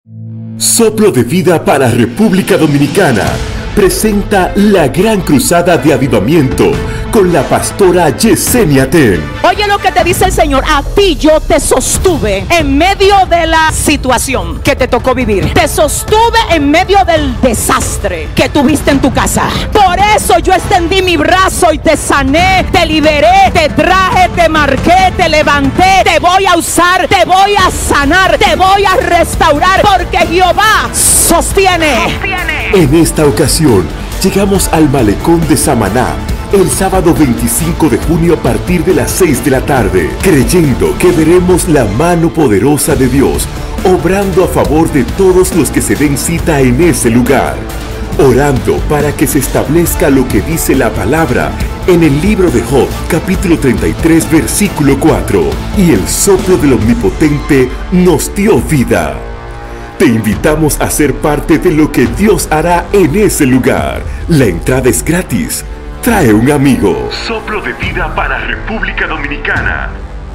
Soplo de Vida para República Dominicana presenta la gran cruzada de avivamiento con la pastora Yesenia Ten. Oye lo que te dice el Señor: a ti yo te sostuve en medio de la situación que te tocó vivir. Te sostuve en medio del desastre que tuviste en tu casa. Por eso yo extendí mi brazo y te sané, te liberé, te traje, te marqué, te levanté. Te voy a usar, te voy a sanar, te voy a restaurar, porque Jehová sostiene. En esta ocasión llegamos al malecón de Samaná el sábado 25 de junio a partir de las 6 de la tarde, creyendo que veremos la mano poderosa de Dios obrando a favor de todos los que se den cita en ese lugar, orando para que se establezca lo que dice la palabra en el libro de Job, capítulo 33, versículo 4, y el soplo del Omnipotente nos dio vida. Te invitamos a ser parte de lo que Dios hará en ese lugar. La entrada es gratis. Trae un amigo. Soplo de Vida para República Dominicana.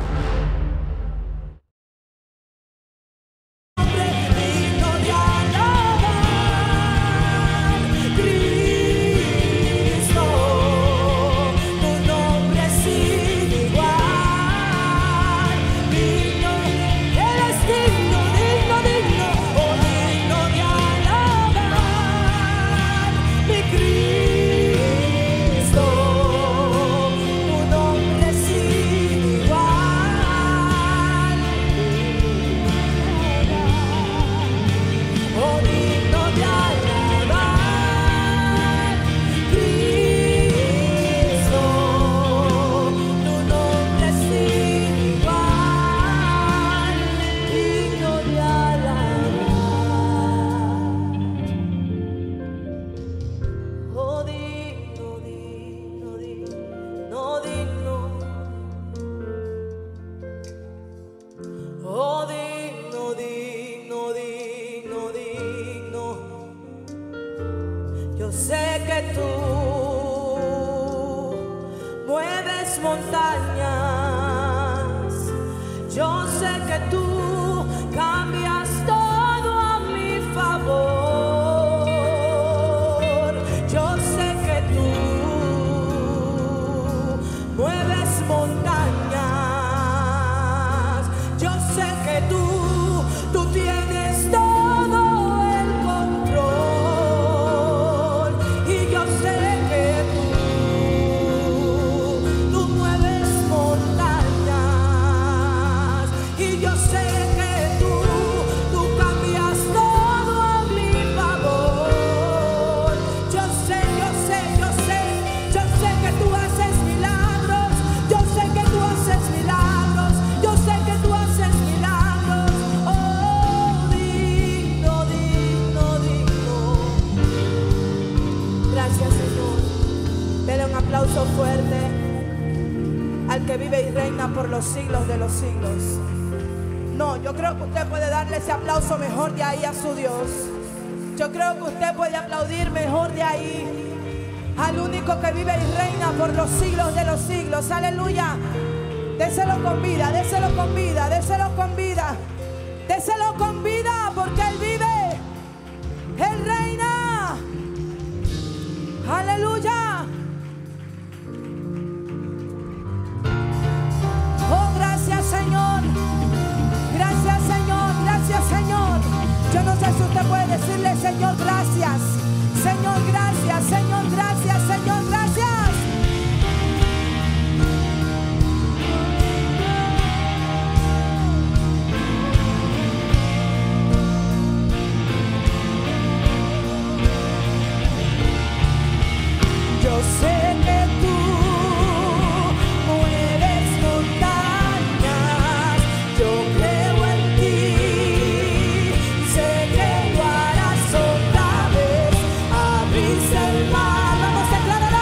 Por los siglos de los siglos. No, yo creo que usted puede darle ese aplauso mejor de ahí a su Dios. Yo creo que usted puede aplaudir mejor de ahí al único que vive y reina por los siglos de los siglos. Aleluya. Déselo con vida, déselo con vida, déselo con vida, déselo con vida, porque Él vive, Él reina. Aleluya. Señor, gracias Señor, gracias Señor. Yo no sé si usted puede decirle: Señor, gracias, Señor, gracias, Señor, gracias, Señor, gracias. Yo sé que tú el mar, vamos a declararlo.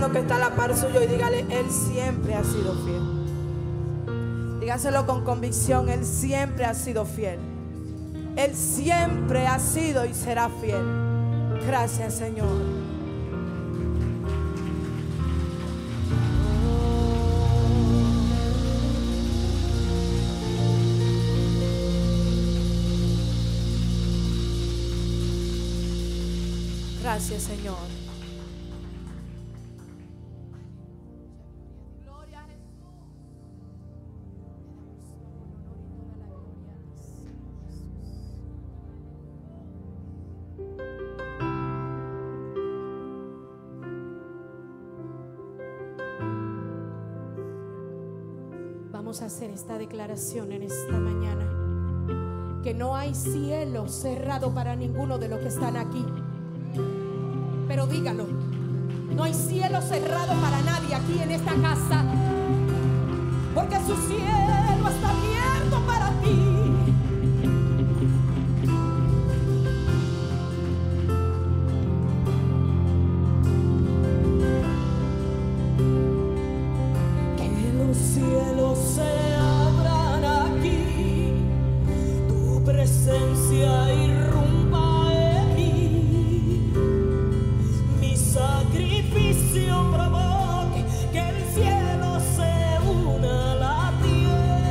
hermano que está a la par suyo y dígale: Él siempre ha sido fiel. Dígaselo con convicción: Él siempre ha sido fiel. Él siempre ha sido y será fiel. Gracias, Señor. Gracias, Señor. Gloria a Jesús. Vamos a hacer esta declaración en esta mañana: que no hay cielo cerrado para ninguno de los que están aquí. Pero dígalo: no hay cielo cerrado para nadie aquí en esta casa, porque su cielo está abierto para ti. Que los cielos se abran aquí, tu presencia irrumpa en mí, mi sacrificio provoque que el cielo se una a la tierra.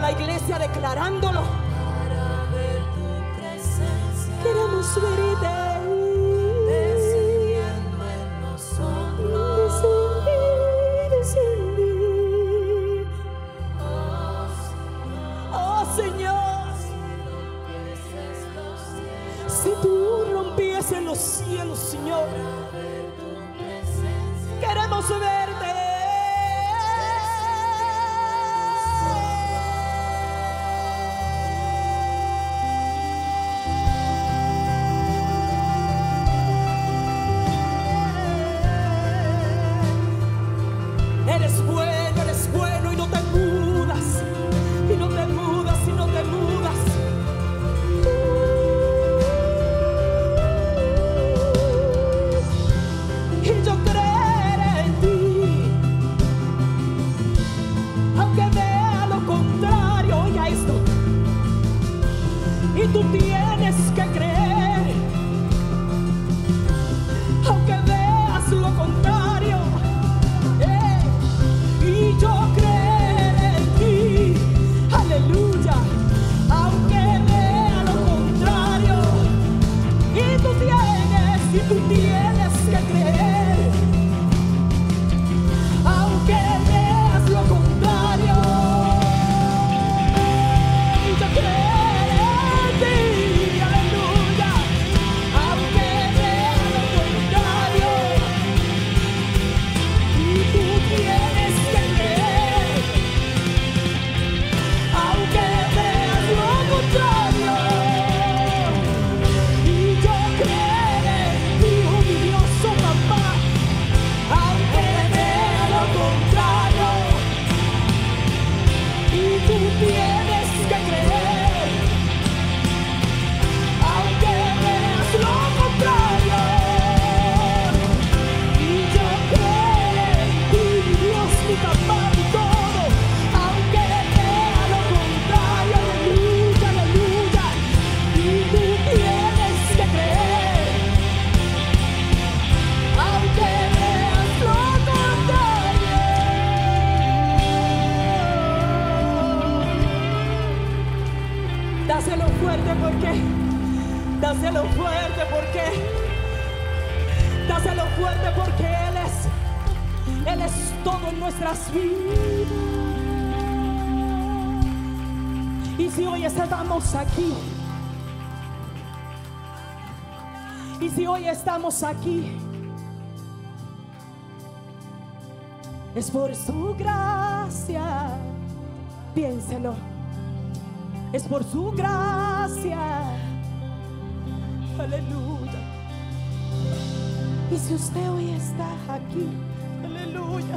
la iglesia declarándolo. Queremos verte descendiendo en nosotros. descendí. Oh Señor, si tú rompiese los cielos, Señor, queremos verte. Eres bueno y no te mudas, y no te mudas, y no te mudas. Y yo creeré en ti, aunque vea lo contrario. Oiga esto, y tú tienes que creer, aunque veas lo contrario. Y yo creeré en ti, aleluya, aunque vea lo contrario. Y tú tienes que creer, aunque veas lo contrario. Y yo creeré en ti, aleluya, aunque vea lo contrario. Y tú tienes que creer, aunque veas lo contrario. Y yo creeré en ti, oh mi Dios, oh papá, aunque vea lo contrario. Y tú tienes que creer, aunque veas lo contrario. Y yo creeré en ti, mi Dios, mi papá, mi todo, aunque vea lo contrario. Aleluya, aleluya. Y tú tienes que creer, aunque veas lo contrario. Dáselo fuerte porque, dáselo fuerte porque, dáselo fuerte porque Él es todo en nuestras vidas. Y si hoy estamos aquí, y si hoy estamos aquí, es por su gracia. Piénselo, es por su gracia. Aleluya. Y si usted hoy está aquí, aleluya,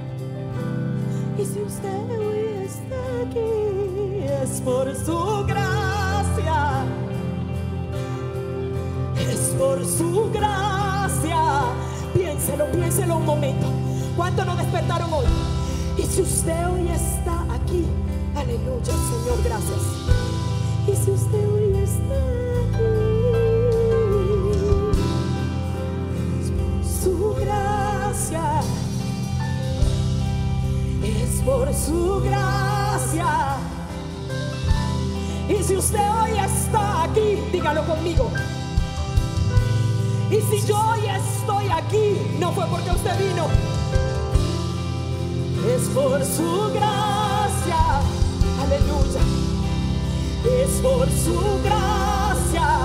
y si usted hoy está aquí, es por su gracia, es por su gracia. Piénselo un momento. ¿Cuánto nos despertaron hoy? Y si usted hoy está aquí, aleluya, Señor, gracias. Y si usted hoy está aquí, su gracia, es por su gracia. Y si usted hoy está aquí, dígalo conmigo. Y si yo hoy estoy aquí, no fue porque usted vino, es por su gracia, aleluya, es por su gracia.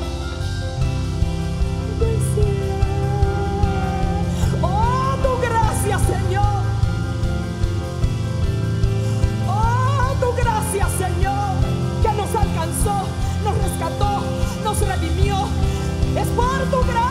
Oh, tu gracia, Señor. Oh, tu gracia, Señor, que nos alcanzó, nos rescató, nos redimió. Es por tu gracia.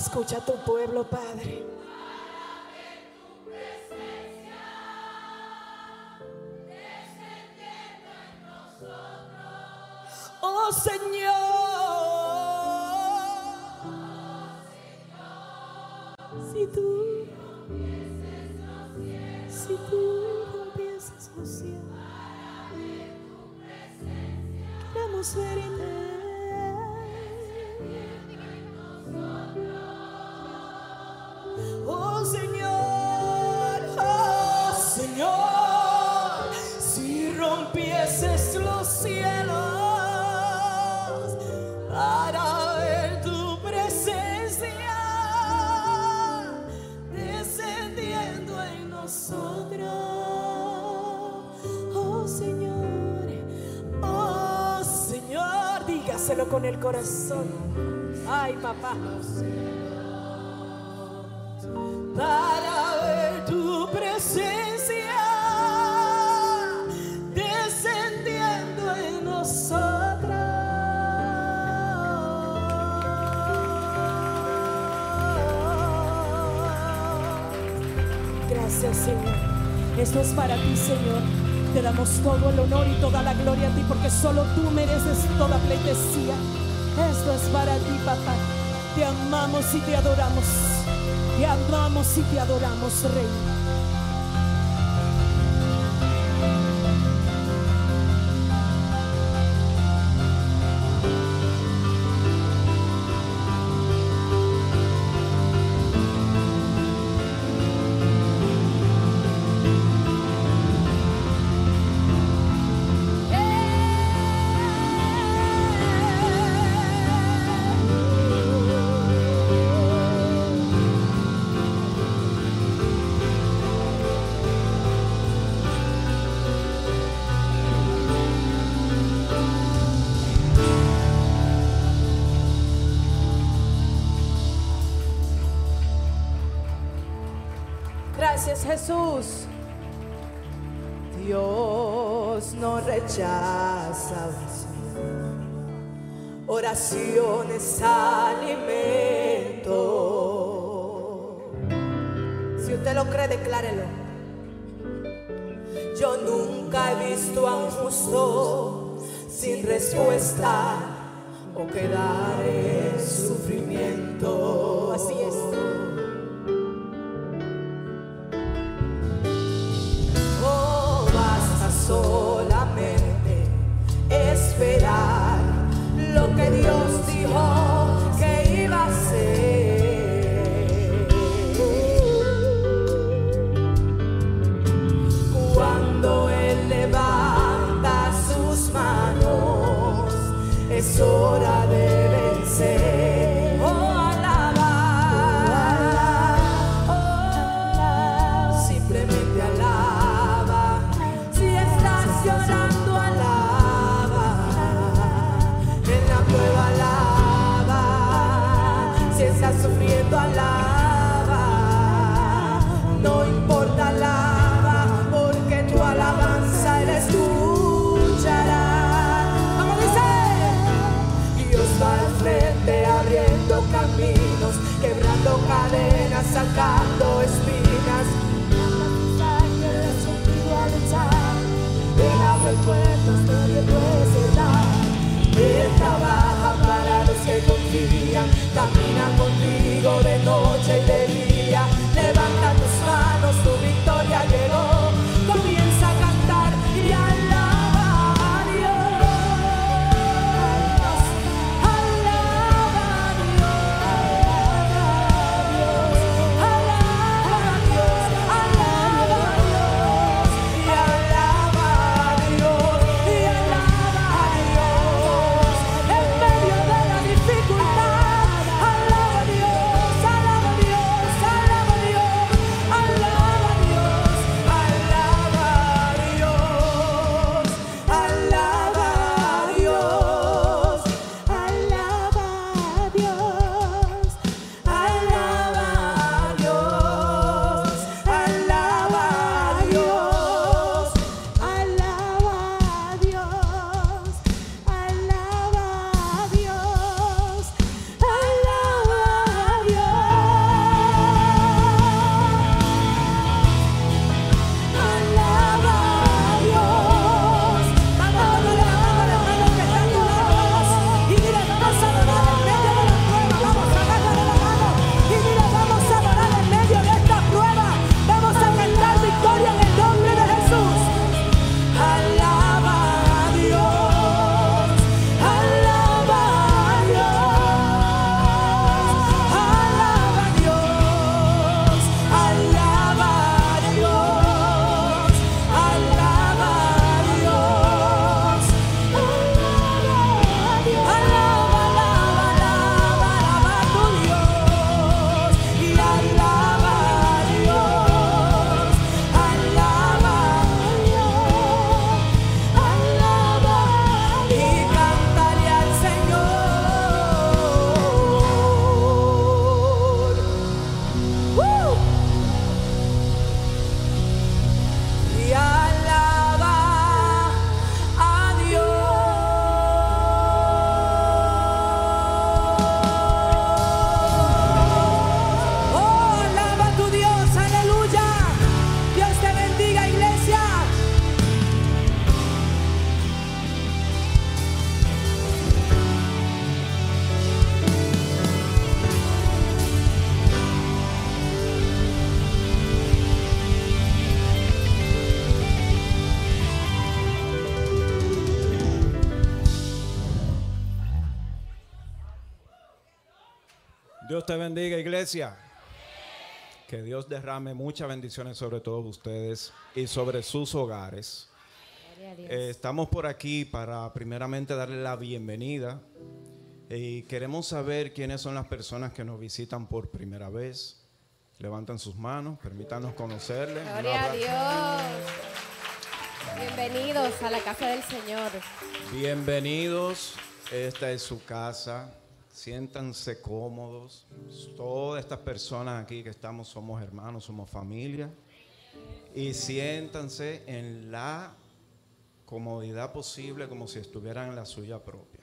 Escucha a tu pueblo, Padre. Oh Señor, si tú rompieses los cielos, queremos verte. Oh Señor, si rompieses los cielos para ver tu presencia descendiendo en nosotros. Oh Señor, dígaselo con el corazón. Ay, papá. Para ver tu presencia descendiendo en nosotros. Gracias, Señor. Esto es para ti, Señor. Te damos todo el honor y toda la gloria a ti, porque solo tú mereces toda pleitesía. Esto es para ti, papá. Te amamos y te adoramos. Te amamos y te adoramos, Rey. Gracias, Jesús. Dios no rechaza oraciones, alimento. Si usted lo cree, declárelo. Yo nunca he visto a un justo sin respuesta o quedar en sufrimiento. Así es. Solamente esperar lo que Dios dijo que iba a hacer. Cuando Él levanta sus manos, es hora de vencer. Oh, alaba, oh, simplemente alaba. Llorando, alaba. En la prueba, alaba. Si estás sufriendo, alaba. No importa, alaba, porque tu alabanza Él escuchará. Como dice, Dios va al frente abriendo caminos, quebrando cadenas, sacando espinas. Él abre puertas, nadie puede cerrar. Él trabaja para los que confían. Camina contigo de noche y de día. Levanta tus manos, tu victoria llegó. Comienza a cantar y alaba a Dios. Alaba a Dios. Alaba a Dios. Alaba a Dios. Y alaba a Dios. Y alaba Dios te bendiga, iglesia. Que Dios derrame muchas bendiciones sobre todos ustedes y sobre sus hogares. Estamos por aquí para primeramente darle la bienvenida y queremos saber quiénes son las personas que nos visitan por primera vez. Levanten sus manos, permítanos conocerles. Gloria a Dios. Bienvenidos a la casa del Señor. Bienvenidos, esta es su casa. Siéntanse cómodos. Todas estas personas aquí que estamos somos hermanos, somos familia. Y siéntanse en la comodidad posible, como si estuvieran en la suya propia.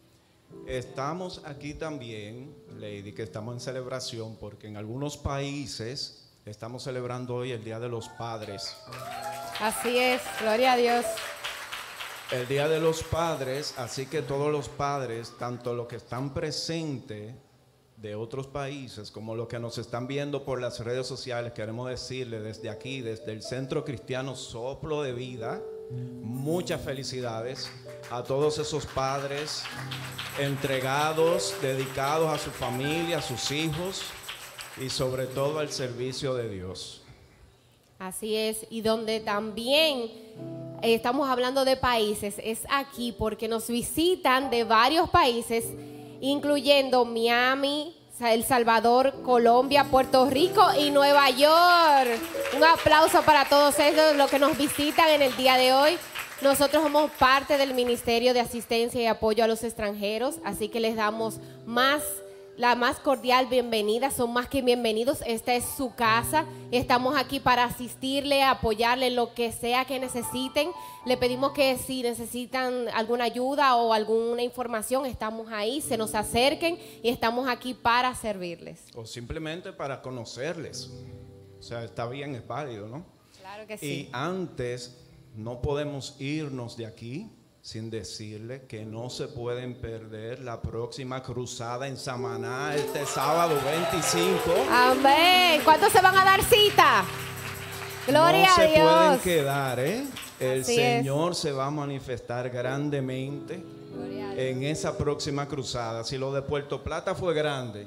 Estamos aquí también, Lady, que estamos en celebración porque en algunos países estamos celebrando hoy el Día de los Padres. Así es, gloria a Dios. El Día de los Padres, así que todos los padres, tanto los que están presentes de otros países como los que nos están viendo por las redes sociales, queremos decirle desde aquí, desde el Centro Cristiano Soplo de Vida, muchas felicidades a todos esos padres entregados, dedicados a su familia, a sus hijos y sobre todo al servicio de Dios. Así es, y donde también estamos hablando de países, es aquí porque nos visitan de varios países, incluyendo Miami, El Salvador, Colombia, Puerto Rico y Nueva York. Un aplauso para todos ellos, los que nos visitan en el día de hoy. Nosotros somos parte del Ministerio de Asistencia y Apoyo a los Extranjeros, así que les damos la más cordial bienvenida. Son más que bienvenidos. Esta es su casa. Estamos aquí para asistirle, apoyarle en lo que sea que necesiten. Le pedimos que si necesitan alguna ayuda o alguna información, estamos ahí, se nos acerquen y estamos aquí para servirles. O simplemente para conocerles. O sea, está bien, es válido, ¿no? Claro que sí. Y antes, no podemos irnos de aquí sin decirle que no se pueden perder la próxima cruzada en Samaná este sábado 25. Amén. ¿Cuántos se van a dar cita? Gloria a Dios. No se pueden quedar, ¿eh? El Así Señor se va a manifestar grandemente en esa próxima cruzada. Si lo de Puerto Plata fue grande,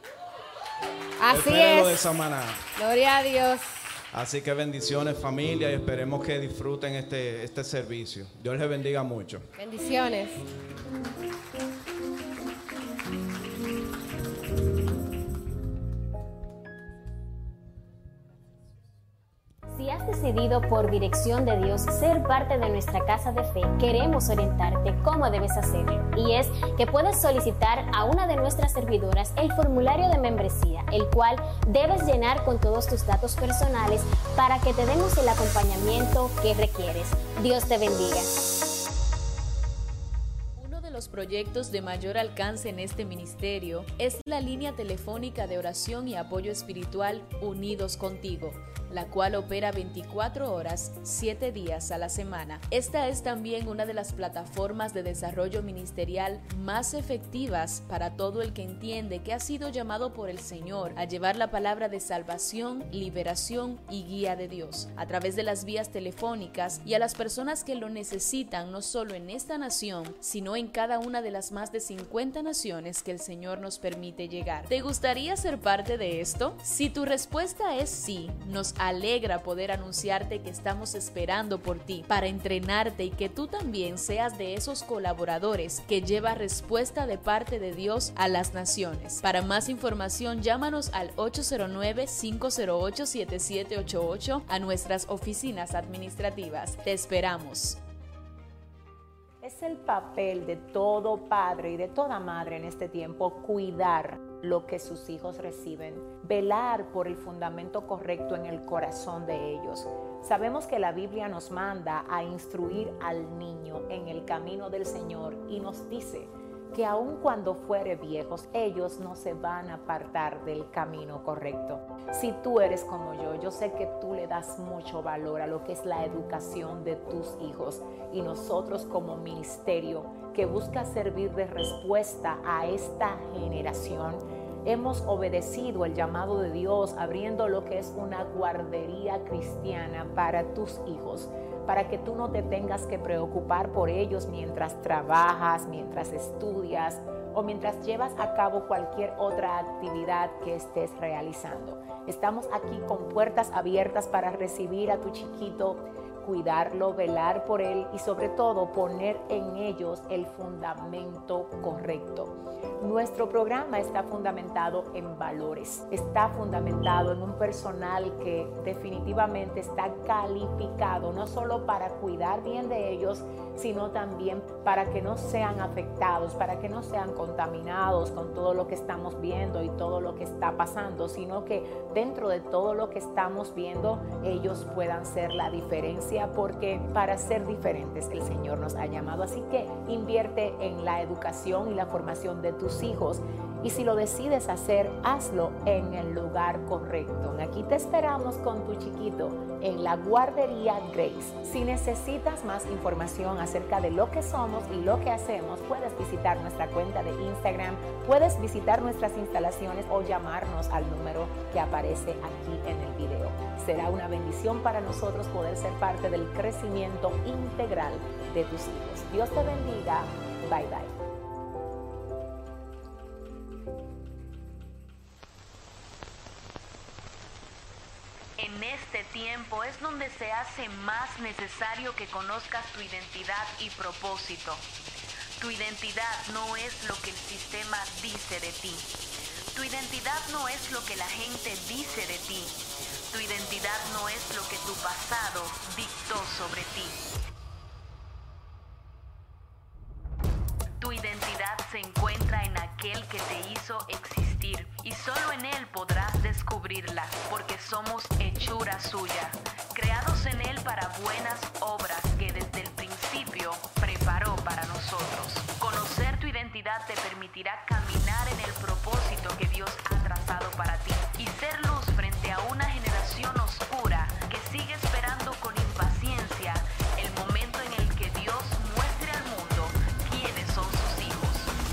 así esperen lo de es. Samaná. Gloria a Dios. Así que bendiciones, familia, y esperemos que disfruten este servicio. Dios les bendiga mucho. Bendiciones. Si has decidido por dirección de Dios ser parte de nuestra casa de fe, queremos orientarte cómo debes hacerlo. Y es que puedes solicitar a una de nuestras servidoras el formulario de membresía, el cual debes llenar con todos tus datos personales para que te demos el acompañamiento que requieres. Dios te bendiga. Los proyectos de mayor alcance en este ministerio es la línea telefónica de oración y apoyo espiritual Unidos Contigo, la cual opera 24 horas, 7 días a la semana. Esta es también una de las plataformas de desarrollo ministerial más efectivas para todo el que entiende que ha sido llamado por el Señor a llevar la palabra de salvación, liberación y guía de Dios a través de las vías telefónicas y a las personas que lo necesitan, no solo en esta nación, sino en cada una de las más de 50 naciones que el Señor nos permite llegar. ¿Te gustaría ser parte de esto? Si tu respuesta es sí, nos alegra poder anunciarte que estamos esperando por ti para entrenarte y que tú también seas de esos colaboradores que lleva respuesta de parte de Dios a las naciones. Para más información, llámanos al 809-508-7788 a nuestras oficinas administrativas. Te esperamos. Es el papel de todo padre y de toda madre en este tiempo cuidar lo que sus hijos reciben, velar por el fundamento correcto en el corazón de ellos. Sabemos que la Biblia nos manda a instruir al niño en el camino del Señor y nos dice que aun cuando fuere viejos, ellos no se van a apartar del camino correcto. Si tú eres como yo sé que tú le das mucho valor a lo que es la educación de tus hijos, y nosotros como ministerio que busca servir de respuesta a esta generación, hemos obedecido el llamado de Dios abriendo lo que es una guardería cristiana para tus hijos, para que tú no te tengas que preocupar por ellos mientras trabajas, mientras estudias o mientras llevas a cabo cualquier otra actividad que estés realizando. Estamos aquí con puertas abiertas para recibir a tu chiquito, cuidarlo, velar por él y sobre todo poner en ellos el fundamento correcto. Nuestro programa está fundamentado en valores, está fundamentado en un personal que definitivamente está calificado no solo para cuidar bien de ellos, sino también para que no sean afectados, para que no sean contaminados con todo lo que estamos viendo y todo lo que está pasando, sino que dentro de todo lo que estamos viendo, ellos puedan ser la diferencia, porque para ser diferentes el Señor nos ha llamado. Así que invierte en la educación y la formación de tus hijos, y si lo decides hacer, hazlo en el lugar correcto. Aquí te esperamos con tu chiquito en la guardería Grace. Si necesitas más información acerca de lo que somos y lo que hacemos, puedes visitar nuestra cuenta de Instagram, puedes visitar nuestras instalaciones o llamarnos al número que aparece aquí en el video. Será una bendición para nosotros poder ser parte del crecimiento integral de tus hijos. Dios te bendiga. Bye bye. En este tiempo es donde se hace más necesario que conozcas tu identidad y propósito. Tu identidad no es lo que el sistema dice de ti. Tu identidad no es lo que la gente dice de ti. Tu identidad no es lo que tu pasado dictó sobre ti. Tu identidad se encuentra en aquel que te hizo existir, y solo en Él podrás descubrirla, porque somos hechura suya, creados en Él para buenas obras que desde el principio preparó para nosotros. Conocer tu identidad te permitirá caminar en el propósito que Dios ha trazado para ti y ser luz frente a una generación oscura que sigue esperando con impaciencia el momento en el que Dios muestre al mundo quiénes son sus hijos.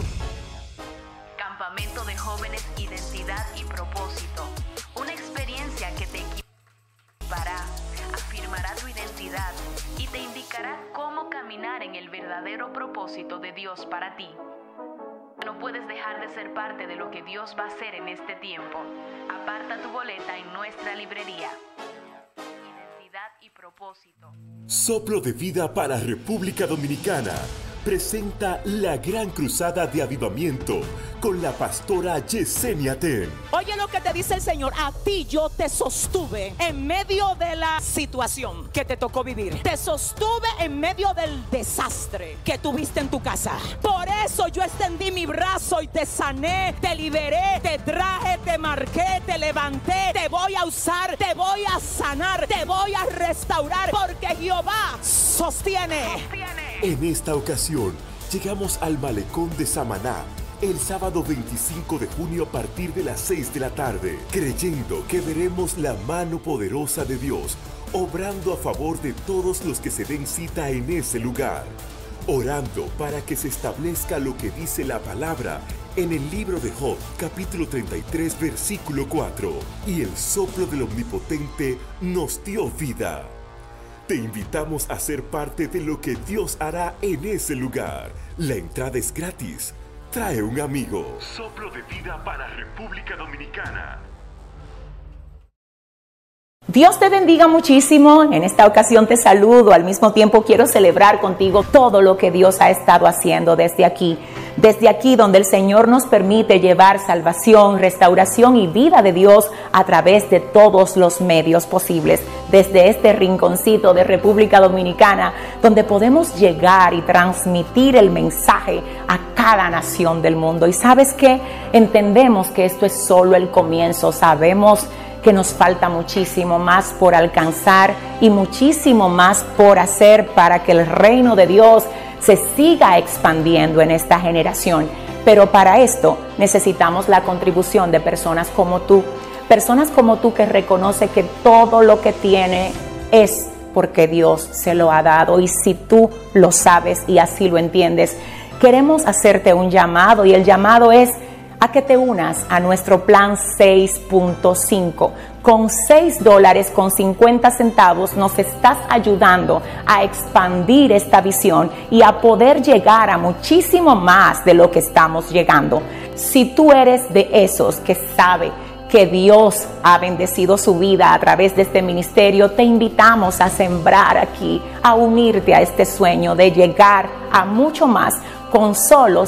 Campamento de jóvenes, identidad y propósito. Una experiencia que te equipará, afirmará tu identidad y te indicará cómo caminar en el verdadero propósito de Dios para ti. No puedes dejar de ser parte de lo que Dios va a hacer en este tiempo. Aparta tu boleta en nuestra librería. Identidad y propósito. Soplo de Vida para República Dominicana presenta la gran cruzada de avivamiento con la pastora Yesenia Ten. Oye lo que te dice el Señor: a ti yo te sostuve en medio de la situación que te tocó vivir. Te sostuve en medio del desastre que tuviste en tu casa. Por eso yo extendí mi brazo y te sané, te liberé, te traje, te marqué, te levanté. Te voy a usar, te voy a sanar, te voy a restaurar, porque Jehová sostiene. En esta ocasión, llegamos al malecón de Samaná, el sábado 25 de junio a partir de las 6 de la tarde, creyendo que veremos la mano poderosa de Dios, obrando a favor de todos los que se den cita en ese lugar, orando para que se establezca lo que dice la palabra en el libro de Job, capítulo 33, versículo 4, y el soplo del Omnipotente nos dio vida. Te invitamos a ser parte de lo que Dios hará en ese lugar. La entrada es gratis. Trae un amigo. Soplo de Vida para República Dominicana. Dios te bendiga muchísimo. En esta ocasión te saludo. Al mismo tiempo quiero celebrar contigo todo lo que Dios ha estado haciendo desde aquí donde el Señor nos permite llevar salvación, restauración y vida de Dios a través de todos los medios posibles, desde este rinconcito de República Dominicana, donde podemos llegar y transmitir el mensaje a cada nación del mundo. Y ¿sabes qué? Entendemos que esto es solo el comienzo. Sabemos que nos falta muchísimo más por alcanzar y muchísimo más por hacer para que el reino de Dios se siga expandiendo en esta generación. Pero para esto necesitamos la contribución de personas como tú que reconoce que todo lo que tiene es porque Dios se lo ha dado. Y si tú lo sabes y así lo entiendes, queremos hacerte un llamado, y el llamado es a que te unas a nuestro plan 6.5. Con $6.50 nos estás ayudando a expandir esta visión y a poder llegar a muchísimo más de lo que estamos llegando. Si tú eres de esos que sabe que Dios ha bendecido su vida a través de este ministerio, te invitamos a sembrar aquí, a unirte a este sueño de llegar a mucho más con solo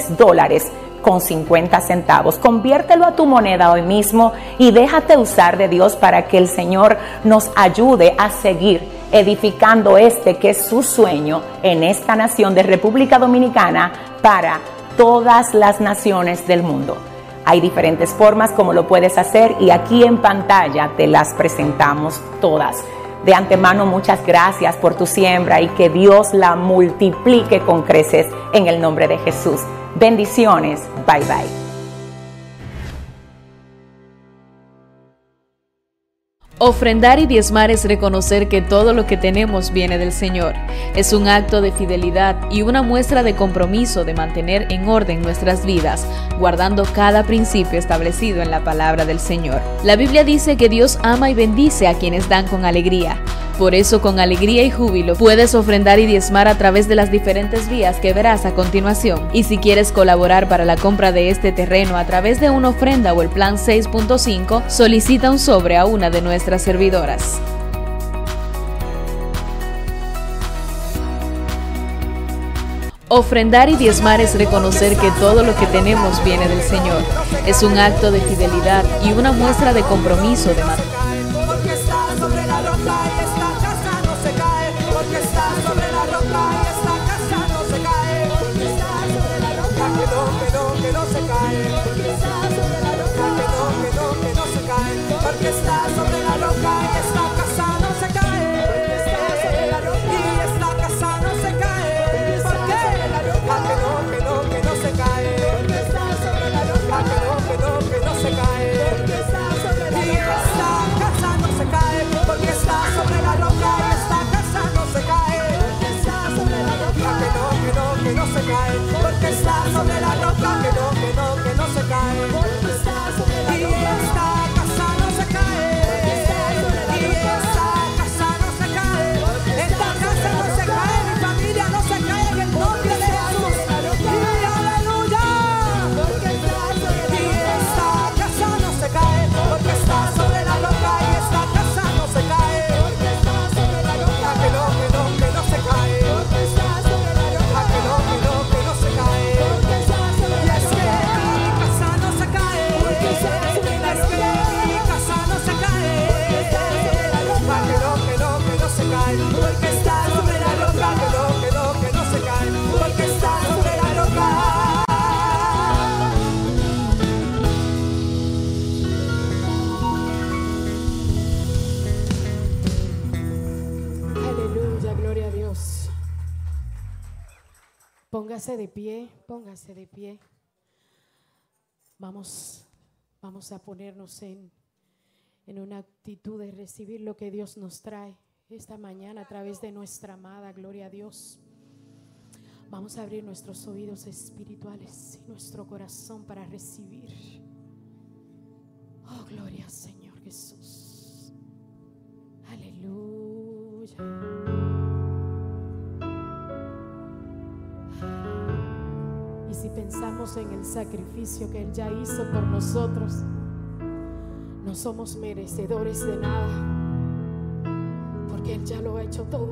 $6.50. Conviértelo a tu moneda hoy mismo y déjate usar de Dios para que el Señor nos ayude a seguir edificando que es su sueño en esta nación de República Dominicana para todas las naciones del mundo. Hay diferentes formas como lo puedes hacer y aquí en pantalla te las presentamos todas. De antemano, muchas gracias por tu siembra y que Dios la multiplique con creces en el nombre de Jesús. Bendiciones. Bye bye. Ofrendar y diezmar es reconocer que todo lo que tenemos viene del Señor. Es un acto de fidelidad y una muestra de compromiso de mantener en orden nuestras vidas, guardando cada principio establecido en la palabra del Señor. La Biblia dice que Dios ama y bendice a quienes dan con alegría. Por eso, con alegría y júbilo, puedes ofrendar y diezmar a través de las diferentes vías que verás a continuación. Y si quieres colaborar para la compra de este terreno a través de una ofrenda o el plan 6.5, solicita un sobre a una de nuestras servidoras. Ofrendar y diezmar es reconocer que todo lo que tenemos viene del Señor. Es un acto de fidelidad y una muestra de compromiso de mantener. Porque está sobre la roca y esta casa no se cae. Y esta casa no se cae. ¿Por qué? Que no se cae. Porque está sobre la roca. Que no se cae. Y esta casa no se cae. Porque está sobre la roca y esta casa no se cae. Porque está sobre la roca. Que no se cae. Porque está sobre la roca. Que no se cae. Porque está sobre la roca. Y esta póngase de pie. Vamos a ponernos en una actitud de recibir lo que Dios nos trae esta mañana a través de nuestra amada, gloria a Dios. Vamos a abrir nuestros oídos espirituales y nuestro corazón para recibir. Oh, gloria al Señor Jesús. Aleluya. Y si pensamos en el sacrificio que Él ya hizo por nosotros, no somos merecedores de nada, porque Él ya lo ha hecho todo.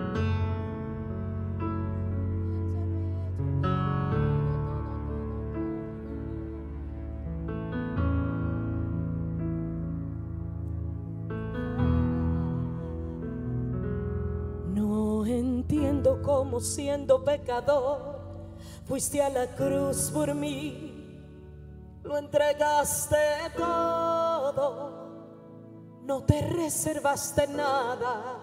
No entiendo cómo, siendo pecador, fuiste a la cruz por mí, lo entregaste todo, no te reservaste nada.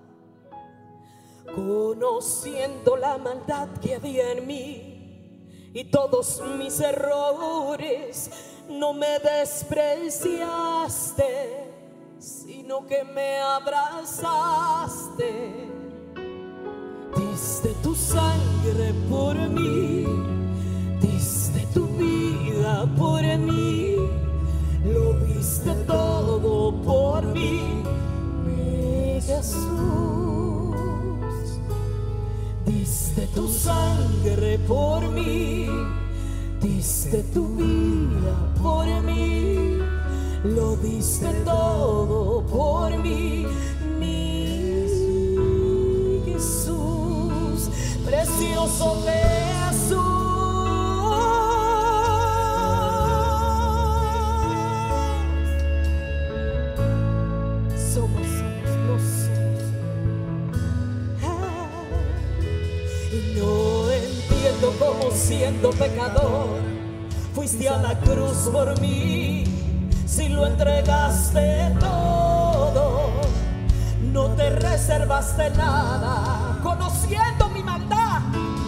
Conociendo la maldad que había en mí y todos mis errores, no me despreciaste, sino que me abrazaste. Diste tu sangre por mí, diste tu vida vida por mí, lo diste todo por mí, mi Jesús. Diste tu sangre por mí, diste tu vida por mí, lo diste todo por mí, mi Jesús, precioso Jesús. Somos nosotros. Y no entiendo cómo siendo pecador fuiste a la cruz por mí. Si lo entregaste todo, no te reservaste nada, conociendo mi maldad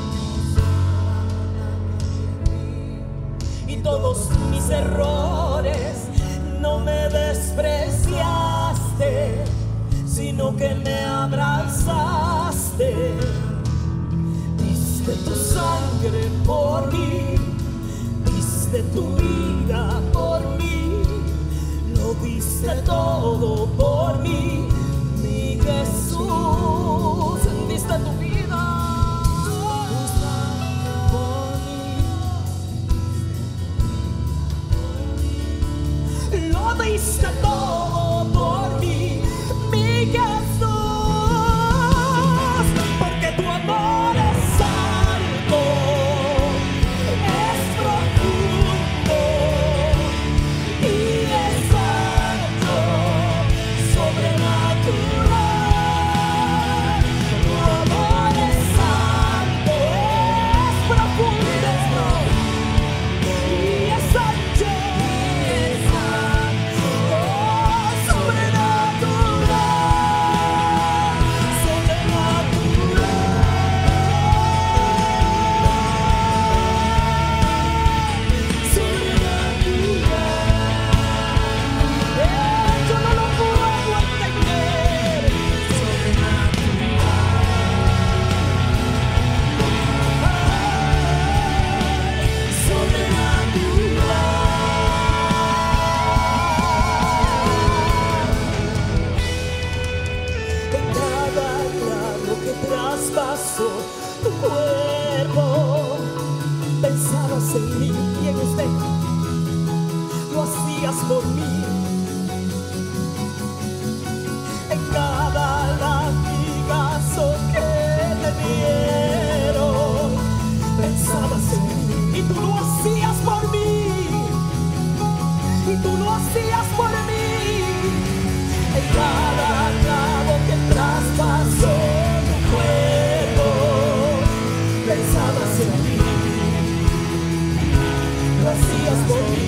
y todos mis errores. No me despreciaste, sino que me abrazaste. Diste tu sangre por mí, diste tu vida por mí, lo diste todo por mí, mi Jesús. Diste tu vida por mí, lo diste todo por mí, mi Jesús, porque tu amor es santo, es profundo y es santo, sobrenatural. Tu amor es santo, es profundo y es santo, traspasó tu cuerpo. Pensabas en mí, ¿quién es usted? Lo hacías por mí. En cada latigazo que te dieron, pensabas en mí y tú lo hacías por mí. Y tú lo hacías por mí. En cada clavo que traspasó pensabas en mí, lo hacías por mí.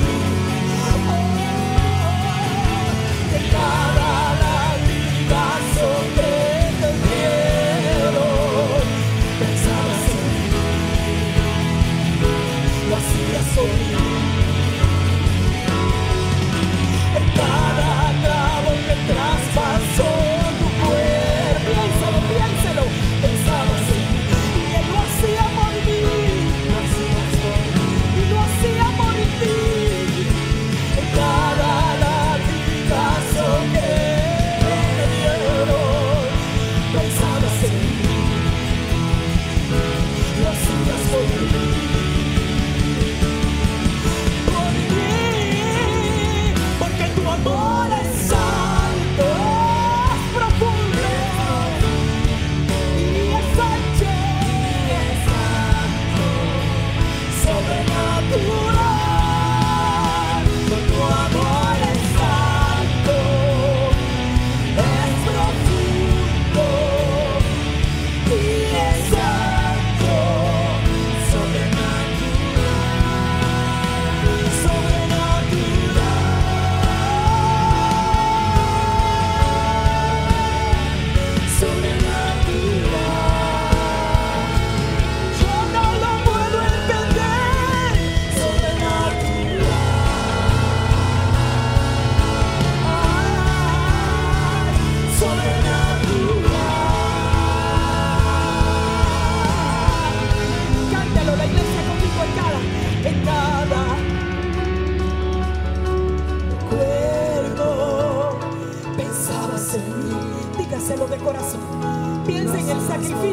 De cada latigazo que te dieron, pensabas en mí, lo hacías por mí. En cada clavo que traspasó tu cuerpo, piénsalo, pensabas en mí. Lo hacía por mí.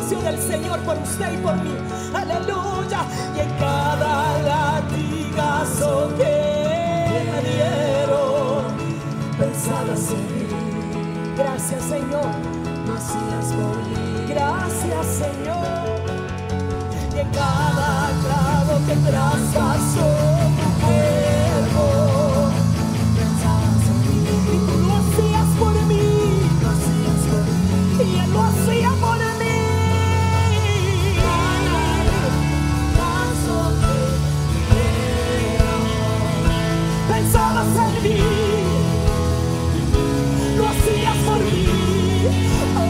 sacrificio del Señor por usted y por mí. Aleluya. Y en cada latigazo que me dieron, pensabas en mí. Gracias, Señor. Lo hacías por mí. Gracias, Señor. Y en cada clavo que traspasó tu cuerpo, pensabas en mí. Y tú lo hacías por mí. Lo hacías por mí. Y Él lo hacía por mí. Pensabas en mí. Lo hacías por mí. Oh,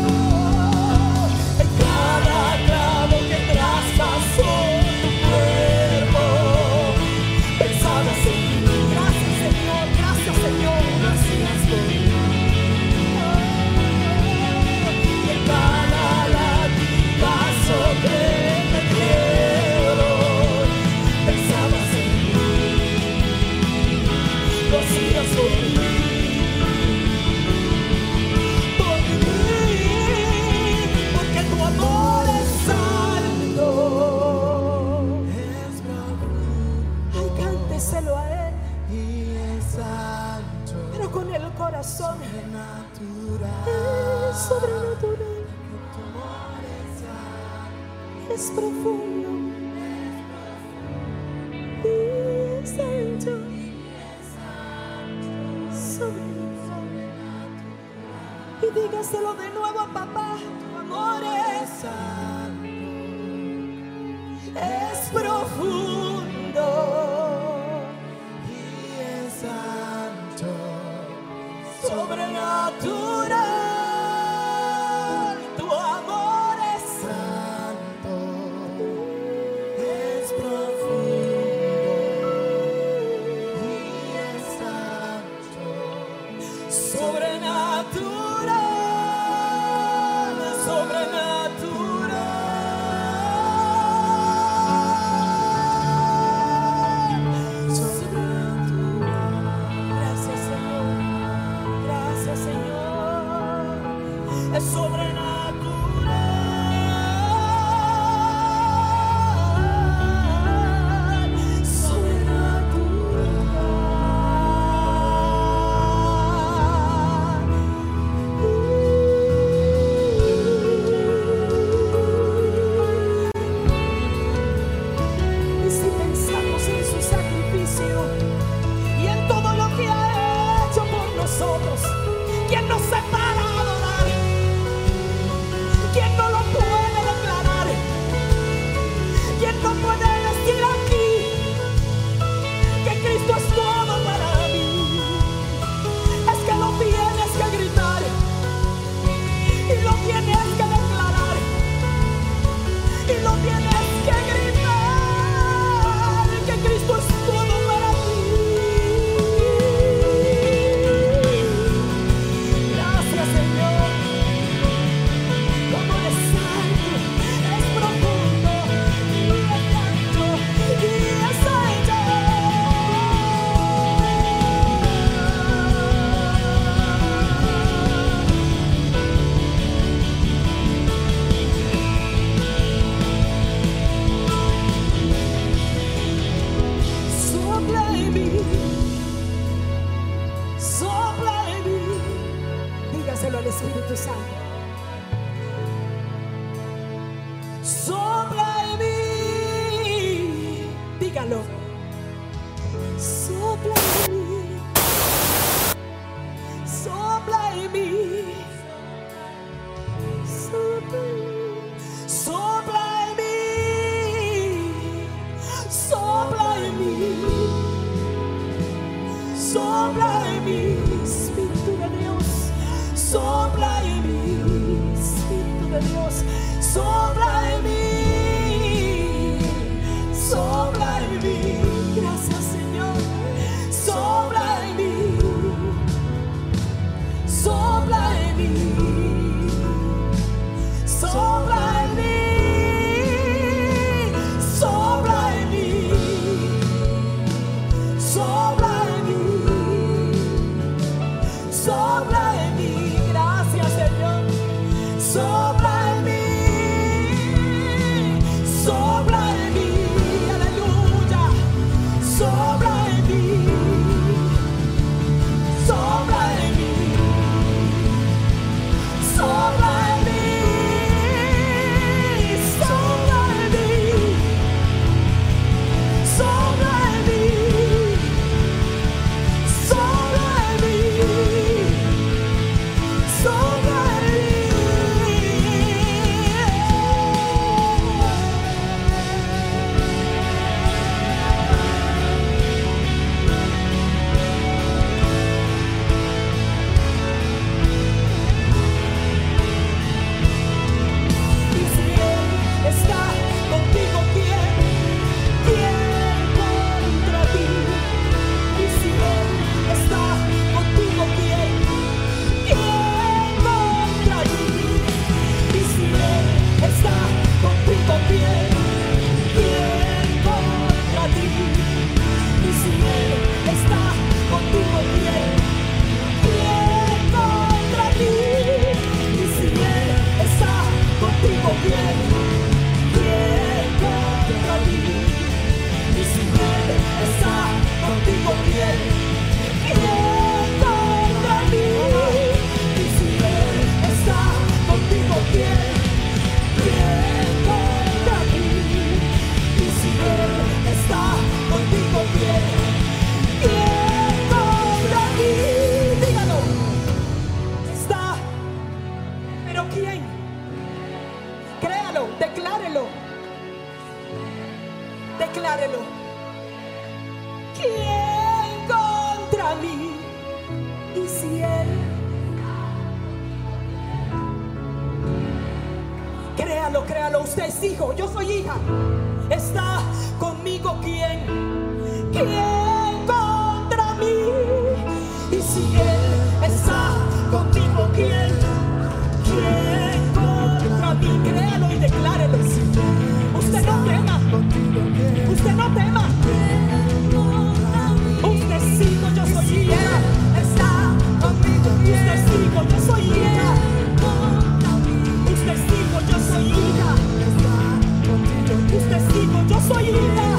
en cada clavo que traspasó tu cuerpo, pensabas en mí. Gracias, Señor. Gracias, Señor. Lo hacías por mí. Y en cada latigazo que me dieron, pensabas en mí. Lo hacías por mí. Porque tu amor es santo. Es profundo. Ay, cánteselo a Él. Y es santo. Pero con el corazón. Sobrenatural. Es sobrenatural. Tu amor es santo. Es profundo. Y es santo. Y dígaselo de nuevo, papá. Tu amor es santo, es profundo y es santo, sobrenatural. Tu amor es santo, es profundo y es santo, sobrenatural. Es sobrenatural, sobrenatural. Y si pensamos en su sacrificio y en todo lo que ha hecho por nosotros, ¿quién nos separa? ¿Quién no lo puede declarar? ¿Quién no puede decir aquí que Cristo es todo para mí? Es que lo tienes que gritar y lo tienes que declarar y lo tienes que gritar, que Cristo es todo para ti. Gracias, Señor. Como es santo, es profundo y es santo, y es santo. Sopla en mí, sopla en mí. Dígaselo al Espíritu Santo. Sopla en mí, dígalo. Sopla en mí, sopla en mí, sopla en mí, sopla en mí, sopla en mí, sopla en mí, Espíritu de Dios, sopla en mí, Espíritu de Dios. Sopla en mí, sopla en mí. Gracias, Señor. Sopla declárelo. ¿Quién contra mí? Y si Él, créalo, créalo, usted es hijo, yo soy hija. Está conmigo, ¿quién? ¿Quién contra mí? Y si Él está contigo, ¿quién? ¿Quién contra mí? Créalo y declárelo. Usted no tema. Usted no tema. Usted es hijo, yo soy hija. Está conmigo. Usted es hijo, yo soy hija. Usted es hijo, yo soy hija. Usted es hijo, yo soy hija.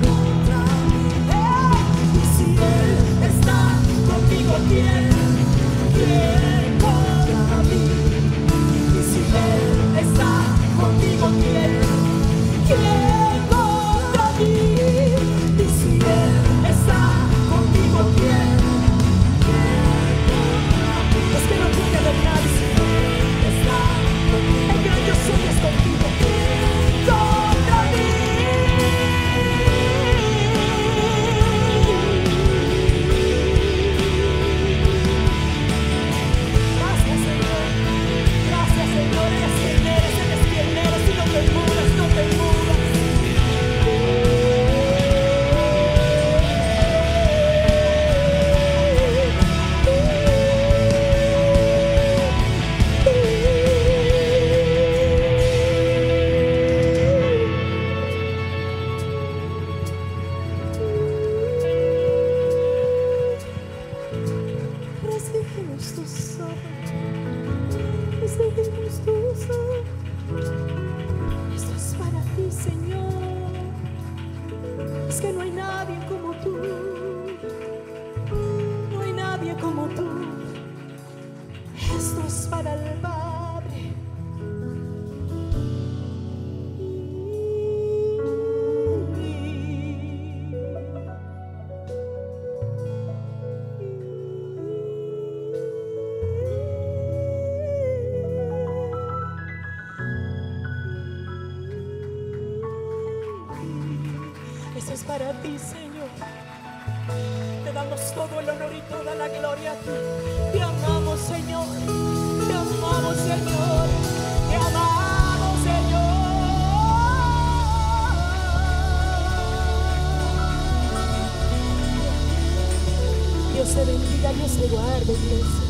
Y si Él está conmigo, ¿quién? ¿Quién contra mí? Y si Él está conmigo, ¿quién? ¿Quién contra mí? Y si Él está conmigo, ¿quién? Es que no puede dejarse. El gran yo soy es contigo. Contra mí. Gracias, Señor. Gracias, Señor. Eres quien eres y no te mudas, no te mudas. Recibimos tu sol, recibimos tu sol. Esto es para ti, Señor. Es que no hay nadie como tú, no hay nadie como tú. Esto es para el Padre. Esto es para ti, Señor. Te damos todo el honor y toda la gloria a ti. Te amamos, Señor. Te amamos, Señor. Te amamos, Señor. Dios te bendiga, Dios te guarde, iglesia.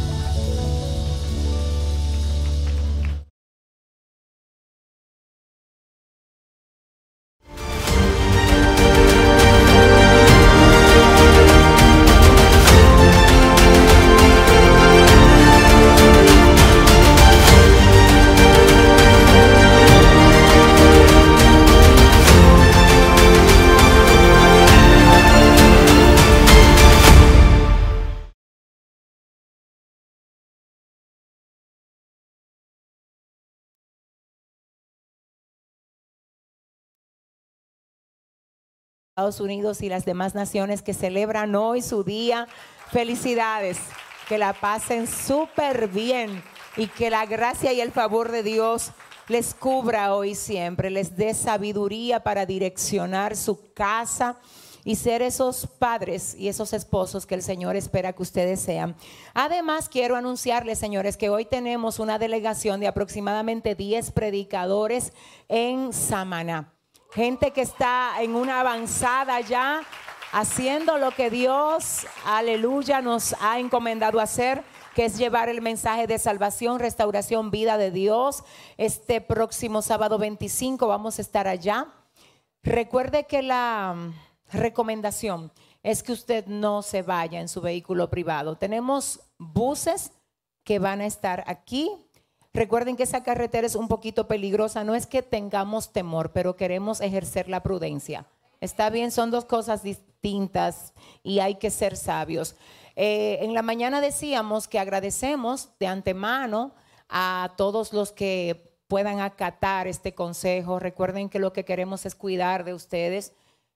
Estados Unidos y las demás naciones que celebran hoy su día. Felicidades, que la pasen súper bien y que la gracia y el favor de Dios les cubra hoy siempre, les dé sabiduría para direccionar su casa y ser esos padres y esos esposos que el Señor espera que ustedes sean. Además, quiero anunciarles, señores, que hoy tenemos una delegación de aproximadamente 10 predicadores en Samaná. Gente que está en una avanzada ya, haciendo lo que Dios, aleluya, nos ha encomendado hacer, que es llevar el mensaje de salvación, restauración, vida de Dios. Este próximo sábado 25 vamos a estar allá. Recuerde que la recomendación es que usted no se vaya en su vehículo privado. Tenemos buses que van a estar aquí. Recuerden que esa carretera es un poquito peligrosa. No es que tengamos temor, pero queremos ejercer la prudencia. Está bien, son dos cosas distintas y hay que ser sabios. En la mañana decíamos que agradecemos de antemano a todos los que puedan acatar este consejo. Recuerden que lo que queremos es cuidar de ustedes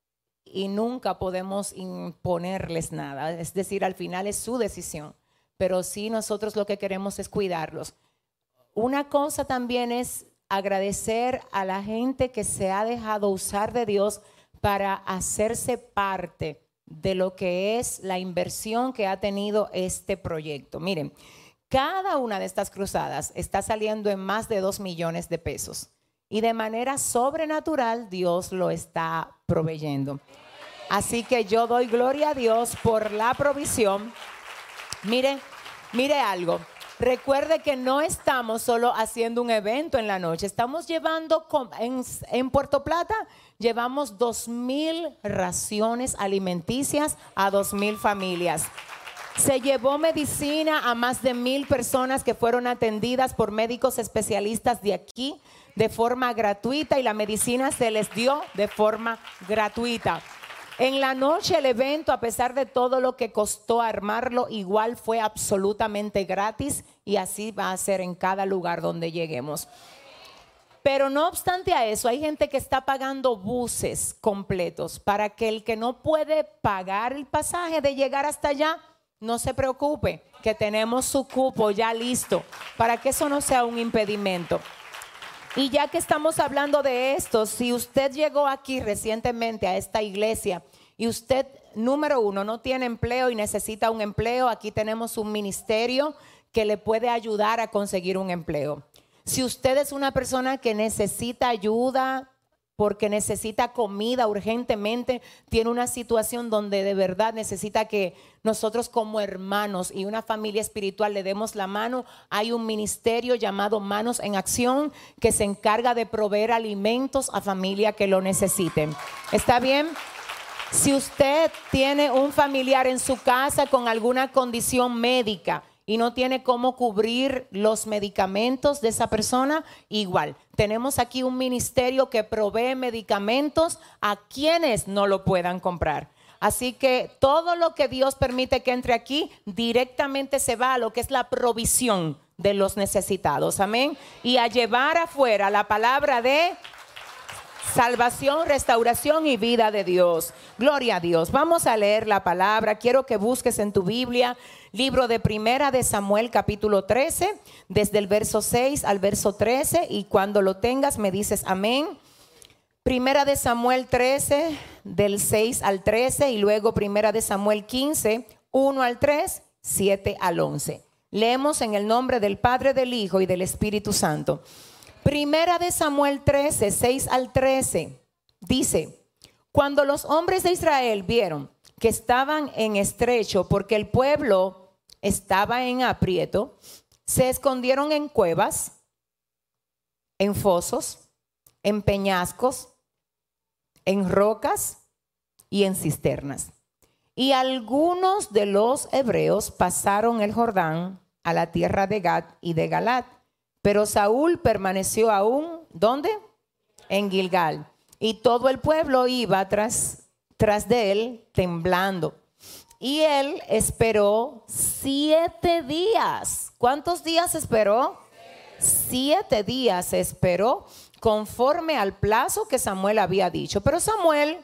y nunca podemos imponerles nada. Es decir, al final es su decisión, pero sí nosotros lo que queremos es cuidarlos. Una cosa también es agradecer a la gente que se ha dejado usar de Dios para hacerse parte de lo que es la inversión que ha tenido este proyecto. Miren, cada una de estas cruzadas está saliendo en más de 2 millones de pesos y de manera sobrenatural Dios lo está proveyendo. Así que yo doy gloria a Dios por la provisión. Mire algo. Recuerde que no estamos solo haciendo un evento en la noche. Estamos llevando, en Puerto Plata, llevamos 2,000 raciones alimenticias a 2,000 familias. Se llevó medicina a más de 1,000 personas que fueron atendidas por médicos especialistas de aquí de forma gratuita, y la medicina se les dio de forma gratuita. En la noche el evento, a pesar de todo lo que costó armarlo, igual fue absolutamente gratis, y así va a ser en cada lugar donde lleguemos. Pero no obstante a eso, hay gente que está pagando buses completos para que el que no puede pagar el pasaje de llegar hasta allá, no se preocupe, que tenemos su cupo ya listo para que eso no sea un impedimento. Y ya que estamos hablando de esto, si usted llegó aquí recientemente a esta iglesia y usted, número uno, no tiene empleo y necesita un empleo, aquí tenemos un ministerio que le puede ayudar a conseguir un empleo. Si usted es una persona que necesita ayuda porque necesita comida urgentemente, tiene una situación donde de verdad necesita que nosotros como hermanos y una familia espiritual le demos la mano, hay un ministerio llamado Manos en Acción que se encarga de proveer alimentos a familia que lo necesiten. ¿Está bien? Si usted tiene un familiar en su casa con alguna condición médica y no tiene cómo cubrir los medicamentos de esa persona, igual. Tenemos aquí un ministerio que provee medicamentos a quienes no lo puedan comprar. Así que todo lo que Dios permite que entre aquí directamente se va a lo que es la provisión de los necesitados. Amén. Y a llevar afuera la palabra de salvación, restauración y vida de Dios. Gloria a Dios. Vamos a leer la palabra. Quiero que busques en tu Biblia libro de Primera de Samuel capítulo 13, desde el verso 6 al verso 13, y cuando lo tengas me dices amén. Primera de Samuel 13, del 6 al 13, y luego Primera de Samuel 15, 1 al 3, 7 al 11. Leemos en el nombre del Padre, del Hijo y del Espíritu Santo. Primera de Samuel 13, 6 al 13, dice: cuando los hombres de Israel vieron que estaban en estrecho porque el pueblo estaba en aprieto, se escondieron en cuevas, en fosos, en peñascos, en rocas y en cisternas. Y algunos de los hebreos pasaron el Jordán a la tierra de Gad y de Galad. Pero Saúl permaneció aún, ¿dónde? En Gilgal. Y todo el pueblo iba tras de él temblando. Y él esperó 7 días. ¿Cuántos días esperó? 7 días esperó, conforme al plazo que Samuel había dicho. Pero Samuel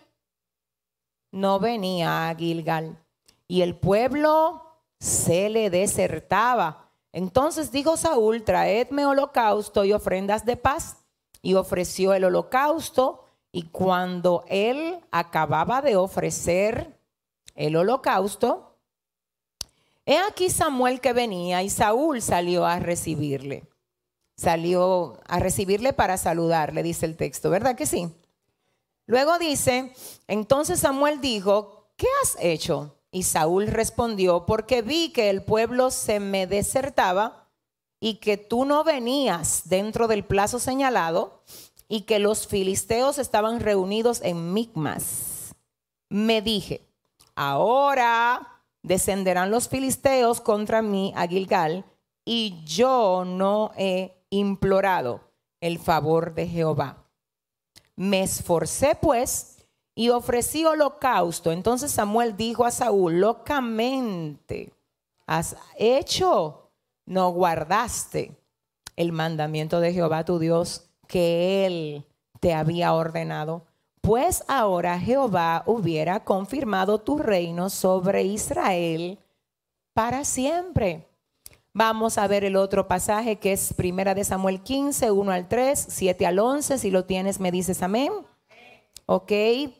no venía a Gilgal y el pueblo se le desertaba. Entonces dijo Saúl: traedme holocausto y ofrendas de paz. Y ofreció el holocausto, y cuando él acababa de ofrecer el holocausto, he aquí Samuel que venía, y Saúl salió a recibirle. Salió a recibirle para saludarle, dice el texto, ¿verdad que sí? Luego dice: entonces Samuel dijo: ¿qué has hecho? Y Saúl respondió: porque vi que el pueblo se me desertaba y que tú no venías dentro del plazo señalado y que los filisteos estaban reunidos en Micmas. Me dije: ahora descenderán los filisteos contra mí a Gilgal, y yo no he implorado el favor de Jehová. Me esforcé pues y ofrecí holocausto. Entonces Samuel dijo a Saúl: locamente has hecho, no guardaste el mandamiento de Jehová tu Dios que él te había ordenado. Pues ahora Jehová hubiera confirmado tu reino sobre Israel para siempre. Vamos a ver el otro pasaje, que es Primera de Samuel 15, 1 al 3, 7 al 11. Si lo tienes me dices amén. Ok.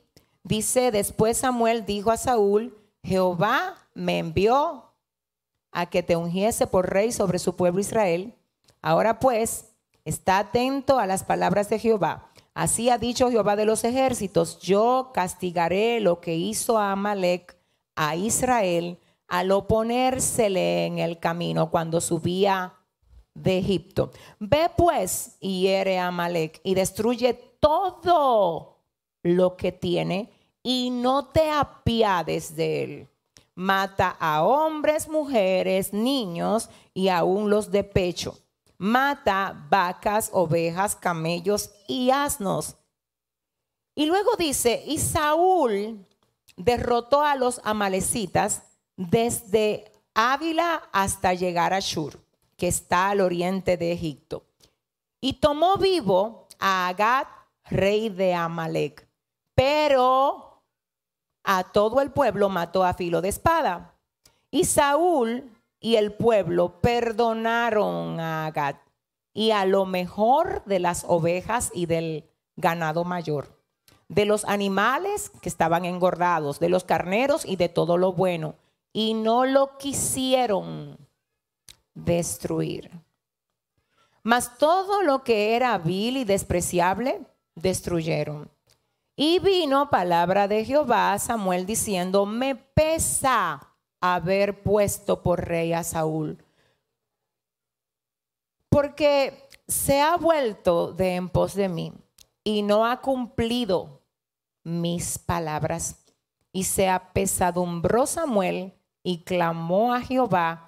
Dice, después Samuel dijo a Saúl, Jehová me envió a que te ungiese por rey sobre su pueblo Israel. Ahora pues, está atento a las palabras de Jehová. Así ha dicho Jehová de los ejércitos, yo castigaré lo que hizo a Amalec, a Israel, al oponérsele en el camino cuando subía de Egipto. Ve pues y hiere a Amalec y destruye todo lo que tiene y no te apiades de él. Mata a hombres, mujeres, niños y aún los de pecho. Mata vacas, ovejas, camellos y asnos. Y luego dice, y Saúl derrotó a los amalecitas desde Ávila hasta llegar a Shur, que está al oriente de Egipto. Y tomó vivo a Agag, rey de Amalec, pero a todo el pueblo mató a filo de espada. Y Saúl y el pueblo perdonaron a Agag y a lo mejor de las ovejas y del ganado mayor, de los animales que estaban engordados, de los carneros y de todo lo bueno, y no lo quisieron destruir. Mas todo lo que era vil y despreciable destruyeron. Y vino palabra de Jehová a Samuel diciendo, me pesa haber puesto por rey a Saúl, porque se ha vuelto de en pos de mí y no ha cumplido mis palabras. Y se apesadumbró Samuel y clamó a Jehová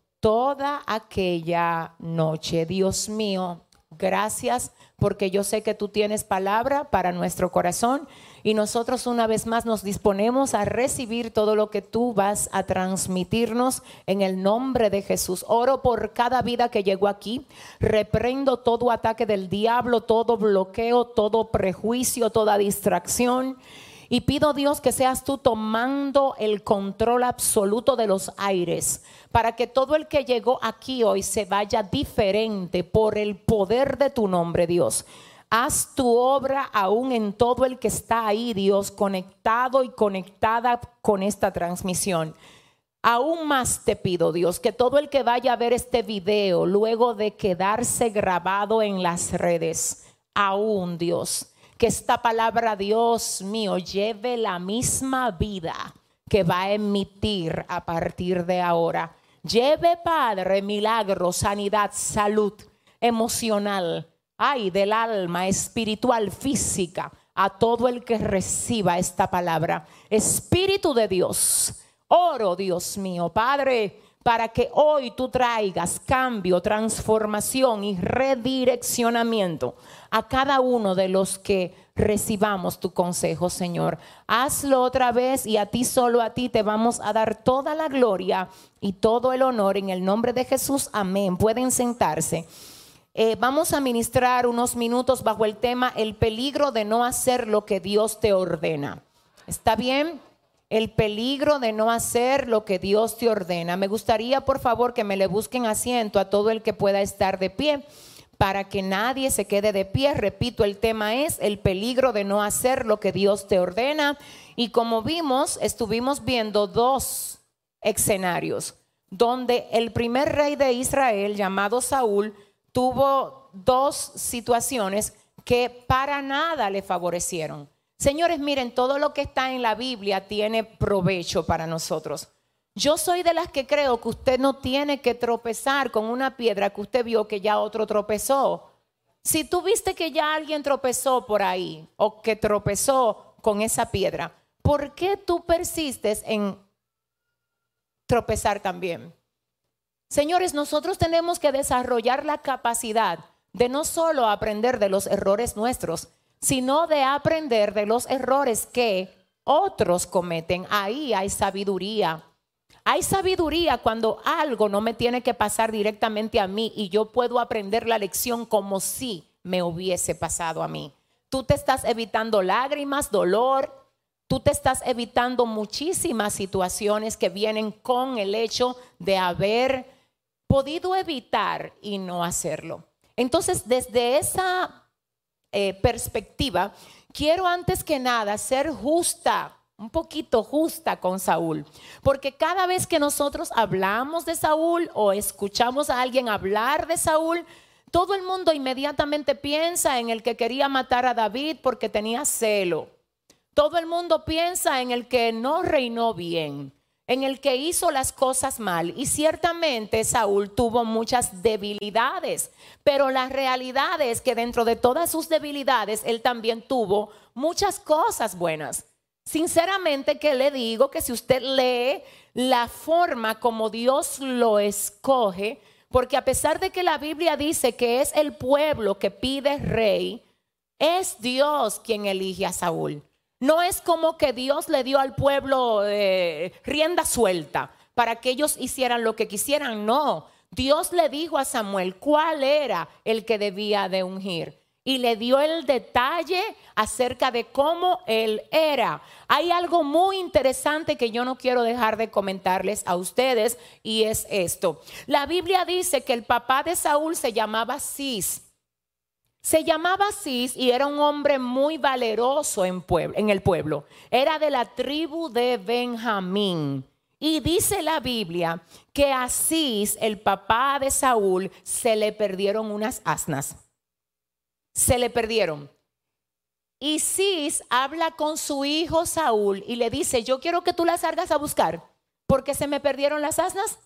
toda aquella noche. Dios mío, gracias, porque yo sé que tú tienes palabra para nuestro corazón y nosotros una vez más nos disponemos a recibir todo lo que tú vas a transmitirnos en el nombre de Jesús. Oro por cada vida que llegó aquí, reprendo todo ataque del diablo, todo bloqueo, todo prejuicio, toda distracción. Y pido, Dios, que seas tú tomando el control absoluto de los aires, para que todo el que llegó aquí hoy se vaya diferente por el poder de tu nombre, Dios. Haz tu obra aún en todo el que está ahí, Dios, conectado y conectada con esta transmisión. Aún más te pido, Dios, que todo el que vaya a ver este video, luego de quedarse grabado en las redes, aún, Dios, que esta palabra, Dios mío, lleve la misma vida que va a emitir a partir de ahora. Lleve, Padre, milagro, sanidad, salud emocional, ay, del alma, espiritual, física, a todo el que reciba esta palabra. Espíritu de Dios, oro, Dios mío, Padre, para que hoy tú traigas cambio, transformación y redireccionamiento a cada uno de los que recibamos tu consejo, Señor. Hazlo otra vez y a ti, solo a ti, te vamos a dar toda la gloria y todo el honor en el nombre de Jesús. Amén. Pueden sentarse. Vamos a ministrar unos minutos bajo el tema el peligro de no hacer lo que Dios te ordena. ¿Está bien? El peligro de no hacer lo que Dios te ordena. Me gustaría, por favor, que me le busquen asiento a todo el que pueda estar de pie, para que nadie se quede de pie. Repito, el tema es el peligro de no hacer lo que Dios te ordena. Y como vimos, estuvimos viendo dos escenarios, donde el primer rey de Israel, llamado Saúl, tuvo dos situaciones que para nada le favorecieron. Señores, miren, todo lo que está en la Biblia tiene provecho para nosotros. Yo soy de las que creo que usted no tiene que tropezar con una piedra que usted vio que ya otro tropezó. Si tú viste que ya alguien tropezó por ahí o que tropezó con esa piedra, ¿por qué tú persistes en tropezar también? Señores, nosotros tenemos que desarrollar la capacidad de no solo aprender de los errores nuestros, sino de aprender de los errores que otros cometen. Ahí hay sabiduría. Hay sabiduría cuando algo no me tiene que pasar directamente a mí y yo puedo aprender la lección como si me hubiese pasado a mí. Tú te estás evitando lágrimas, dolor. Tú te estás evitando muchísimas situaciones que vienen con el hecho de haber podido evitar y no hacerlo. Entonces, desde esa perspectiva, quiero antes que nada ser justa, un poquito justa con Saúl, porque cada vez que nosotros hablamos de Saúl o escuchamos a alguien hablar de Saúl, todo el mundo inmediatamente piensa en el que quería matar a David porque tenía celo. Todo el mundo piensa en el que no reinó bien, en el que hizo las cosas mal. Y ciertamente Saúl tuvo muchas debilidades, pero la realidad es que dentro de todas sus debilidades, él también tuvo muchas cosas buenas. Sinceramente que le digo que si usted lee la forma como Dios lo escoge, porque a pesar de que la Biblia dice que es el pueblo que pide rey, es Dios quien elige a Saúl. No es como que Dios le dio al pueblo rienda suelta para que ellos hicieran lo que quisieran. No, Dios le dijo a Samuel cuál era el que debía de ungir. Y le dio el detalle acerca de cómo él era. Hay algo muy interesante que yo no quiero dejar de comentarles a ustedes, y es esto. La Biblia dice que el papá de Saúl se llamaba Cis. Se llamaba Cis y era un hombre muy valeroso en el pueblo. Era de la tribu de Benjamín. Y dice la Biblia que a Cis, el papá de Saúl, se le perdieron unas asnas. Se le perdieron. Y Cis habla con su hijo Saúl y le dice: yo quiero que tú las salgas a buscar porque se me perdieron las asnas.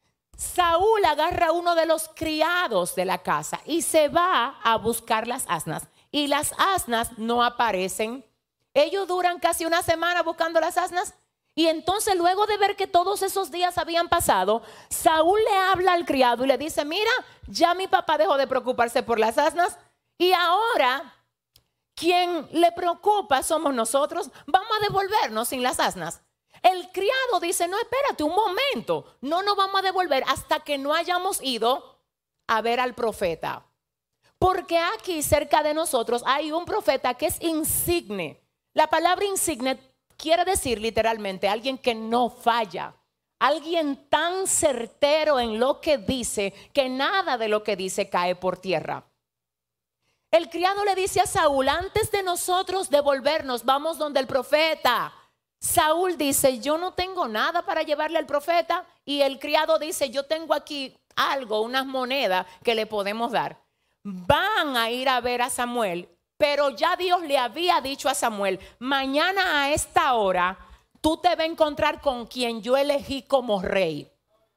Saúl agarra a uno de los criados de la casa y se va a buscar las asnas. Y las asnas no aparecen. Ellos duran casi una semana buscando las asnas. Y entonces, luego de ver que todos esos días habían pasado, Saúl le habla al criado y le dice: mira, ya mi papá dejó de preocuparse por las asnas. Y ahora, quien le preocupa somos nosotros. Vamos a devolvernos sin las asnas. El criado dice: no, espérate un momento. No nos vamos a devolver hasta que no hayamos ido a ver al profeta. Porque aquí cerca de nosotros hay un profeta que es insigne. La palabra insigne quiere decir literalmente alguien que no falla. Alguien tan certero en lo que dice que nada de lo que dice cae por tierra. El criado le dice a Saúl: antes de nosotros devolvernos, vamos donde el profeta. Saúl dice: yo no tengo nada para llevarle al profeta. Y el criado dice: yo tengo aquí algo, unas monedas que le podemos dar. Van a ir a ver a Samuel, pero ya Dios le había dicho a Samuel: mañana a esta hora tú te vas a encontrar con quien yo elegí como rey.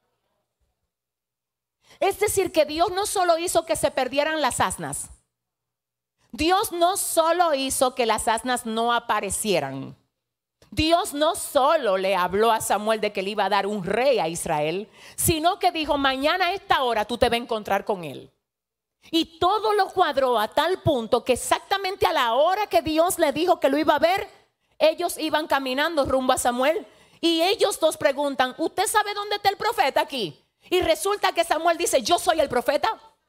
Es decir, que Dios no solo hizo que se perdieran las asnas. Dios no solo hizo que las asnas no aparecieran. Dios no solo le habló a Samuel de que le iba a dar un rey a Israel, sino que dijo: mañana a esta hora tú te vas a encontrar con él. Y todo lo cuadró a tal punto que exactamente a la hora que Dios le dijo que lo iba a ver, ellos iban caminando rumbo a Samuel. Y ellos dos preguntan: ¿usted sabe dónde está el profeta aquí? Y resulta que Samuel dice: yo soy el profeta.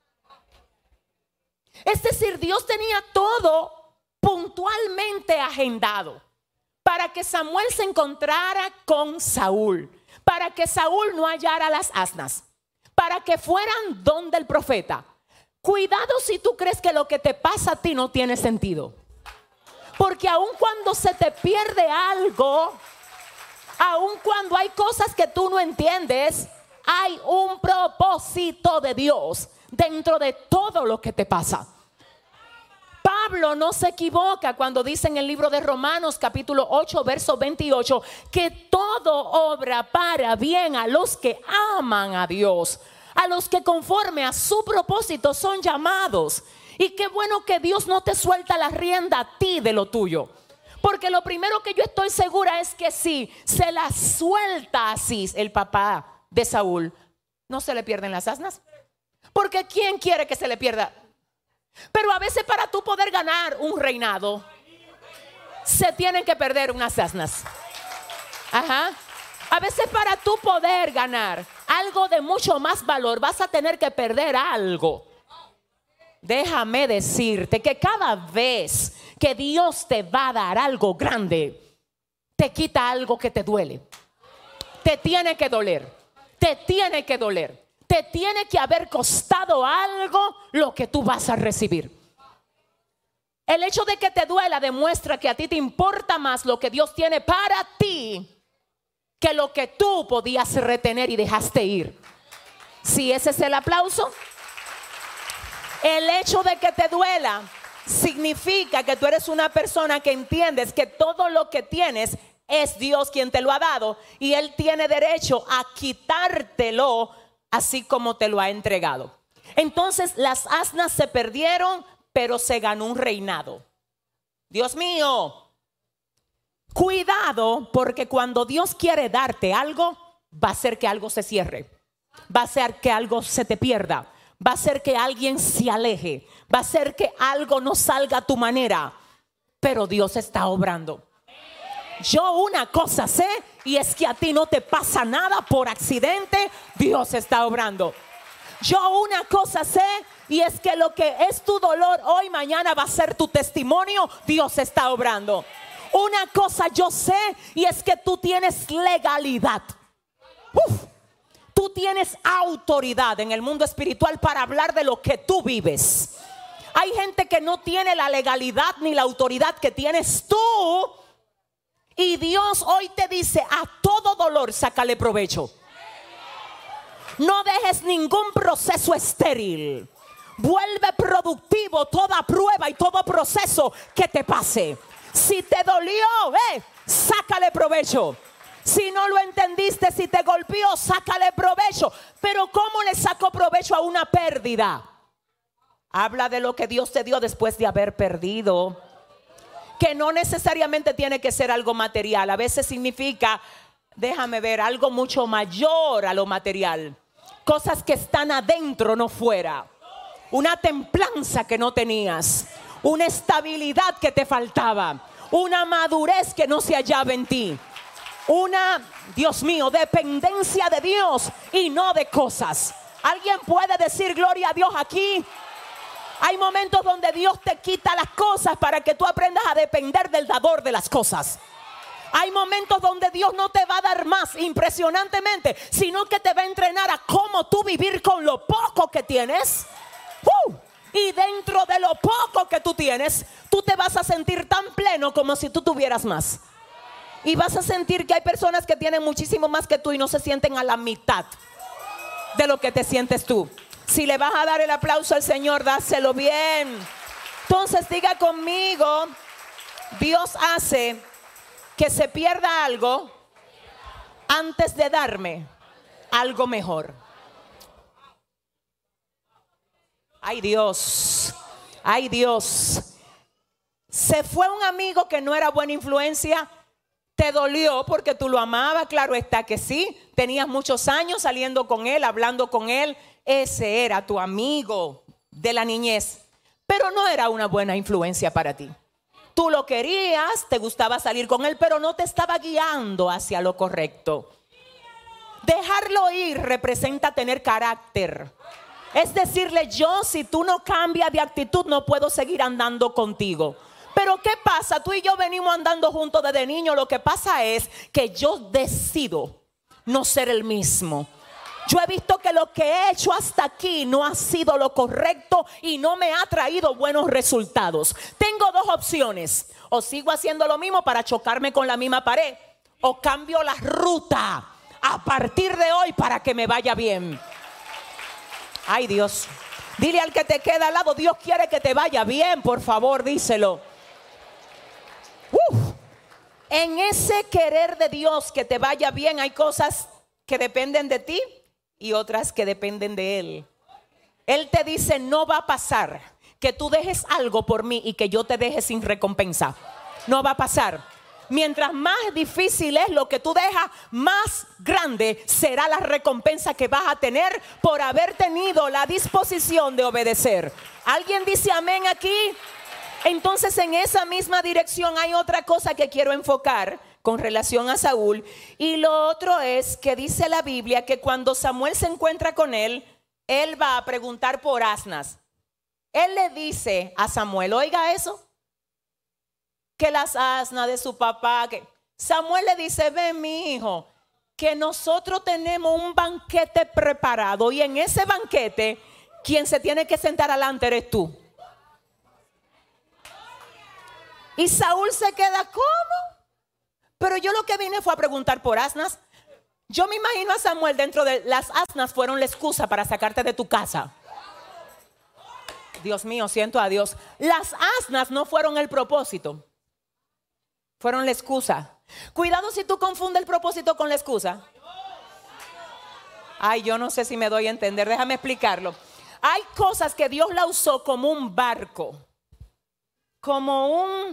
Es decir, Dios tenía todo puntualmente agendado para que Samuel se encontrara con Saúl, para que Saúl no hallara las asnas, para que fueran donde el profeta. Cuidado si tú crees que lo que te pasa a ti no tiene sentido, porque aun cuando se te pierde algo, aun cuando hay cosas que tú no entiendes, hay un propósito de Dios dentro de todo lo que te pasa. Pablo no se equivoca cuando dice en el libro de Romanos capítulo 8 verso 28 que todo obra para bien a los que aman a Dios, a los que conforme a su propósito son llamados. Y qué bueno que Dios no te suelta la rienda a ti de lo tuyo, porque lo primero que yo estoy segura es que si se la suelta así el papá de Saúl, no se le pierden las asnas. Porque ¿quién quiere que se le pierda? Pero a veces para tú poder ganar un reinado se tienen que perder unas asnas. Ajá. A veces para tú poder ganar algo de mucho más valor vas a tener que perder algo. Déjame decirte que cada vez que Dios te va a dar algo grande, te quita algo que te duele. Te tiene que doler. Te tiene que doler. Te tiene que haber costado algo lo que tú vas a recibir. El hecho de que te duela demuestra que a ti te importa más lo que Dios tiene para ti que lo que tú podías retener y dejaste ir. Si ese es el aplauso. El hecho de que te duela significa que tú eres una persona que entiendes que todo lo que tienes es Dios quien te lo ha dado y Él tiene derecho a quitártelo así como te lo ha entregado. Entonces las asnas se perdieron, pero se ganó un reinado. Dios mío, cuidado, porque cuando Dios quiere darte algo, va a hacer que algo se cierre, va a hacer que algo se te pierda, va a hacer que alguien se aleje, va a hacer que algo no salga a tu manera, pero Dios está obrando. Yo una cosa sé, y es que a ti no te pasa nada por accidente. Dios está obrando. Yo una cosa sé, y es que lo que es tu dolor hoy, mañana va a ser tu testimonio. Dios está obrando. Una cosa yo sé, y es que tú tienes legalidad. Tú tienes autoridad en el mundo espiritual para hablar de lo que tú vives. Hay gente que no tiene la legalidad ni la autoridad que tienes tú. Y Dios hoy te dice: a todo dolor sácale provecho. No dejes ningún proceso estéril. Vuelve productivo toda prueba y todo proceso que te pase. Si te dolió, sácale provecho. Si no lo entendiste, si te golpeó, sácale provecho. Pero ¿cómo le saco provecho a una pérdida? Habla de lo que Dios te dio después de haber perdido. Que no necesariamente tiene que ser algo material. A veces significa, déjame ver, algo mucho mayor a lo material. Cosas que están adentro, no fuera. Una templanza que no tenías. Una estabilidad que te faltaba. Una madurez que no se hallaba en ti. Una, Dios mío, dependencia de Dios y no de cosas. ¿Alguien puede decir gloria a Dios aquí? Hay momentos donde Dios te quita las cosas para que tú aprendas a depender del dador de las cosas. Hay momentos donde Dios no te va a dar más impresionantemente, sino que te va a entrenar a cómo tú vivir con lo poco que tienes. Y dentro de lo poco que tú tienes, tú te vas a sentir tan pleno como si tú tuvieras más. Y vas a sentir que hay personas que tienen muchísimo más que tú y no se sienten a la mitad de lo que te sientes tú. Si le vas a dar el aplauso al Señor, dáselo bien. Entonces diga conmigo: Dios hace que se pierda algo antes de darme algo mejor. Ay Dios, ay Dios. Se fue un amigo que no era buena influencia. Te dolió porque tú lo amabas, claro está que sí. Tenías muchos años saliendo con él, hablando con él. Ese era tu amigo de la niñez, pero no era una buena influencia para ti. Tú lo querías, te gustaba salir con él, pero no te estaba guiando hacia lo correcto. Dejarlo ir representa tener carácter. Es decirle: yo, si tú no cambias de actitud, no puedo seguir andando contigo. Pero ¿qué pasa? Tú y yo venimos andando juntos desde niño. Lo que pasa es que yo decido no ser el mismo. Yo he visto que lo que he hecho hasta aquí no ha sido lo correcto y no me ha traído buenos resultados. Tengo dos opciones: o sigo haciendo lo mismo para chocarme con la misma pared, o cambio la ruta a partir de hoy para que me vaya bien. Ay Dios, dile al que te queda al lado: Dios quiere que te vaya bien, por favor, díselo. En ese querer de Dios que te vaya bien, hay cosas que dependen de ti y otras que dependen de Él. Él te dice: no va a pasar que tú dejes algo por mí y que yo te deje sin recompensa. No va a pasar. Mientras más difícil es lo que tú dejas, más grande será la recompensa que vas a tener por haber tenido la disposición de obedecer. ¿Alguien dice amén aquí? Entonces, en esa misma dirección hay otra cosa que quiero enfocar con relación a Saúl. Y lo otro es que dice la Biblia que cuando Samuel se encuentra con él, él va a preguntar por asnas. Él le dice a Samuel: oiga eso, que las asnas de su papá, que Samuel le dice: ven mi hijo, que nosotros tenemos un banquete preparado, y en ese banquete quien se tiene que sentar adelante eres tú. Y Saúl se queda, ¿cómo? Pero yo lo que vine fue a preguntar por asnas. Yo me imagino a Samuel dentro de las asnas fueron la excusa para sacarte de tu casa. Dios mío, siento a Dios. Las asnas no fueron el propósito. Fueron la excusa. Cuidado si tú confundes el propósito con la excusa. Ay, yo no sé si me doy a entender. Déjame explicarlo. Hay cosas que Dios la usó como un barco. Como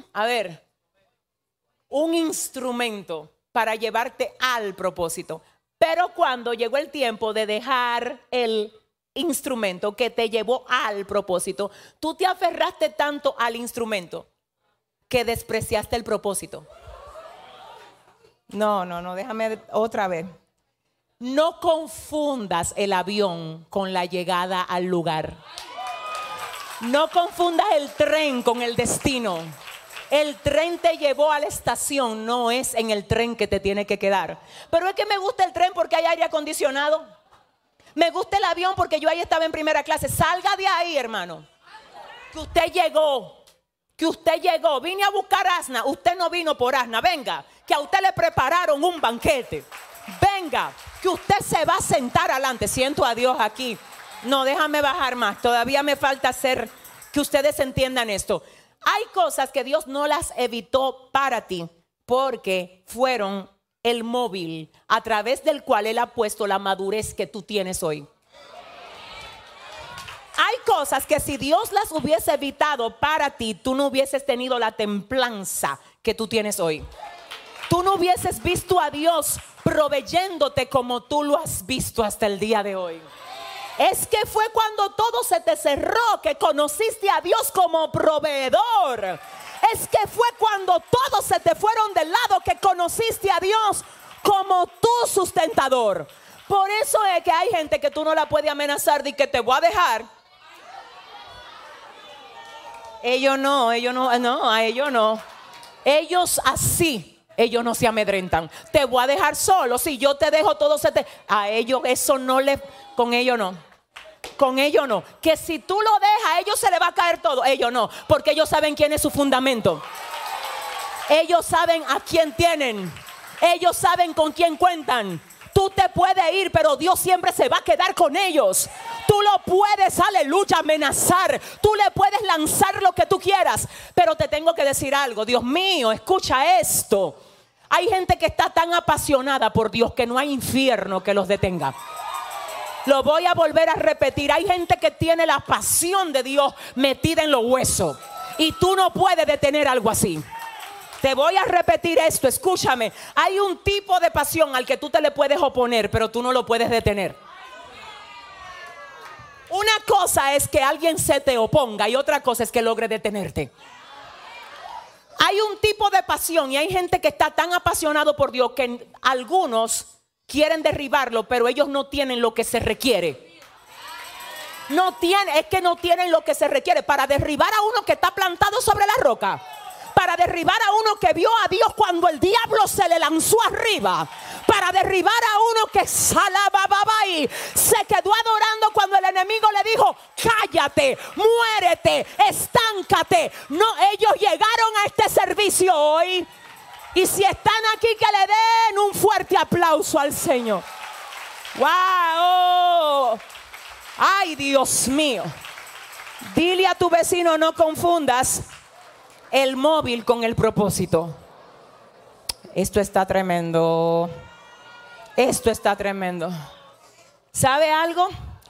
un instrumento para llevarte al propósito. Pero cuando llegó el tiempo de dejar el instrumento que te llevó al propósito, tú te aferraste tanto al instrumento que despreciaste el propósito. No, déjame otra vez. No confundas el avión con la llegada al lugar. No confundas el tren con el destino. El tren te llevó a la estación, no es en el tren que te tiene que quedar. Pero es que me gusta el tren porque hay aire acondicionado. Me gusta el avión porque yo ahí estaba en primera clase. Salga de ahí, hermano. Que usted llegó. Vine a buscar asna. Usted no vino por asna. Venga, que a usted le prepararon un banquete. Venga, que usted se va a sentar adelante. Siento a Dios aquí. No, déjame bajar más. Todavía me falta hacer que ustedes entiendan esto. Hay cosas que Dios no las evitó para ti porque fueron el móvil a través del cual Él ha puesto la madurez que tú tienes hoy. Hay cosas que si Dios las hubiese evitado para ti, tú no hubieses tenido la templanza que tú tienes hoy. Tú no hubieses visto a Dios proveyéndote como tú lo has visto hasta el día de hoy. Es que fue cuando todo se te cerró que conociste a Dios como proveedor. Es que fue cuando todos se te fueron del lado que conociste a Dios como tu sustentador. Por eso es que hay gente que tú no la puedes amenazar de que te voy a dejar. Ellos no. Ellos así, ellos no se amedrentan. Te voy a dejar solo. Si yo te dejo, todo se te... A ellos eso no le... Con ellos no. Con ellos no. Que si tú lo dejas, a ellos se les va a caer todo. Ellos no. Porque ellos saben quién es su fundamento. Ellos saben a quién tienen. Ellos saben con quién cuentan. Tú te puedes ir, pero Dios siempre se va a quedar con ellos. Tú lo puedes, aleluya, amenazar. Tú le puedes lanzar lo que tú quieras. Pero te tengo que decir algo. Dios mío, escucha esto. Hay gente que está tan apasionada por Dios que no hay infierno que los detenga. Lo voy a volver a repetir. Hay gente que tiene la pasión de Dios metida en los huesos. Y tú no puedes detener algo así. Te voy a repetir esto, escúchame. Hay un tipo de pasión al que tú te le puedes oponer, pero tú no lo puedes detener. Una cosa es que alguien se te oponga y otra cosa es que logre detenerte. Hay un tipo de pasión y hay gente que está tan apasionado por Dios que algunos quieren derribarlo, pero ellos no tienen lo que se requiere. Es que no tienen lo que se requiere para derribar a uno que está plantado sobre la roca. Para derribar a uno que vio a Dios cuando el diablo se le lanzó arriba. Para derribar a uno que se quedó adorando cuando el enemigo le dijo: cállate, muérete, estáncate. No, ellos llegaron a este servicio hoy. Y si están aquí, que le den un fuerte aplauso al Señor. ¡Wow! ¡Ay, Dios mío! Dile a tu vecino: no confundas el móvil con el propósito. Esto está tremendo. Esto está tremendo. ¿Sabe algo?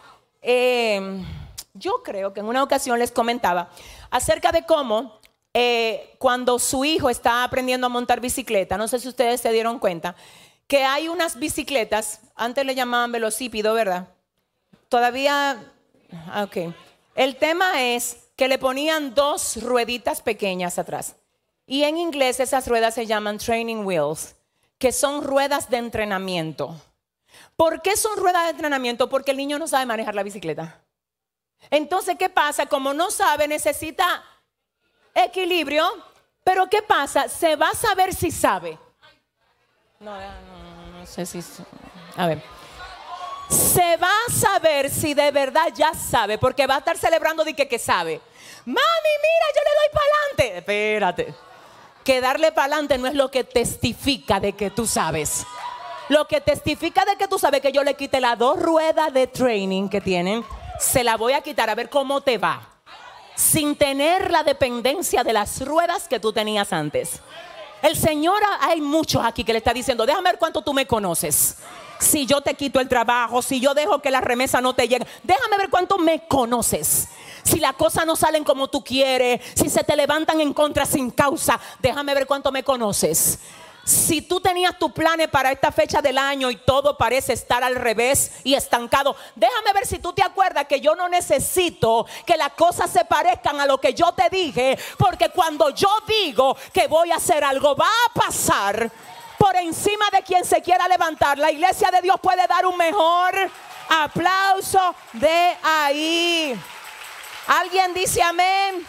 Yo creo que en una ocasión les comentaba acerca de cómo cuando su hijo está aprendiendo a montar bicicleta, no sé si ustedes se dieron cuenta que hay unas bicicletas, antes le llamaban velocípedo, ¿verdad? Todavía, ok. El tema es que le ponían 2 rueditas pequeñas atrás. Y en inglés esas ruedas se llaman training wheels, que son ruedas de entrenamiento. ¿Por qué son ruedas de entrenamiento? Porque el niño no sabe manejar la bicicleta. Entonces, ¿qué pasa? Como no sabe, necesita equilibrio. Pero ¿qué pasa? Se va a saber si sabe. No sé si... A ver. Se va a saber si de verdad ya sabe, porque va a estar celebrando de que sabe. Mami, mira, yo le doy para adelante. Espérate. que darle para adelante no es lo que testifica de que tú sabes. Lo que testifica de que tú sabes que yo le quite las 2 ruedas de training que tienen, se la voy a quitar a ver cómo te va. Sin tener la dependencia de las ruedas que tú tenías antes. El Señor, hay muchos aquí que le está diciendo, déjame ver cuánto tú me conoces. Si yo te quito el trabajo, si yo dejo que la remesa no te llegue, déjame ver cuánto me conoces. Si las cosas no salen como tú quieres, si se te levantan en contra sin causa, déjame ver cuánto me conoces. Si tú tenías tus planes para esta fecha del año y todo parece estar al revés y estancado, déjame ver si tú te acuerdas que yo no necesito que las cosas se parezcan a lo que yo te dije, porque cuando yo digo que voy a hacer algo, va a pasar por encima de quien se quiera levantar. La iglesia de Dios puede dar un mejor aplauso de ahí. ¿Alguien dice amén?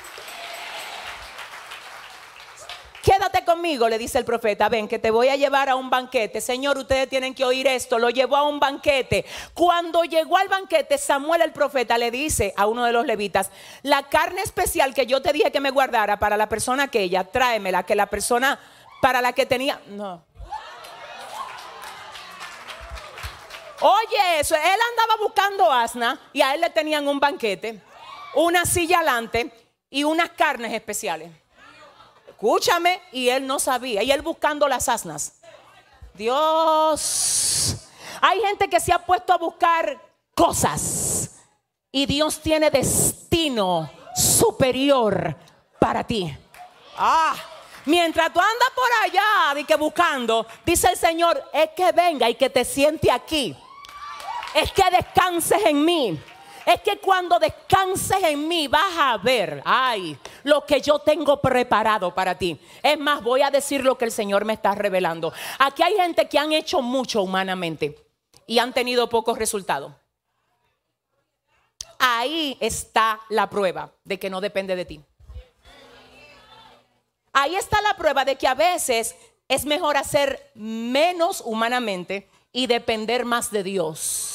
Quédate conmigo, le dice el profeta. Ven, que te voy a llevar a un banquete. Señor, ustedes tienen que oír esto. Lo llevó a un banquete. Cuando llegó al banquete, Samuel el profeta le dice a uno de los levitas: la carne especial que yo te dije que me guardara para la persona aquella, tráemela, que la persona para la que tenía... No. Oye, eso, él andaba buscando asna y a él le tenían un banquete, una silla alante y unas carnes especiales. Escúchame, y él no sabía, y él buscando las asnas. Dios, hay gente que se ha puesto a buscar cosas y Dios tiene destino superior para ti. Mientras tú andas por allá y que buscando, dice el Señor, es que venga y que te siente aquí. Es que descanses en mí. Es que cuando descanses en mí vas a ver, lo que yo tengo preparado para ti. Es más, voy a decir lo que el Señor me está revelando. Aquí hay gente que han hecho mucho humanamente y han tenido pocos resultados. Ahí está la prueba de que no depende de ti. Ahí está la prueba de que a veces es mejor hacer menos humanamente y depender más de Dios.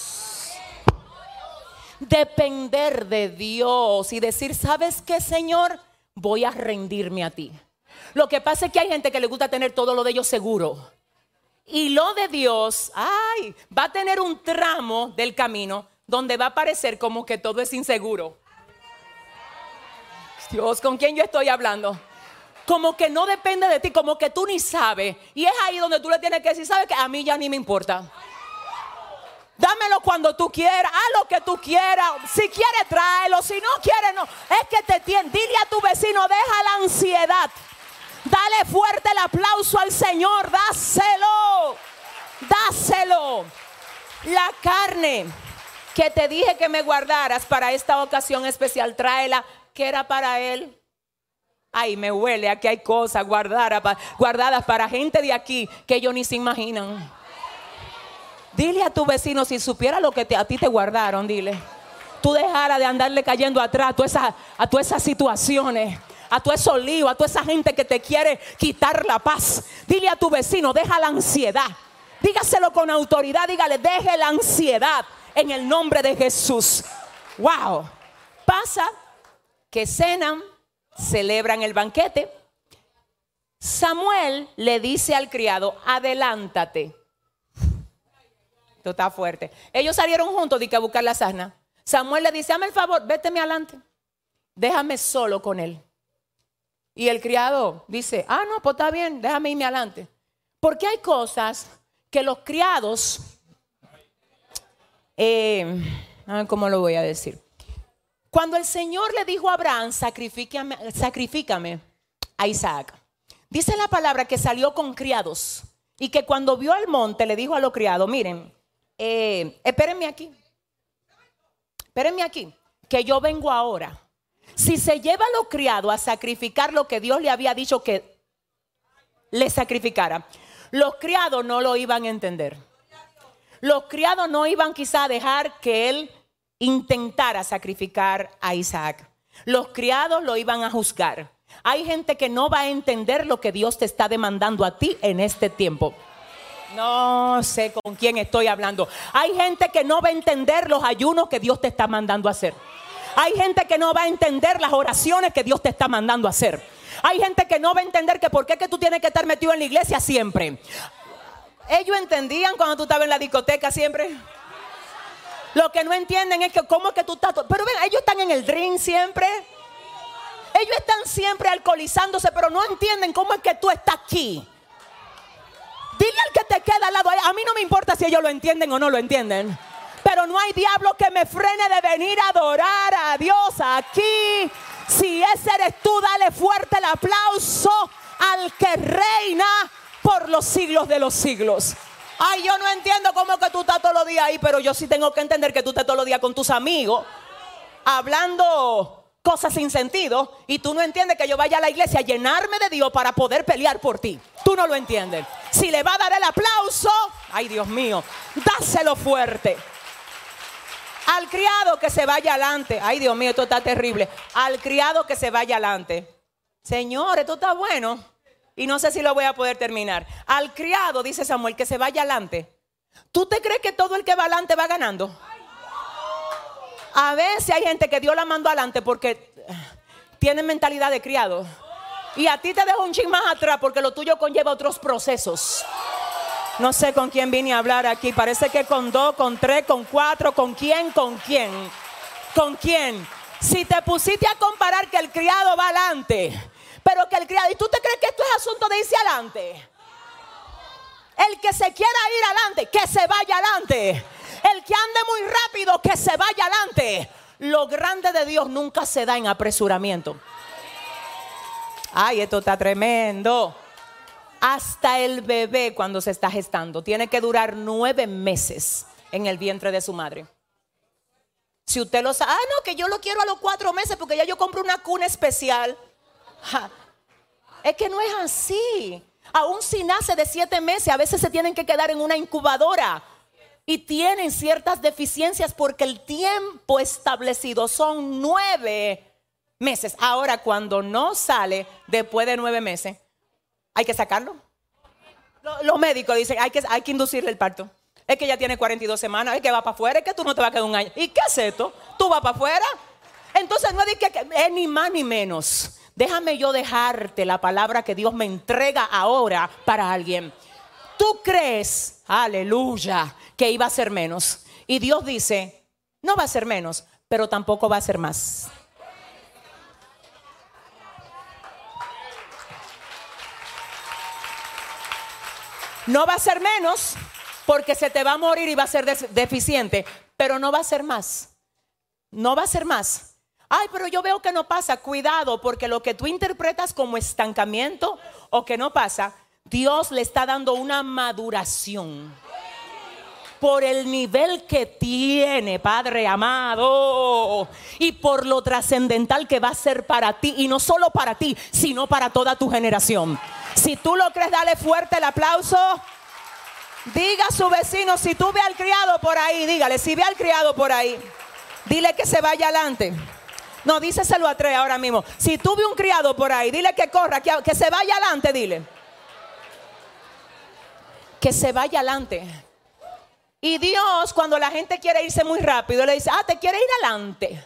Depender de Dios y decir, ¿sabes qué, Señor? Voy a rendirme a ti. Lo que pasa es que hay gente que le gusta tener todo lo de ellos seguro. Y lo de Dios, va a tener un tramo del camino donde va a parecer como que todo es inseguro. Dios, ¿con quién yo estoy hablando? Como que no depende de ti, como que tú ni sabes. Y es ahí donde tú le tienes que decir, ¿sabes qué? A mí ya ni me importa. Dámelo cuando tú quieras, haz lo que tú quieras. Si quieres, tráelo. Si no quieres, no. Es que te tiene. Dile a tu vecino, deja la ansiedad. Dale fuerte el aplauso al Señor. Dáselo. Dáselo. La carne que te dije que me guardaras para esta ocasión especial, tráela. ¿Qué era para él? Me huele. Aquí hay cosas guardadas para gente de aquí que ellos ni se imaginan. Dile a tu vecino, si supiera lo que a ti te guardaron, dile. Tú dejaras de andarle cayendo atrás a todas esas situaciones, a todo esos líos, a toda esa gente que te quiere quitar la paz. Dile a tu vecino, deja la ansiedad. Dígaselo con autoridad, dígale, deje la ansiedad en el nombre de Jesús. Wow. Pasa que cenan, celebran el banquete. Samuel le dice al criado, adelántate. Esto está fuerte. Ellos salieron juntos a buscar la asna. Samuel le dice, hazme el favor, véteme adelante. Déjame solo con él. Y el criado dice, no, pues está bien, déjame irme adelante. Porque hay cosas que los criados, ¿cómo lo voy a decir? Cuando el Señor le dijo a Abraham, sacrifícame a Isaac. Dice la palabra que salió con criados. Y que cuando vio el monte le dijo a los criados, miren, espérenme aquí, que yo vengo ahora. Si se lleva a los criados a sacrificar lo que Dios le había dicho que le sacrificara, los criados no lo iban a entender. Los criados no iban quizá a dejar que él intentara sacrificar a Isaac. Los criados lo iban a juzgar. Hay gente que no va a entender lo que Dios te está demandando a ti en este tiempo. No sé con quién estoy hablando. Hay gente que no va a entender los ayunos que Dios te está mandando a hacer. Hay gente que no va a entender las oraciones que Dios te está mandando a hacer. Hay gente que no va a entender que por qué que tú tienes que estar metido en la iglesia siempre. Ellos entendían cuando tú estabas en la discoteca siempre. Lo que no entienden es que cómo es que tú estás. Pero ven, ellos están en el drink siempre. Ellos están siempre alcoholizándose, pero no entienden cómo es que tú estás aquí. Dile al que te queda al lado. A mí no me importa si ellos lo entienden o no lo entienden. Pero no hay diablo que me frene de venir a adorar a Dios aquí. Si ese eres tú, dale fuerte el aplauso al que reina por los siglos de los siglos. Ay, yo no entiendo cómo que tú estás todos los días ahí, pero yo sí tengo que entender que tú estás todos los días con tus amigos hablando cosas sin sentido, y tú no entiendes que yo vaya a la iglesia a llenarme de Dios para poder pelear por ti. Tú no lo entiendes. Si le va a dar el aplauso, ay Dios mío, dáselo fuerte. Al criado que se vaya adelante. Ay Dios mío, esto está terrible. Al criado que se vaya adelante. Señor, esto está bueno. Y no sé si lo voy a poder terminar. Al criado, dice Samuel, que se vaya adelante. ¿Tú te crees que todo el que va adelante va ganando? A veces hay gente que Dios la mandó adelante porque tiene mentalidad de criado. Y a ti te dejo un chin más atrás porque lo tuyo conlleva otros procesos. No sé con quién vine a hablar aquí. Parece que con 2, con 3, con 4. ¿Con quién? ¿Con quién? ¿Con quién? Si te pusiste a comparar que el criado va adelante, pero que el criado, ¿y tú te crees que esto es asunto de irse adelante? El que se quiera ir adelante, que se vaya adelante. El que ande muy rápido, que se vaya adelante. Lo grande de Dios nunca se da en apresuramiento. Ay, esto está tremendo. Hasta el bebé, cuando se está gestando, tiene que durar 9 meses en el vientre de su madre. Si usted lo sabe, no, que yo lo quiero a los 4 meses porque ya yo compro una cuna especial. Es que no es así. Aún si nace de 7 meses, a veces se tienen que quedar en una incubadora y tienen ciertas deficiencias porque el tiempo establecido son 9 meses. Ahora, cuando no sale después de 9 meses, hay que sacarlo. Los médicos dicen hay que inducirle el parto. Es que ya tiene 42 semanas, es que va para afuera, es que tú no te vas a quedar un año. ¿Y qué es esto? ¿Tú vas para afuera? Entonces no es que es ni más ni menos. Déjame yo dejarte la palabra que Dios me entrega ahora para alguien. Tú crees, aleluya, que iba a ser menos. Y Dios dice, no va a ser menos, pero tampoco va a ser más. No va a ser menos porque se te va a morir y va a ser deficiente, pero no va a ser más. No va a ser más. Ay, pero yo veo que no pasa. Cuidado, porque lo que tú interpretas como estancamiento o que no pasa, Dios le está dando una maduración por el nivel que tiene, Padre amado, y por lo trascendental que va a ser para ti, y no solo para ti, sino para toda tu generación. Si tú lo crees, dale fuerte el aplauso. Diga a su vecino, si tú ve al criado por ahí, dígale, si ve al criado por ahí, dile que se vaya adelante. No, díselo a 3 ahora mismo. Si tú ve un criado por ahí, dile que corra, que se vaya adelante, dile. Que se vaya adelante. Y Dios, cuando la gente quiere irse muy rápido, le dice, ¿te quiere ir adelante?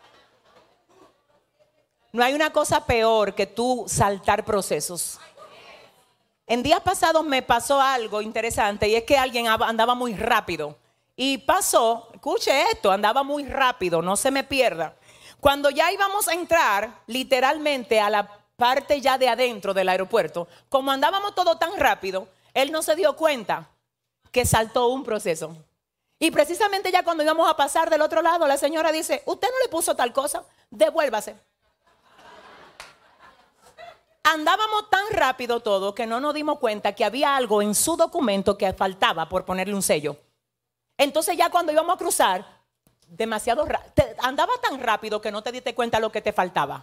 No hay una cosa peor que tú saltar procesos. En días pasados me pasó algo interesante, y es que alguien andaba muy rápido. Y pasó, escuche esto, andaba muy rápido, no se me pierda. Cuando ya íbamos a entrar literalmente a la parte ya de adentro del aeropuerto, como andábamos todo tan rápido, él no se dio cuenta que saltó un proceso. Y precisamente ya cuando íbamos a pasar del otro lado, la señora dice, ¿usted no le puso tal cosa? Devuélvase. Andábamos tan rápido todo que no nos dimos cuenta que había algo en su documento que faltaba por ponerle un sello. Entonces ya cuando íbamos a cruzar, demasiado andaba tan rápido que no te diste cuenta lo que te faltaba.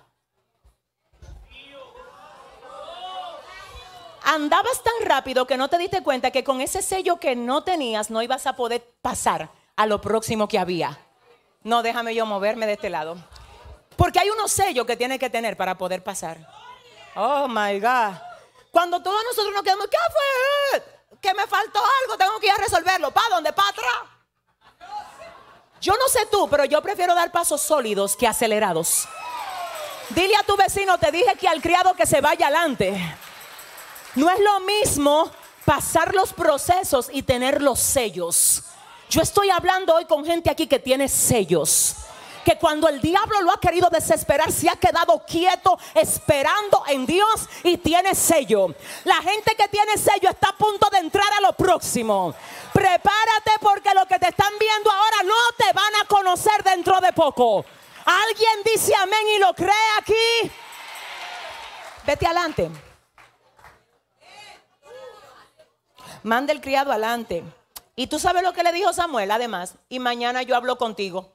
Andabas tan rápido que no te diste cuenta que con ese sello que no tenías no ibas a poder pasar a lo próximo que había. No, déjame yo moverme de este lado. Porque hay unos sellos que tienes que tener para poder pasar. Oh my God. Cuando todos nosotros nos quedamos, ¿qué fue? Que me faltó algo, tengo que ir a resolverlo. ¿Para dónde? ¿Para atrás? Yo no sé tú, pero yo prefiero dar pasos sólidos que acelerados. Dile a tu vecino, te dije que al criado que se vaya adelante. No es lo mismo pasar los procesos y tener los sellos. Yo estoy hablando hoy con gente aquí que tiene sellos, que cuando el diablo lo ha querido desesperar, se ha quedado quieto esperando en Dios y tiene sello. La gente que tiene sello está a punto de entrar a lo próximo. Prepárate, porque lo que te están viendo ahora no te van a conocer dentro de poco. ¿Alguien dice amén y lo cree aquí? Vete adelante. Manda el criado adelante. Y tú sabes lo que le dijo Samuel, además. Y mañana yo hablo contigo.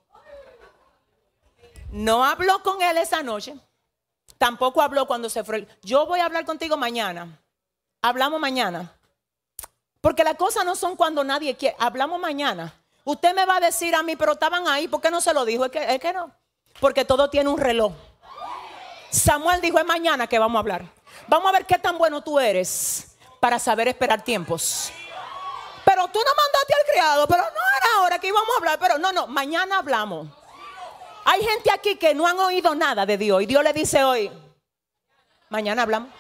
No habló con él esa noche. Tampoco habló cuando se fue. Yo voy a hablar contigo mañana. Hablamos mañana. Porque las cosas no son cuando nadie quiere. Hablamos mañana. Usted me va a decir a mí, pero estaban ahí. ¿Por qué no se lo dijo? Es que no. Porque todo tiene un reloj. Samuel dijo, es mañana que vamos a hablar. Vamos a ver qué tan bueno tú eres para saber esperar tiempos. Pero tú no mandaste al criado. Pero no era ahora que íbamos a hablar. Pero no, mañana hablamos. Hay gente aquí que no han oído nada de Dios. Y Dios le dice hoy, mañana hablamos.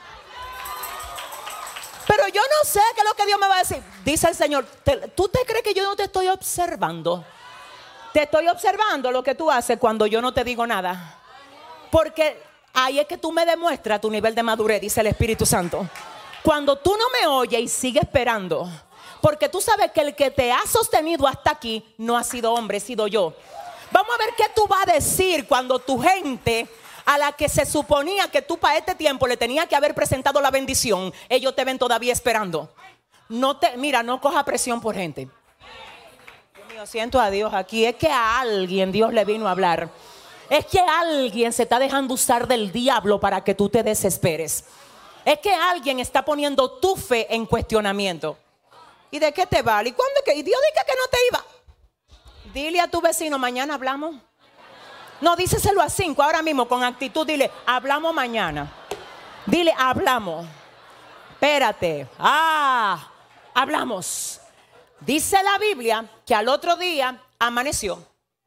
Pero yo no sé qué es lo que Dios me va a decir. Dice el Señor, ¿tú te crees que yo no te estoy observando? Te estoy observando lo que tú haces cuando yo no te digo nada. Porque ahí es que tú me demuestras tu nivel de madurez, dice el Espíritu Santo. Cuando tú no me oyes y sigues esperando. Porque tú sabes que el que te ha sostenido hasta aquí no ha sido hombre, he sido yo. Vamos a ver qué tú vas a decir cuando tu gente, a la que se suponía que tú para este tiempo le tenías que haber presentado la bendición, ellos te ven todavía esperando. Mira, no coja presión por gente. Dios mío, siento a Dios aquí. Es que a alguien Dios le vino a hablar. Es que alguien se está dejando usar del diablo para que tú te desesperes. Es que alguien está poniendo tu fe en cuestionamiento. ¿Y de qué te vale? ¿Y cuándo que? ¿Y Dios dice que no te iba? Dile a tu vecino, mañana hablamos. No, díceselo a 5 ahora mismo con actitud. Dile, hablamos mañana. Dile, hablamos. Espérate. Hablamos. Dice la Biblia que al otro día amaneció.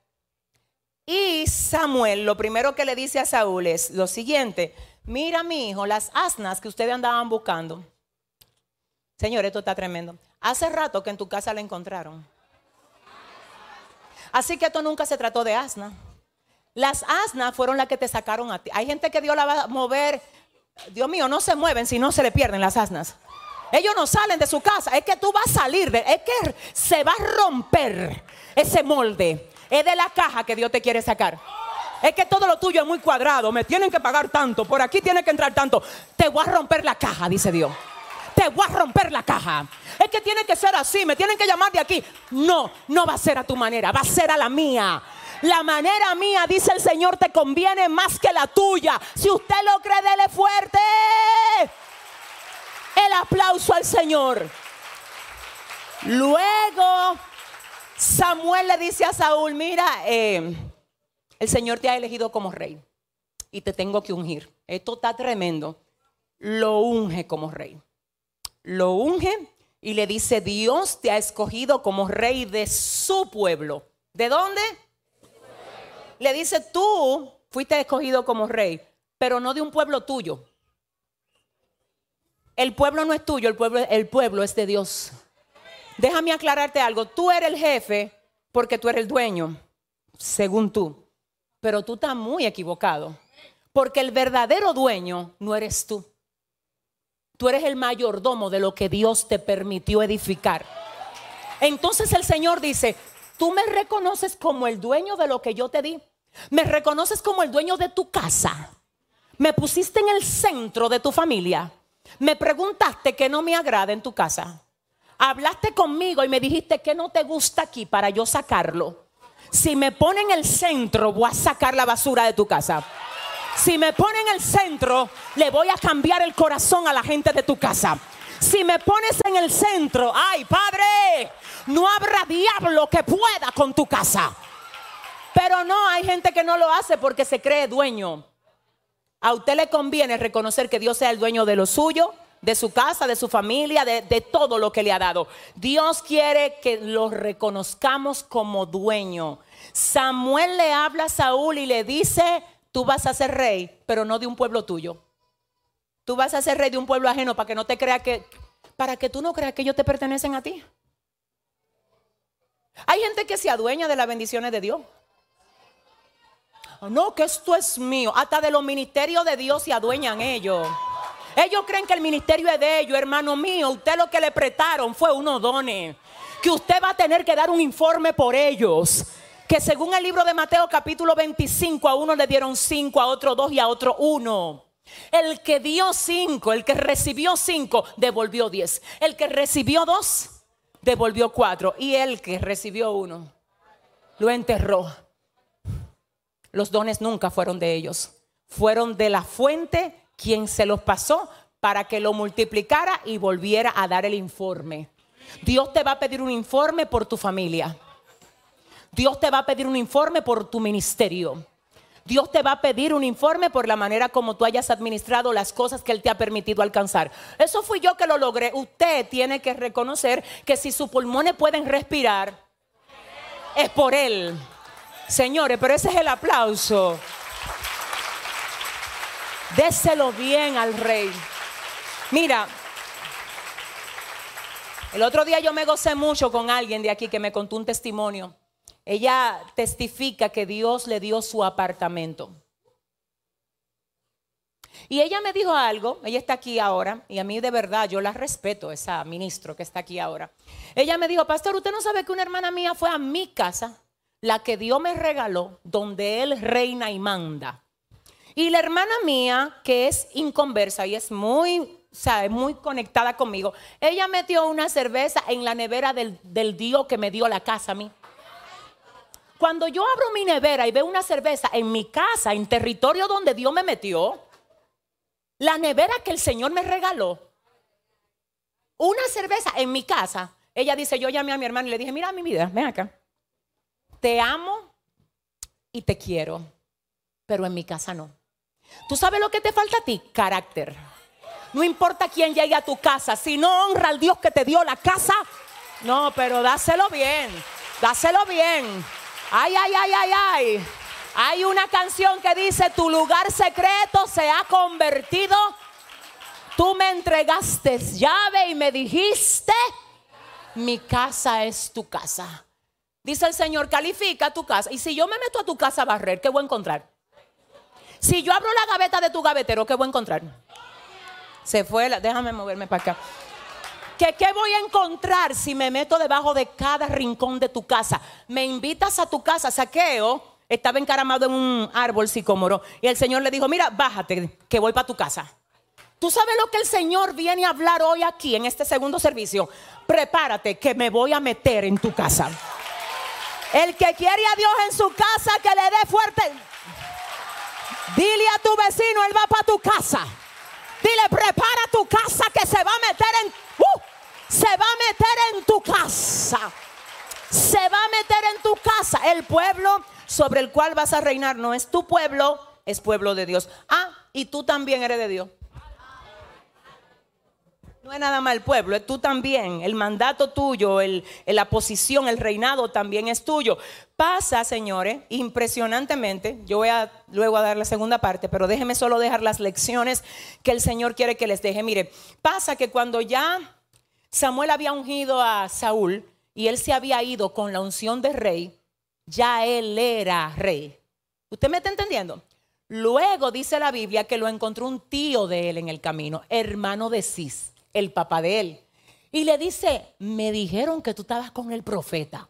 Y Samuel lo primero que le dice a Saúl es lo siguiente. Mira, mi hijo, las asnas que ustedes andaban buscando. Señor, esto está tremendo. Hace rato que en tu casa la encontraron. Así que esto nunca se trató de asna. Las asnas fueron las que te sacaron a ti. Hay gente que Dios la va a mover. Dios mío, no se mueven si no se le pierden las asnas. Ellos no salen de su casa. Es que tú vas a salir es que se va a romper ese molde. Es de la caja que Dios te quiere sacar. Es que todo lo tuyo es muy cuadrado. Me tienen que pagar tanto. Por aquí tiene que entrar tanto. Te voy a romper la caja, dice Dios. Te voy a romper la caja. Es que tiene que ser así. Me tienen que llamar de aquí. No va a ser a tu manera. Va a ser a la mía. La manera mía, dice el Señor, te conviene más que la tuya. Si usted lo cree, dele fuerte el aplauso al Señor. Luego Samuel le dice a Saúl, mira, el Señor te ha elegido como rey y te tengo que ungir. Esto está tremendo. Lo unge como rey. Lo unge y le dice, Dios te ha escogido como rey de su pueblo. ¿De dónde? Le dice, tú fuiste escogido como rey, pero no de un pueblo tuyo. El pueblo no es tuyo, el pueblo es de Dios. Déjame aclararte algo. Tú eres el jefe porque tú eres el dueño, según tú. Pero tú estás muy equivocado. Porque el verdadero dueño no eres tú. Tú eres el mayordomo de lo que Dios te permitió edificar. Entonces el Señor dice, tú me reconoces como el dueño de lo que yo te di. Me reconoces como el dueño de tu casa. Me pusiste en el centro de tu familia. Me preguntaste qué no me agrada en tu casa. Hablaste conmigo y me dijiste que no te gusta aquí para yo sacarlo. Si me pone en el centro, voy a sacar la basura de tu casa. Si me pone en el centro, le voy a cambiar el corazón a la gente de tu casa. Si me pones en el centro, ay Padre, no habrá diablo que pueda con tu casa. Pero no, hay gente que no lo hace porque se cree dueño. A usted le conviene reconocer que Dios sea el dueño de lo suyo, de su casa, de su familia, de todo lo que le ha dado. Dios quiere que lo reconozcamos como dueño. Samuel le habla a Saúl y le dice, tú vas a ser rey, pero no de un pueblo tuyo. Tú vas a ser rey de un pueblo ajeno para que no te creas para que tú no creas que ellos te pertenecen a ti. Hay gente que se adueña de las bendiciones de Dios. No, que esto es mío. Hasta de los ministerios de Dios se adueñan ellos. Ellos creen que el ministerio es de ellos, hermano mío. Usted lo que le prestaron fue unos dones, que usted va a tener que dar un informe por ellos. Que según el libro de Mateo capítulo 25, a uno le dieron 5, a otro 2 y a otro 1. El que dio 5, el que recibió 5, devolvió 10. El que recibió 2, devolvió 4. Y el que recibió 1, lo enterró. Los dones nunca fueron de ellos. Fueron de la fuente quien se los pasó para que lo multiplicara y volviera a dar el informe. Dios te va a pedir un informe por tu familia. Dios te va a pedir un informe por tu ministerio. Dios te va a pedir un informe por la manera como tú hayas administrado las cosas que Él te ha permitido alcanzar. Eso fui yo que lo logré. Usted tiene que reconocer que si sus pulmones pueden respirar, es por Él. Señores, pero ese es el aplauso. Déselo bien al Rey. Mira, el otro día yo me gocé mucho con alguien de aquí que me contó un testimonio. Ella testifica que Dios le dio su apartamento. Y ella me dijo algo, ella está aquí ahora, y a mí de verdad yo la respeto, esa ministro que está aquí ahora. Ella me dijo, pastor, ¿usted no sabe que una hermana mía fue a mi casa, la que Dios me regaló, donde Él reina y manda? Y la hermana mía, que es inconversa y es muy conectada conmigo, ella metió una cerveza en la nevera del Dios que me dio la casa a mí. Cuando yo abro mi nevera y veo una cerveza en mi casa, en territorio donde Dios me metió, la nevera que el Señor me regaló, una cerveza en mi casa, ella dice, yo llamé a mi hermano y le dije, mira mi vida, ven acá. Te amo y te quiero, pero en mi casa no. ¿Tú sabes lo que te falta a ti? Carácter. No importa quién llegue a tu casa, si no honra al Dios que te dio la casa, no, pero dáselo bien, dáselo bien. Ay, ay, ay, ay, ay. Hay una canción que dice, tu lugar secreto se ha convertido. Tú me entregaste llave y me dijiste, mi casa es tu casa. Dice el Señor, califica tu casa. Y si yo me meto a tu casa a barrer, ¿qué voy a encontrar? Si yo abro la gaveta de tu gavetero, ¿qué voy a encontrar? Se fue, déjame moverme para acá. ¿Qué voy a encontrar si me meto debajo de cada rincón de tu casa? Me invitas a tu casa. Saqueo estaba encaramado en un árbol sicómoro y el Señor le dijo, mira, bájate que voy para tu casa. ¿Tú sabes lo que el Señor viene a hablar hoy aquí en este segundo servicio? Prepárate que me voy a meter en tu casa. El que quiere a Dios en su casa, que le dé fuerte. Dile a tu vecino, él va para tu casa. Dile, prepara tu casa que se va a meter se va a meter en tu casa. Se va a meter en tu casa. El pueblo sobre el cual vas a reinar no es tu pueblo, es pueblo de Dios. Ah, y tú también eres de Dios. No es nada más el pueblo, es tú también. El mandato tuyo, la posición, el reinado también es tuyo. Pasa, señores, impresionantemente. Yo voy luego a dar la segunda parte, pero déjeme solo dejar las lecciones que el Señor quiere que les deje. Mire, pasa que cuando ya Samuel había ungido a Saúl y él se había ido con la unción de rey, ya él era rey. ¿Usted me está entendiendo? Luego dice la Biblia que lo encontró un tío de él en el camino, hermano de Cis, el papá de él. Y le dice, me dijeron que tú estabas con el profeta.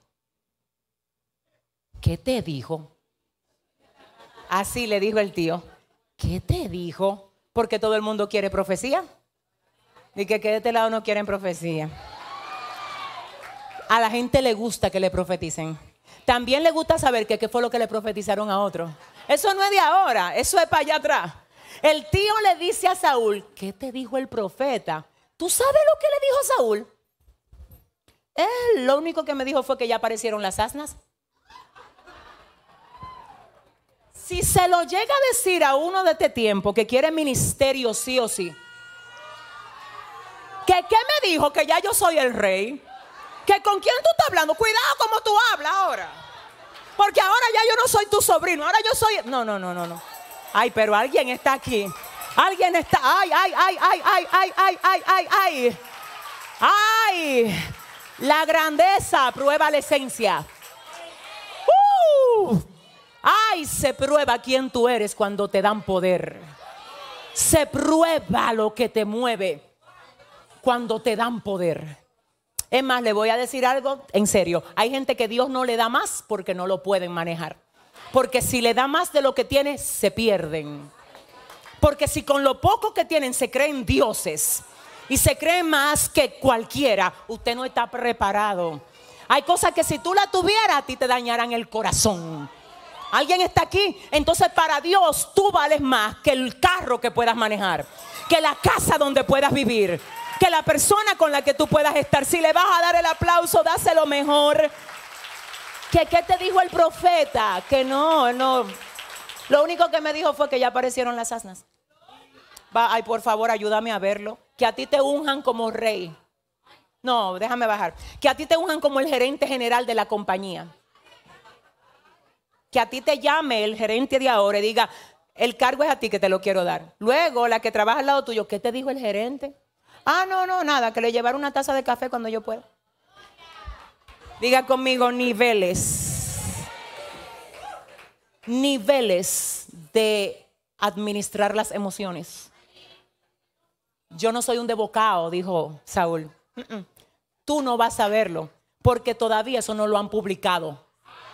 ¿Qué te dijo? Así le dijo el tío. ¿Qué te dijo? Porque todo el mundo quiere profecía. Y que de este lado no quieren profecía. A la gente le gusta que le profeticen. También le gusta saber qué fue lo que le profetizaron a otro. Eso no es de ahora, eso es para allá atrás. El tío le dice a Saúl, ¿qué te dijo el profeta? ¿Tú sabes lo que le dijo a Saúl? Él lo único que me dijo fue que ya aparecieron las asnas. Si se lo llega a decir a uno de este tiempo que quiere ministerio sí o sí, ¿qué me dijo? Que ya yo soy el rey. ¿Que con quién tú estás hablando? Cuidado como tú hablas ahora. Porque ahora ya yo no soy tu sobrino, ahora yo soy... No. Ay, pero alguien está aquí. Alguien está. Ay, ay, ay, ay, ay, ay, ay, ay, ay, ay. Ay, la grandeza prueba la esencia. Ay, se prueba quién tú eres cuando te dan poder. Se prueba lo que te mueve cuando te dan poder. Es más, le voy a decir algo en serio. Hay gente que Dios no le da más porque no lo pueden manejar. Porque si le da más de lo que tiene, se pierden. Porque si con lo poco que tienen se creen dioses y se creen más que cualquiera, usted no está preparado. Hay cosas que si tú la tuvieras, a ti te dañarán el corazón. ¿Alguien está aquí? Entonces para Dios tú vales más que el carro que puedas manejar, que la casa donde puedas vivir, que la persona con la que tú puedas estar. Si le vas a dar el aplauso, dáselo mejor. ¿Qué te dijo el profeta? Que no. Lo único que me dijo fue que ya aparecieron las asnas. Ay, por favor, ayúdame a verlo. Que a ti te unjan como rey. No, déjame bajar. Que a ti te unjan como el gerente general de la compañía. Que a ti te llame el gerente de ahora y diga, el cargo es a ti que te lo quiero dar. Luego, la que trabaja al lado tuyo, ¿qué te dijo el gerente? Ah, no, nada, que le llevar una taza de café cuando yo pueda. Diga conmigo, niveles. Niveles de administrar las emociones. Yo no soy un devocao, dijo Saúl. Tú no vas a verlo, porque todavía eso no lo han publicado.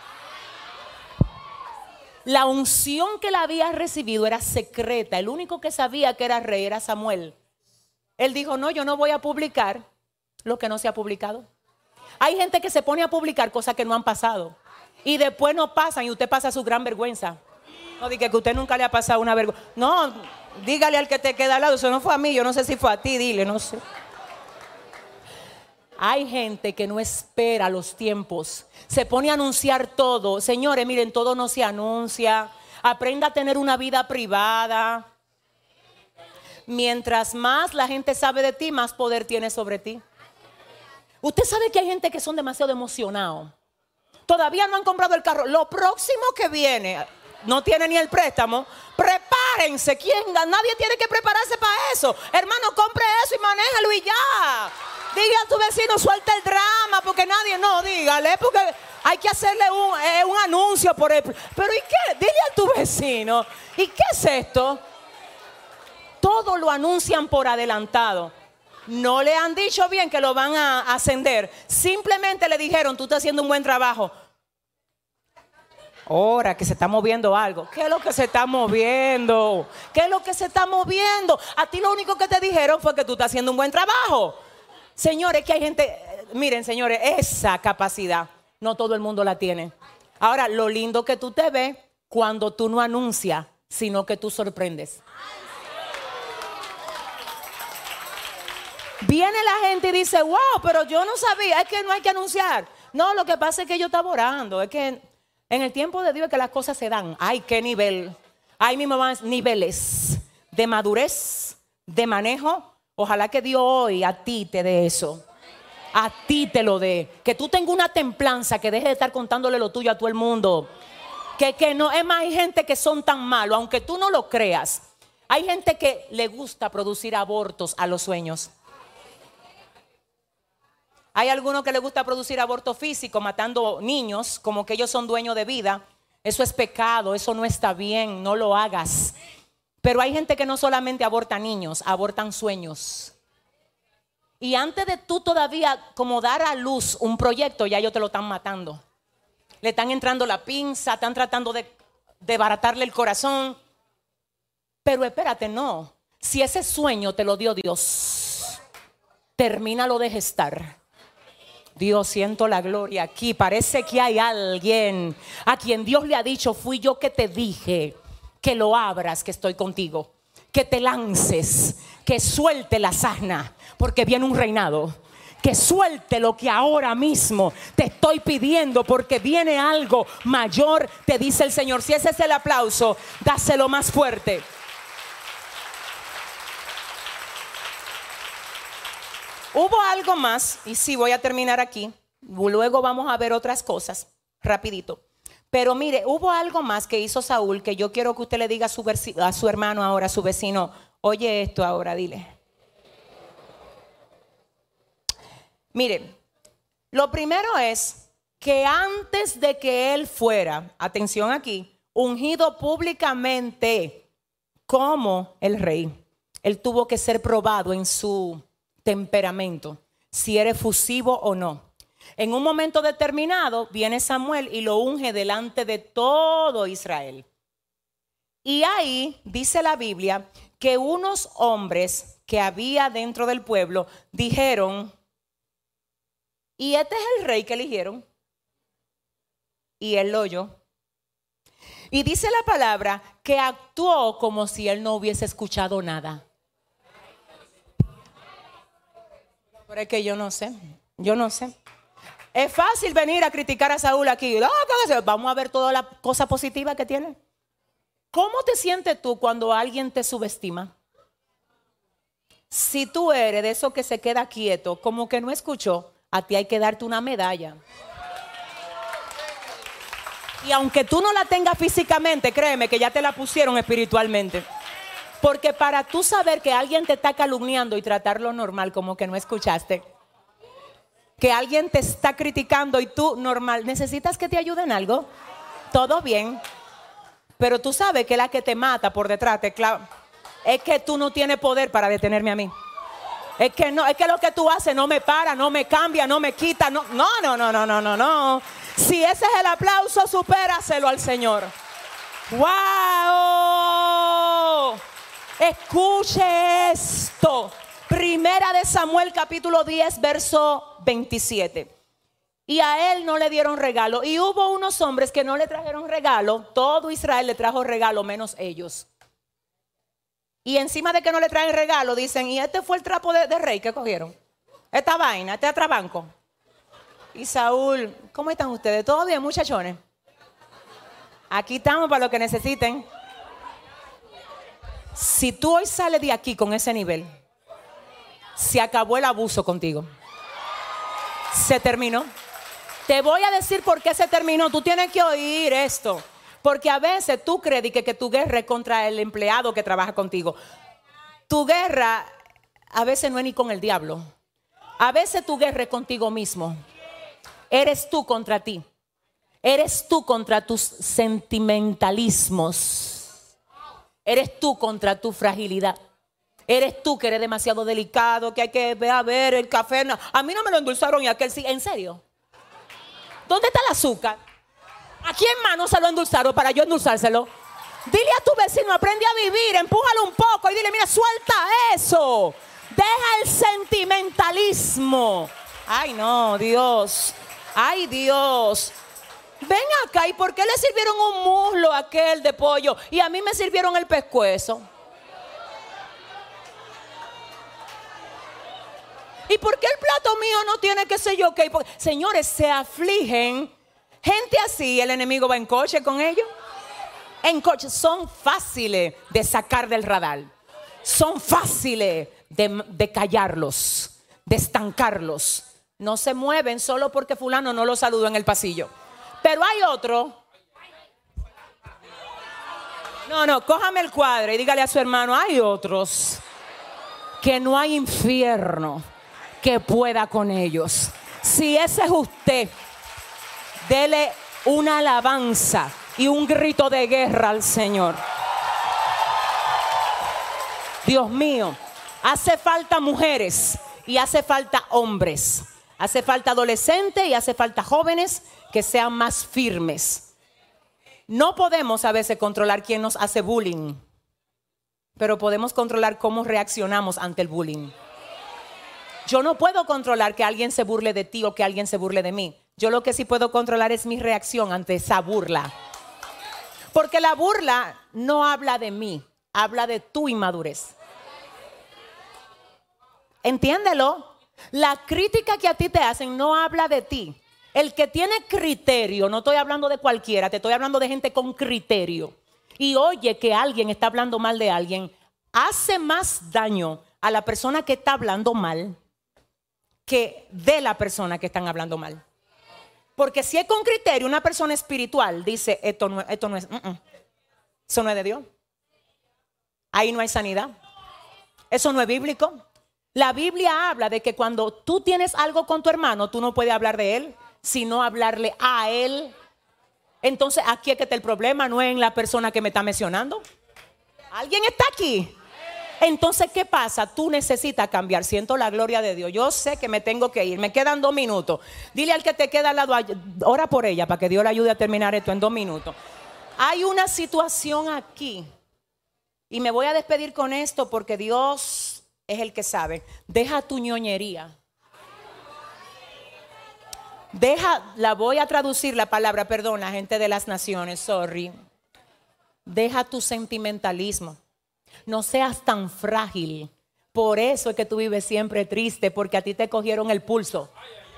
La unción que la había recibido era secreta. El único que sabía que era rey era Samuel. Él dijo, no, yo no voy a publicar lo que no se ha publicado. Hay gente que se pone a publicar cosas que no han pasado y después no pasan y usted pasa su gran vergüenza. No diga que usted nunca le ha pasado una vergüenza. No, dígale al que te queda al lado, eso no fue a mí, yo no sé si fue a ti, dile, no sé. Hay gente que no espera los tiempos, se pone a anunciar todo. Señores, miren, todo no se anuncia. Aprenda a tener una vida privada. Mientras más la gente sabe de ti, más poder tiene sobre ti. Usted sabe que hay gente que son demasiado emocionados. Todavía no han comprado el carro. Lo próximo que viene, no tiene ni el préstamo. Prepárense. Nadie tiene que prepararse para eso. Hermano, compre eso y manéjalo y ya. Diga a tu vecino, suelta el drama, porque nadie, no, dígale, porque hay que hacerle un anuncio por él. Pero ¿y qué? Dile a tu vecino, ¿y qué es esto? Todo lo anuncian por adelantado. No le han dicho bien que lo van a ascender. Simplemente le dijeron, tú estás haciendo un buen trabajo. Ahora que se está moviendo algo. ¿Qué es lo que se está moviendo? ¿Qué es lo que se está moviendo? A ti lo único que te dijeron fue que tú estás haciendo un buen trabajo. Señores, que hay gente, miren señores, esa capacidad no todo el mundo la tiene. Ahora, lo lindo que tú te ves cuando tú no anuncias, sino que tú sorprendes. Viene la gente y dice, wow, pero yo no sabía, es que no hay que anunciar. No, lo que pasa es que yo estaba orando, es que en el tiempo de Dios es que las cosas se dan. Ay, qué nivel. Ahí mismo van niveles de madurez, de manejo. Ojalá que Dios hoy a ti te dé eso. A ti te lo dé. Que tú tengas una templanza, que dejes de estar contándole lo tuyo a todo el mundo. Que no, es más, hay gente que son tan malos, aunque tú no lo creas. Hay gente que le gusta producir abortos a los sueños. Hay algunos que les gusta producir aborto físico, matando niños, como que ellos son dueños de vida. Eso es pecado, eso no está bien, no lo hagas. Pero hay gente que no solamente aborta niños, abortan sueños. Y antes de tú todavía como dar a luz un proyecto, ya ellos te lo están matando. Le están entrando la pinza, están tratando de baratarle el corazón. Pero espérate, no. Si ese sueño te lo dio Dios, termínalo de gestar. Dios, siento la gloria aquí. Parece que hay alguien a quien Dios le ha dicho, fui yo que te dije que lo abras, que estoy contigo, que te lances, que suelte la asna, porque viene un reinado. Que suelte lo que ahora mismo te estoy pidiendo, porque viene algo mayor, te dice el Señor. Si ese es el aplauso, dáselo más fuerte. Hubo algo más, y sí, voy a terminar aquí. Luego vamos a ver otras cosas, rapidito. Pero mire, hubo algo más que hizo Saúl que yo quiero que usted le diga a su hermano ahora, a su vecino. Oye esto ahora, dile. Mire, lo primero es que antes de que él fuera, atención aquí, ungido públicamente como el rey, él tuvo que ser probado en su temperamento, si era efusivo o no. En un momento determinado viene Samuel y lo unge delante de todo Israel. Y ahí dice la Biblia que unos hombres que había dentro del pueblo dijeron: ¿y este es el rey que eligieron? Y él lo oyó. Y dice la palabra que actuó como si él no hubiese escuchado nada. Pero es que yo no sé. Es fácil venir a criticar a Saúl aquí. Vamos a ver toda la cosa positiva que tiene. ¿Cómo te sientes tú cuando alguien te subestima? Si tú eres de esos que se queda quieto, como que no escuchó, a ti hay que darte una medalla. Y aunque tú no la tengas físicamente, créeme que ya te la pusieron espiritualmente. Porque para tú saber que alguien te está calumniando y tratarlo normal, como que no escuchaste, que alguien te está criticando y tú normal, ¿necesitas que te ayuden en algo? Todo bien. Pero tú sabes que la que te mata por detrás te clava. Es que tú no tienes poder para detenerme a mí. Es que no, es que lo que tú haces no me para, no me cambia, no me quita. No. Si ese es el aplauso, supéraselo al Señor. ¡Wow! Escuche esto. Primera de Samuel capítulo 10 verso 27. Y a él no le dieron regalo. Y hubo unos hombres que no le trajeron regalo. Todo Israel le trajo regalo menos ellos. Y encima de que no le traen regalo, dicen: y este fue el trapo de rey que cogieron. Esta vaina, este atrabanco. Y Saúl, ¿cómo están ustedes? ¿Todo bien, muchachones? Aquí estamos para lo que necesiten. Si tú hoy sales de aquí con ese nivel, se acabó el abuso contigo. Se terminó. Te voy a decir por qué se terminó. Tú tienes que oír esto. Porque a veces tú crees que tu guerra es contra el empleado que trabaja contigo. Tu guerra a veces no es ni con el diablo. A veces tu guerra es contigo mismo. Eres tú contra ti. Eres tú contra tus sentimentalismos. Eres tú contra tu fragilidad. Eres tú que eres demasiado delicado, que hay que ver el café. No, a mí no me lo endulzaron y aquel sí. ¿En serio? ¿Dónde está el azúcar? ¿A quién más no se lo endulzaron para yo endulzárselo? Dile a tu vecino: aprende a vivir, empújalo un poco y dile: mira, suelta eso. Deja el sentimentalismo. Ay, no, Dios. Ay, Dios. Ven acá, ¿y por qué le sirvieron un muslo a aquel de pollo y a mí me sirvieron el pescuezo? ¿Y por qué el plato mío no tiene qué sé yo qué? Señores, se afligen. Gente así, el enemigo va en coche con ellos. En coche. Son fáciles de sacar del radar. Son fáciles de callarlos, de estancarlos. No se mueven solo porque fulano no lo saludó en el pasillo. Pero hay otro. No, cójame el cuadro y dígale a su hermano: hay otros que no hay infierno que pueda con ellos. Si ese es usted, dele una alabanza y un grito de guerra al Señor. Dios mío, hace falta mujeres y hace falta hombres. Hace falta adolescentes y hace falta jóvenes que sean más firmes. No podemos a veces controlar quién nos hace bullying, pero podemos controlar cómo reaccionamos ante el bullying. Yo no puedo controlar que alguien se burle de ti o que alguien se burle de mí. Yo lo que sí puedo controlar es mi reacción ante esa burla. Porque la burla no habla de mí, habla de tu inmadurez. Entiéndelo. La crítica que a ti te hacen no habla de ti. El que tiene criterio, no estoy hablando de cualquiera, te estoy hablando de gente con criterio. Y oye que alguien está hablando mal de alguien, hace más daño a la persona que está hablando mal que de la persona que están hablando mal. Porque si es con criterio, una persona espiritual dice, esto no es, eso no es de Dios. Ahí no hay sanidad. Eso no es bíblico. La Biblia habla de que cuando tú tienes algo con tu hermano, tú no puedes hablar de él, sino hablarle a él. Entonces aquí es que está el problema, no es en la persona que me está mencionando. ¿Alguien está aquí? Entonces, ¿qué pasa? Tú necesitas cambiar. Siento la gloria de Dios. Yo sé que me tengo que ir. Me quedan 2 minutos. Dile al que te queda al lado, ora por ella para que Dios le ayude a terminar esto en 2 minutos. Hay una situación aquí. Y me voy a despedir con esto porque Dios es el que sabe. Deja tu ñoñería. La voy a traducir la palabra, perdón, la gente de las naciones, sorry. Deja tu sentimentalismo. No seas tan frágil. Por eso es que tú vives siempre triste, porque a ti te cogieron el pulso.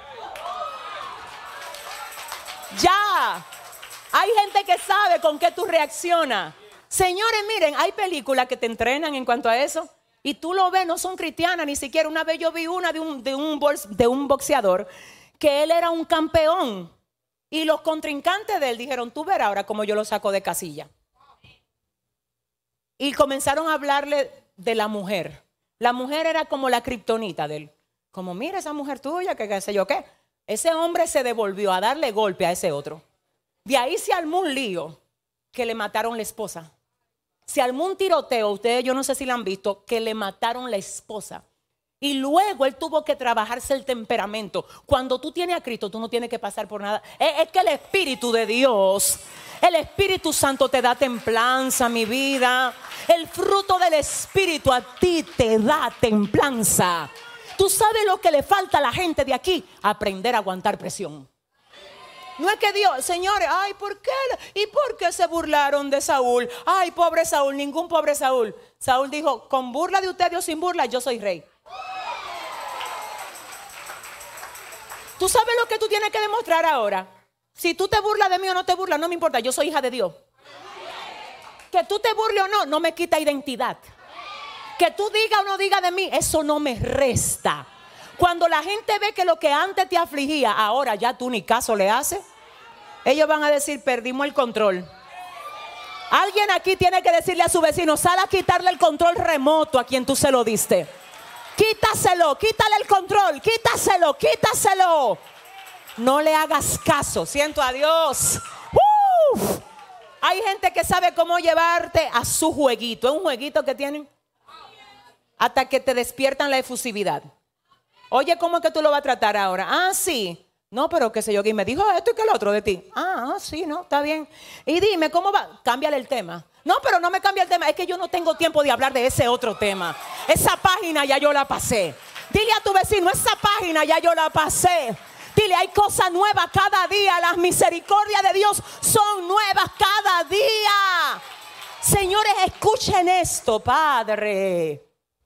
Ya. Hay gente que sabe con qué tú reaccionas. Señores, miren, hay películas que te entrenan en cuanto a eso. Y tú lo ves, no son cristianas ni siquiera. Una vez yo vi una de un boxeador que él era un campeón. Y los contrincantes de él dijeron, tú verás ahora cómo yo lo saco de casilla. Y comenzaron a hablarle de la mujer. La mujer era como la kriptonita de él. Como, mira esa mujer tuya, que qué sé yo qué. Ese hombre se devolvió a darle golpe a ese otro. De ahí se armó un lío que le mataron la esposa. Se armó un tiroteo, ustedes yo no sé si lo han visto, que le mataron la esposa. Y luego él tuvo que trabajarse el temperamento. Cuando tú tienes a Cristo, tú no tienes que pasar por nada. Es que el Espíritu de Dios, el Espíritu Santo te da templanza, mi vida. El fruto del Espíritu a ti te da templanza. Tú sabes lo que le falta a la gente de aquí: aprender a aguantar presión. No es que Dios, señores, ay, ¿por qué? ¿Y por qué se burlaron de Saúl? Ay, pobre Saúl, ningún pobre Saúl. Saúl dijo, con burla de ustedes o sin burla, yo soy rey. ¿Tú sabes lo que tú tienes que demostrar ahora? Si tú te burlas de mí o no te burlas, no me importa, yo soy hija de Dios. Que tú te burles o no, no me quita identidad. Que tú digas o no digas de mí, eso no me resta. Cuando la gente ve que lo que antes te afligía, ahora ya tú ni caso le haces, ellos van a decir, perdimos el control. Alguien aquí tiene que decirle a su vecino, sal a quitarle el control remoto a quien tú se lo diste. Quítaselo, quítale el control, quítaselo, quítaselo. No le hagas caso, siento a Dios. ¡Uf! Hay gente que sabe cómo llevarte a su jueguito. Es un jueguito que tienen hasta que te despiertan la efusividad. Oye, ¿cómo es que tú lo vas a tratar ahora? Ah, sí. No, pero qué sé yo, que me dijo esto y que el otro de ti. Ah, sí, no, está bien. Y dime, ¿cómo va? Cámbiale el tema. No, pero no me cambia el tema. Es que yo no tengo tiempo de hablar de ese otro tema. Esa página ya yo la pasé. Dile a tu vecino, esa página ya yo la pasé. Dile, hay cosas nuevas cada día. Las misericordias de Dios son nuevas cada día. Señores, escuchen esto, Padre.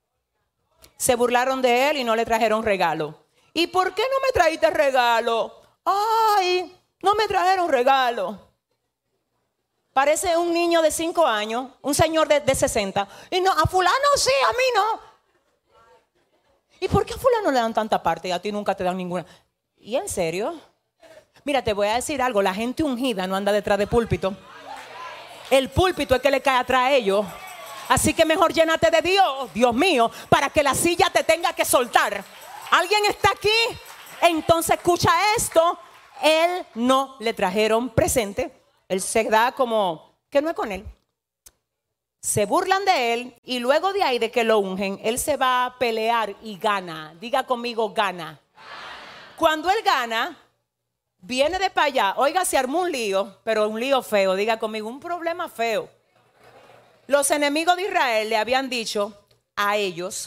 Se burlaron de él y no le trajeron regalo. ¿Y por qué no me trajiste regalo? Ay, no me trajeron regalo. Parece un niño de 5 años, un señor de 60. Y no, a fulano sí, a mí no. ¿Y por qué a fulano le dan tanta parte y a ti nunca te dan ninguna? ¿Y en serio? Mira, te voy a decir algo. La gente ungida no anda detrás de púlpito. El púlpito es que le cae atrás a ellos. Así que mejor llénate de Dios, Dios mío, para que la silla te tenga que soltar. ¿Alguien está aquí? Entonces escucha esto. Él no le trajeron presente. Él se da como que no es con él. Se burlan de él y luego de ahí de que lo ungen, él se va a pelear y gana. Diga conmigo, gana. Cuando él gana, viene de para allá. Oiga, se armó un lío, pero un lío feo. Diga conmigo, un problema feo. Los enemigos de Israel le habían dicho a ellos,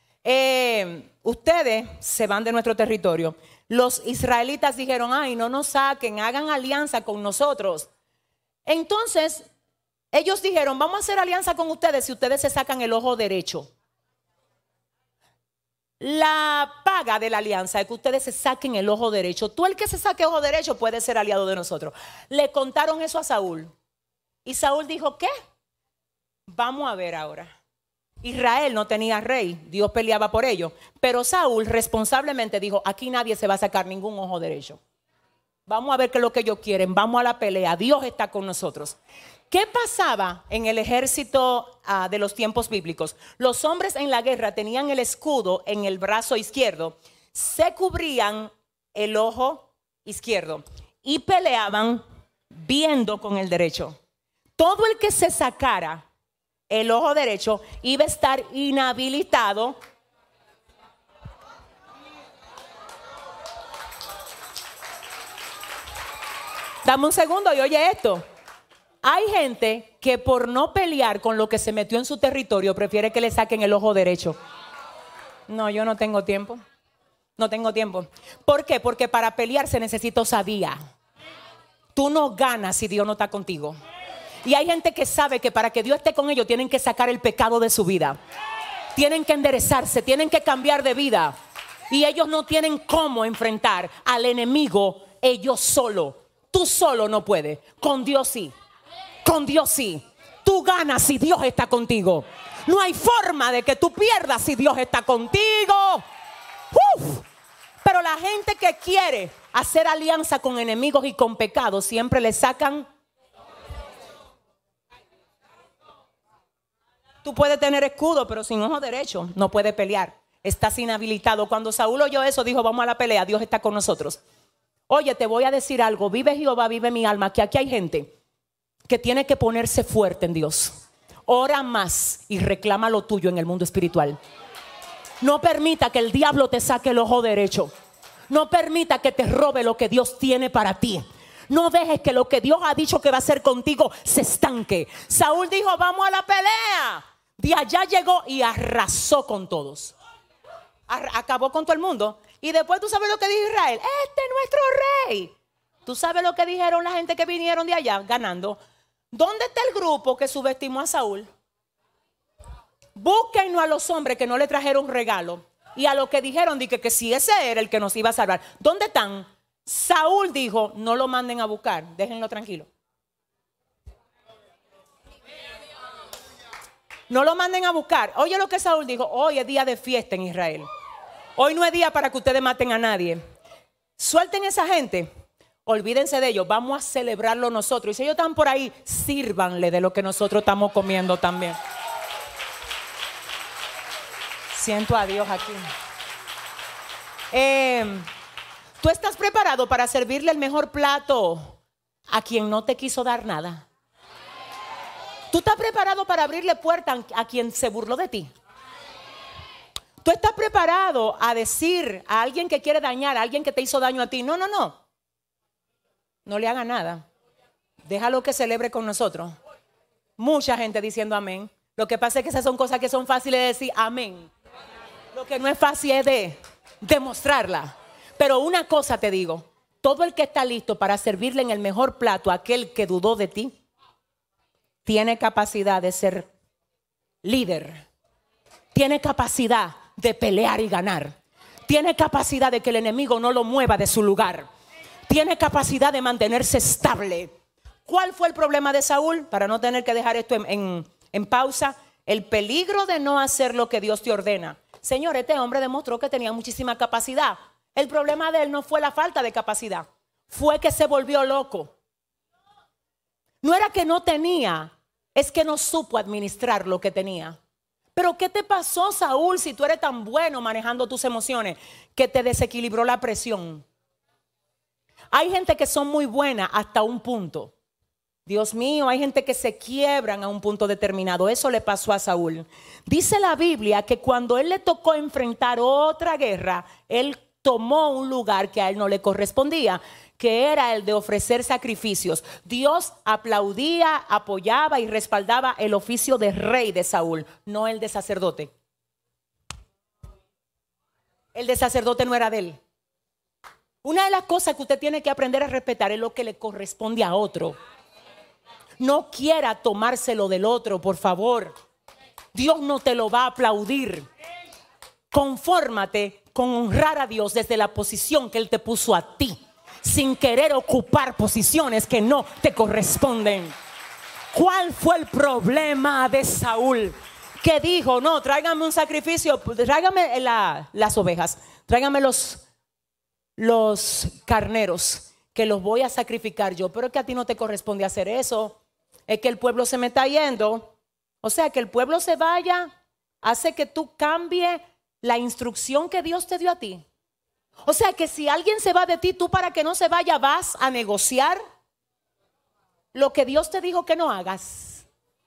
ustedes se van de nuestro territorio. Los israelitas dijeron, ay, no nos saquen, hagan alianza con nosotros. Entonces, ellos dijeron, vamos a hacer alianza con ustedes si ustedes se sacan el ojo derecho. La paga de la alianza es que ustedes se saquen el ojo derecho. Tú el que se saque ojo derecho puede ser aliado de nosotros. Le contaron eso a Saúl. Y Saúl dijo, ¿qué? Vamos a ver ahora. Israel no tenía rey, Dios peleaba por ellos. Pero Saúl responsablemente dijo, aquí nadie se va a sacar ningún ojo derecho. Vamos a ver qué es lo que ellos quieren. Vamos a la pelea. Dios está con nosotros. ¿Qué pasaba en el ejército de los tiempos bíblicos? Los hombres en la guerra tenían el escudo en el brazo izquierdo, se cubrían el ojo izquierdo y peleaban viendo con el derecho. Todo el que se sacara el ojo derecho iba a estar inhabilitado. Dame un segundo y oye esto. Hay gente que por no pelear con lo que se metió en su territorio prefiere que le saquen el ojo derecho. No, yo no tengo tiempo. No tengo tiempo. ¿Por qué? Porque para pelear se necesita osadía. Tú no ganas si Dios no está contigo. Y hay gente que sabe que para que Dios esté con ellos tienen que sacar el pecado de su vida. Tienen que enderezarse, tienen que cambiar de vida. Y ellos no tienen cómo enfrentar al enemigo ellos solo. Tú solo no puedes. Con Dios sí. Con Dios sí. Tú ganas si Dios está contigo. No hay forma de que tú pierdas si Dios está contigo. Pero la gente que quiere hacer alianza con enemigos y con pecados siempre le sacan. Tú puedes tener escudo, pero sin ojo derecho no puedes pelear. Estás inhabilitado. Cuando Saúl oyó eso, dijo: vamos a la pelea, Dios está con nosotros. Oye, te voy a decir algo. Vive Jehová, vive mi alma, que aquí hay gente que tiene que ponerse fuerte en Dios. Ora más y reclama lo tuyo en el mundo espiritual. No permita que el diablo te saque el ojo derecho. No permita que te robe lo que Dios tiene para ti. No dejes que lo que Dios ha dicho que va a hacer contigo se estanque. Saúl dijo: vamos a la pelea. De allá llegó y arrasó con todos. Acabó con todo el mundo. Y después tú sabes lo que dijo Israel: este es nuestro rey. Tú sabes lo que dijeron la gente que vinieron de allá ganando. ¿Dónde está el grupo que subestimó a Saúl? Búsquennos a los hombres que no le trajeron regalo y a los que dijeron que si ese era el que nos iba a salvar. ¿Dónde están? Saúl dijo: no lo manden a buscar, déjenlo tranquilo. No lo manden a buscar. Oye lo que Saúl dijo: hoy es día de fiesta en Israel. Hoy no es día para que ustedes maten a nadie. Suelten esa gente. Olvídense de ellos. Vamos a celebrarlo nosotros. Y si ellos están por ahí, sírvanle de lo que nosotros estamos comiendo también. Siento a Dios aquí. ¿Tú estás preparado para servirle el mejor plato a quien no te quiso dar nada? ¿Tú estás preparado para abrirle puerta a quien se burló de ti? ¿Tú estás preparado a decir a alguien que quiere dañar, a alguien que te hizo daño a ti: no, no, no, no le haga nada, déjalo que celebre con nosotros? Mucha gente diciendo amén. Lo que pasa es que esas son cosas que son fáciles de decir amén. Lo que no es fácil es de demostrarla. Pero una cosa te digo: todo el que está listo para servirle en el mejor plato a aquel que dudó de ti, tiene capacidad de ser líder. Tiene capacidad de pelear y ganar. Tiene capacidad de que el enemigo no lo mueva de su lugar. Tiene capacidad de mantenerse estable. ¿Cuál fue el problema de Saúl? Para no tener que dejar esto en pausa. El peligro de no hacer lo que Dios te ordena. Señor, este hombre demostró que tenía muchísima capacidad. El problema de él no fue la falta de capacidad. Fue que se volvió loco. No era que no tenía, es que no supo administrar lo que tenía. Pero ¿qué te pasó, Saúl, si tú eres tan bueno manejando tus emociones, que te desequilibró la presión? Hay gente que son muy buenas hasta un punto. Dios mío, hay gente que se quiebran a un punto determinado. Eso le pasó a Saúl. Dice la Biblia que cuando él le tocó enfrentar otra guerra, él tomó un lugar que a él no le correspondía, que era el de ofrecer sacrificios. Dios aplaudía, apoyaba y respaldaba el oficio de rey de Saúl, no el de sacerdote. El de sacerdote no era de él. Una de las cosas que usted tiene que aprender a respetar es lo que le corresponde a otro. No quiera tomárselo del otro, por favor. Dios no te lo va a aplaudir. Confórmate con honrar a Dios desde la posición que Él te puso a ti, sin querer ocupar posiciones que no te corresponden. ¿Cuál fue el problema de Saúl? Que dijo: no, tráigame un sacrificio, tráigame las ovejas, tráigame los carneros, que los voy a sacrificar yo. Pero es que a ti no te corresponde hacer eso. Es que el pueblo se me está yendo. O sea, que el pueblo se vaya hace que tú cambies la instrucción que Dios te dio a ti. O sea, que si alguien se va de ti, tú para que no se vaya vas a negociar lo que Dios te dijo que no hagas.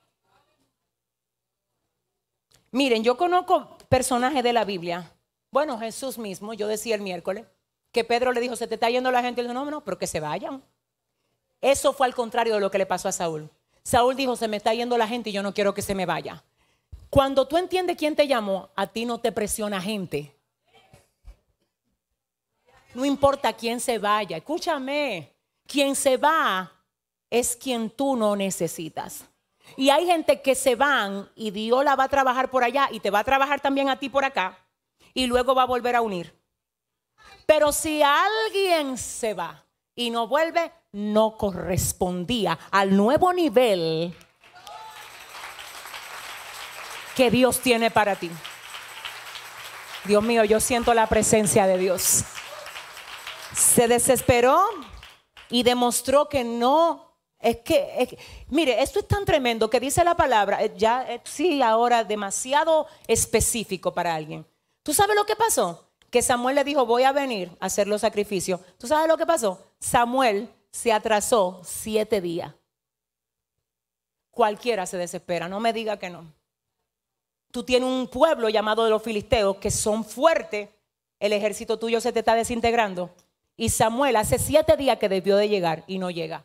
Miren, yo conozco personajes de la Biblia. Bueno, Jesús mismo, yo decía el miércoles, que Pedro le dijo, se te está yendo la gente. Y él dijo, no, pero que se vayan. Eso fue al contrario de lo que le pasó a Saúl. Saúl dijo, se me está yendo la gente y yo no quiero que se me vaya. Cuando tú entiendes quién te llamó, a ti no te presiona gente. No importa quién se vaya, escúchame, quien se va es quien tú no necesitas. Y hay gente que se van y Dios la va a trabajar por allá y te va a trabajar también a ti por acá y luego va a volver a unir. Pero si alguien se va y no vuelve, no correspondía al nuevo nivel que Dios tiene para ti. Dios mío, yo siento la presencia de Dios. Se desesperó y demostró que no. Mire, esto es tan tremendo que dice la palabra, sí, ahora demasiado específico para alguien. ¿Tú sabes lo que pasó? Que Samuel le dijo, voy a venir a hacer los sacrificios. ¿Tú sabes lo que pasó? Samuel se atrasó 7 días. Cualquiera se desespera, no me diga que no. Tú tienes un pueblo llamado de los filisteos que son fuertes. El ejército tuyo se te está desintegrando. Y Samuel hace 7 días que debió de llegar y no llega.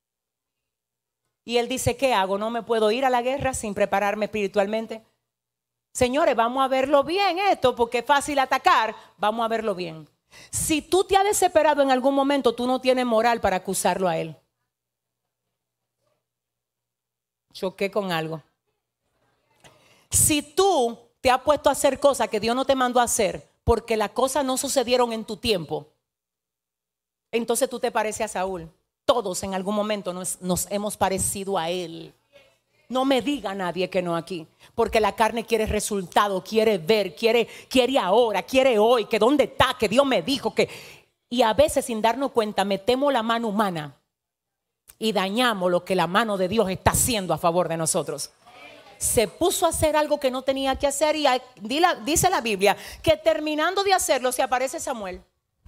Y él dice, ¿qué hago? No me puedo ir a la guerra sin prepararme espiritualmente. Señores, vamos a verlo bien esto, porque es fácil atacar. Vamos a verlo bien. Si tú te has desesperado en algún momento, tú no tienes moral para acusarlo a él. Choqué con algo. Si tú te has puesto a hacer cosas que Dios no te mandó a hacer, porque las cosas no sucedieron en tu tiempo, entonces tú te pareces a Saúl. Todos en algún momento nos hemos parecido a él. No me diga nadie que no aquí, porque la carne quiere resultado, quiere ver, quiere ahora, quiere hoy, que dónde está, que Dios me dijo que. Y a veces sin darnos cuenta metemos la mano humana y dañamos lo que la mano de Dios está haciendo a favor de nosotros. Se puso a hacer algo que no tenía que hacer y dice la Biblia que terminando de hacerlo se aparece Samuel.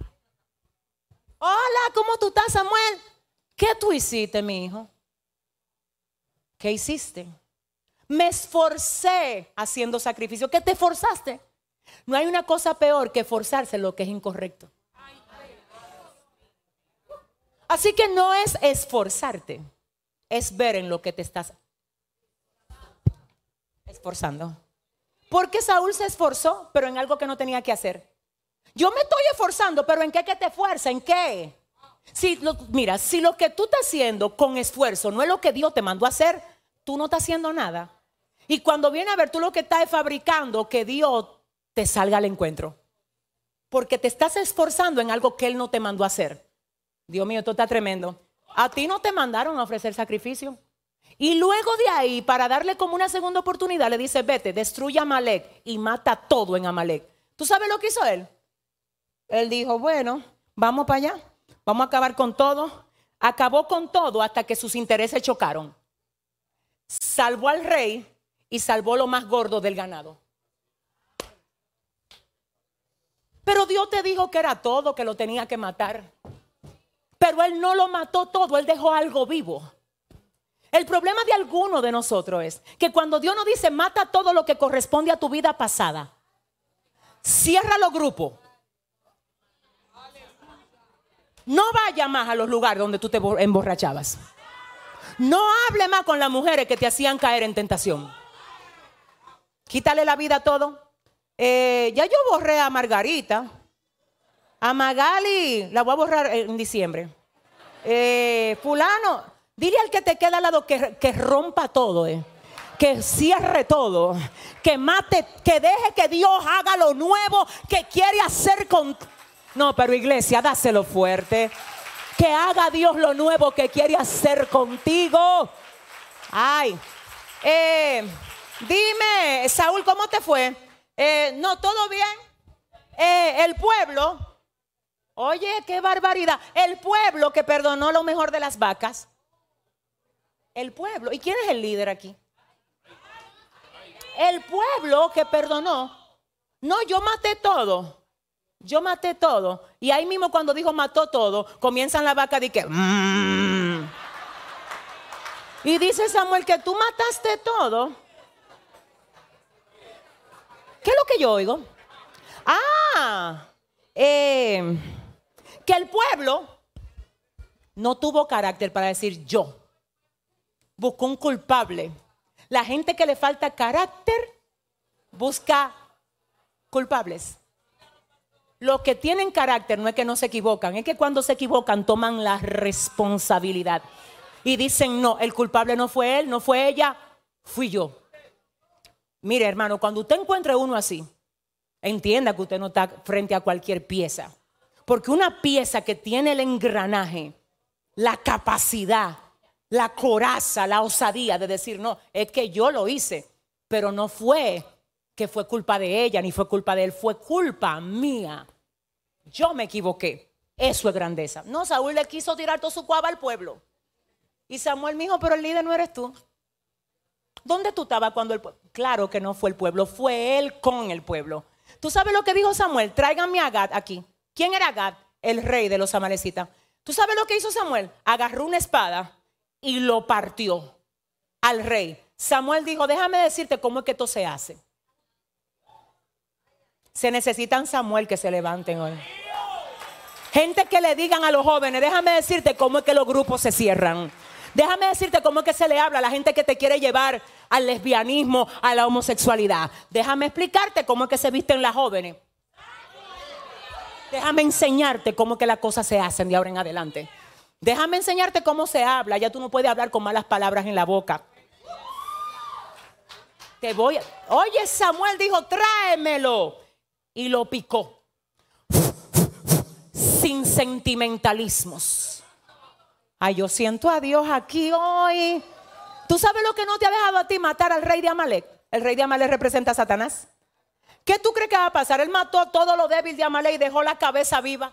Hola, ¿cómo tú estás, Samuel? ¿Qué tú hiciste, mi hijo? ¿Qué hiciste? Me esforcé haciendo sacrificio. ¿Qué te esforzaste? No hay una cosa peor que esforzarse en lo que es incorrecto. Así que no es esforzarte, es ver en lo que te estás esforzando. Porque Saúl se esforzó, pero en algo que no tenía que hacer. Yo me estoy esforzando, pero ¿en qué que te esfuerza? ¿En qué? Mira, si lo que tú estás haciendo con esfuerzo no es lo que Dios te mandó a hacer, tú no estás haciendo nada. Y cuando viene a ver, tú lo que estás es fabricando que Dios te salga al encuentro. Porque te estás esforzando en algo que Él no te mandó a hacer. Dios mío, esto está tremendo. A ti no te mandaron a ofrecer sacrificio. Y luego de ahí, para darle como una segunda oportunidad, le dice, vete, destruye a Amalek y mata todo en Amalek. ¿Tú sabes lo que hizo él? Él dijo, bueno, vamos para allá. Vamos a acabar con todo. Acabó con todo hasta que sus intereses chocaron. Salvó al rey y salvó lo más gordo del ganado. Pero Dios te dijo que era todo, que lo tenía que matar. Pero Él no lo mató todo, Él dejó algo vivo. El problema de algunos de nosotros es que cuando Dios nos dice mata todo lo que corresponde a tu vida pasada, cierra los grupos. No vaya más a los lugares donde tú te emborrachabas. No hable más con las mujeres que te hacían caer en tentación. Quítale la vida a todo. Ya yo borré a Margarita. A Magali la voy a borrar en diciembre. Fulano, dile al que te queda al lado que rompa todo. Que cierre todo. Que mate, que deje que Dios haga lo nuevo que quiere hacer con. No, pero iglesia, dáselo fuerte. Que haga Dios lo nuevo que quiere hacer contigo. Ay. Dime, Saúl, ¿cómo te fue? No, todo bien. El pueblo Oye, qué barbaridad. El pueblo que perdonó lo mejor de las vacas. El pueblo. ¿Y quién es el líder aquí? El pueblo que perdonó. No, yo maté todo. Yo maté todo. Y ahí mismo cuando dijo mató todo, comienzan la vaca de que... Y dice Samuel que tú mataste todo. ¿Qué es lo que yo oigo? Que el pueblo no tuvo carácter para decir yo. Buscó un culpable. La gente que le falta carácter busca culpables. Los que tienen carácter no es que no se equivocan, es que cuando se equivocan toman la responsabilidad y dicen no, el culpable no fue él, no fue ella, fui yo. Mire, hermano, cuando usted encuentre uno así, entienda que usted no está frente a cualquier pieza, porque una pieza que tiene el engranaje, la capacidad, la coraza, la osadía de decir no, es que yo lo hice, pero no fue que fue culpa de ella ni fue culpa de él, fue culpa mía. Yo me equivoqué. Eso es grandeza. No, Saúl le quiso tirar todo su cuava al pueblo. Y Samuel me dijo, pero el líder no eres tú. ¿Dónde tú estabas cuando el pueblo? Claro que no fue el pueblo, fue él con el pueblo. ¿Tú sabes lo que dijo Samuel? Tráiganme a Agag aquí. ¿Quién era Agag? El rey de los amalecitas. ¿Tú sabes lo que hizo Samuel? Agarró una espada y lo partió al rey. Samuel dijo, déjame decirte cómo es que esto se hace. Se necesitan Samuel que se levanten hoy. Gente que le digan a los jóvenes, déjame decirte cómo es que los grupos se cierran. Déjame decirte cómo es que se le habla a la gente que te quiere llevar al lesbianismo, a la homosexualidad. Déjame explicarte cómo es que se visten las jóvenes. Déjame enseñarte cómo es que las cosas se hacen de ahora en adelante. Déjame enseñarte cómo se habla. Ya tú no puedes hablar con malas palabras en la boca. Oye, Samuel dijo, tráemelo. Y lo picó. Sin sentimentalismos. Ay, yo siento a Dios aquí hoy. ¿Tú sabes lo que no te ha dejado a ti matar al rey de Amalek? El rey de Amalek representa a Satanás. ¿Qué tú crees que va a pasar? Él mató todo lo débil de Amalek y dejó la cabeza viva.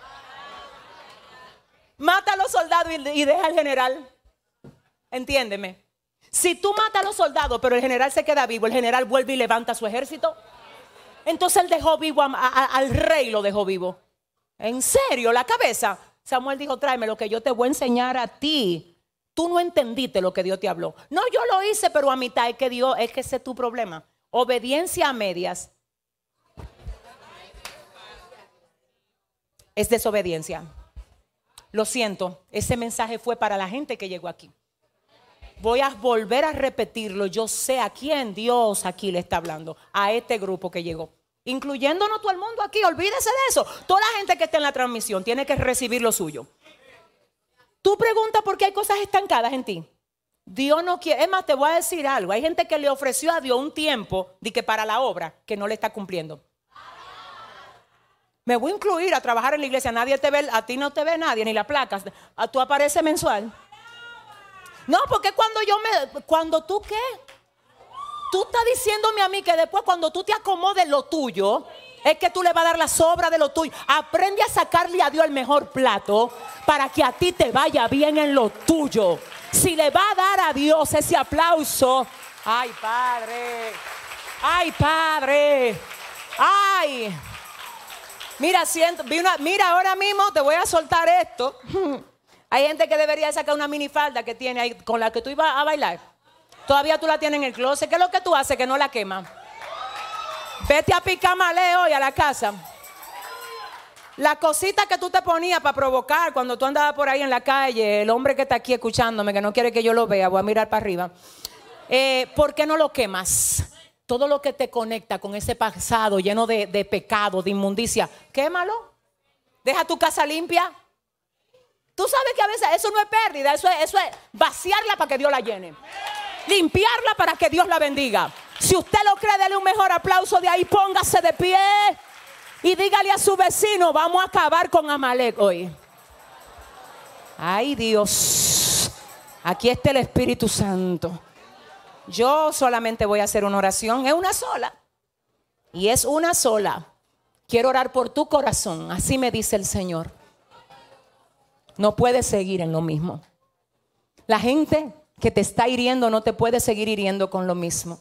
Mata a los soldados y deja al general. Entiéndeme. Si tú matas a los soldados, pero el general se queda vivo, el general vuelve y levanta su ejército. Entonces él dejó vivo al rey, lo dejó vivo. ¿En serio? La cabeza. Samuel dijo, tráeme lo que yo te voy a enseñar a ti. Tú no entendiste lo que Dios te habló. No, yo lo hice, pero a mitad. Es que Dios, es que ese es tu problema. Obediencia a medias es desobediencia. Lo siento, ese mensaje fue para la gente que llegó aquí. Voy a volver a repetirlo. Yo sé a quién Dios aquí le está hablando. A este grupo que llegó. Incluyéndonos todo el mundo aquí. Olvídese de eso. Toda la gente que está en la transmisión tiene que recibir lo suyo. Tú preguntas por qué hay cosas estancadas en ti. Dios no quiere. Es más, te voy a decir algo. Hay gente que le ofreció a Dios un tiempo de que para la obra que no le está cumpliendo. Me voy a incluir a trabajar en la iglesia. Nadie te ve, a ti no te ve nadie, ni la placa. Tú apareces mensual. No, porque cuando tú ¿qué? Tú estás diciéndome a mí que después cuando tú te acomodes lo tuyo, es que tú le vas a dar la sobra de lo tuyo. Aprende a sacarle a Dios el mejor plato para que a ti te vaya bien en lo tuyo. Si le va a dar a Dios ese aplauso, ay Padre, ay Padre, ay. Mira, mira, ahora mismo te voy a soltar esto. Hay gente que debería sacar una minifalda que tiene ahí con la que tú ibas a bailar. Todavía tú la tienes en el closet. ¿Qué es lo que tú haces que no la quemas? Vete a picar malé hoy a la casa. La cosita que tú te ponías para provocar cuando tú andabas por ahí en la calle, el hombre que está aquí escuchándome, que no quiere que yo lo vea, voy a mirar para arriba. ¿Por qué no lo quemas? Todo lo que te conecta con ese pasado lleno de pecado, de inmundicia, quémalo. Deja tu casa limpia. Tú sabes que a veces eso no es pérdida, eso es vaciarla para que Dios la llene. Limpiarla para que Dios la bendiga. Si usted lo cree, dele un mejor aplauso de ahí, póngase de pie y dígale a su vecino, vamos a acabar con Amalek hoy. Ay Dios, aquí está el Espíritu Santo. Yo solamente voy a hacer una oración, es una sola. Y es una sola. Quiero orar por tu corazón. Así me dice el Señor. No puedes seguir en lo mismo. La gente que te está hiriendo no te puede seguir hiriendo con lo mismo.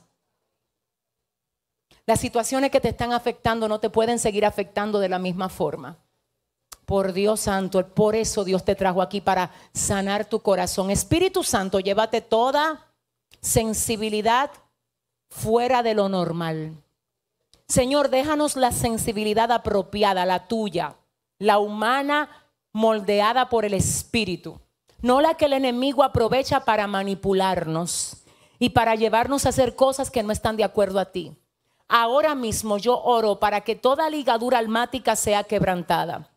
Las situaciones que te están afectando no te pueden seguir afectando de la misma forma. Por Dios santo, por eso Dios te trajo aquí, para sanar tu corazón. Espíritu Santo, llévate toda sensibilidad fuera de lo normal. Señor, déjanos la sensibilidad apropiada, la tuya, la humana, moldeada por el Espíritu. No la que el enemigo aprovecha para manipularnos y para llevarnos a hacer cosas que no están de acuerdo a ti. Ahora mismo yo oro para que toda ligadura almática sea quebrantada,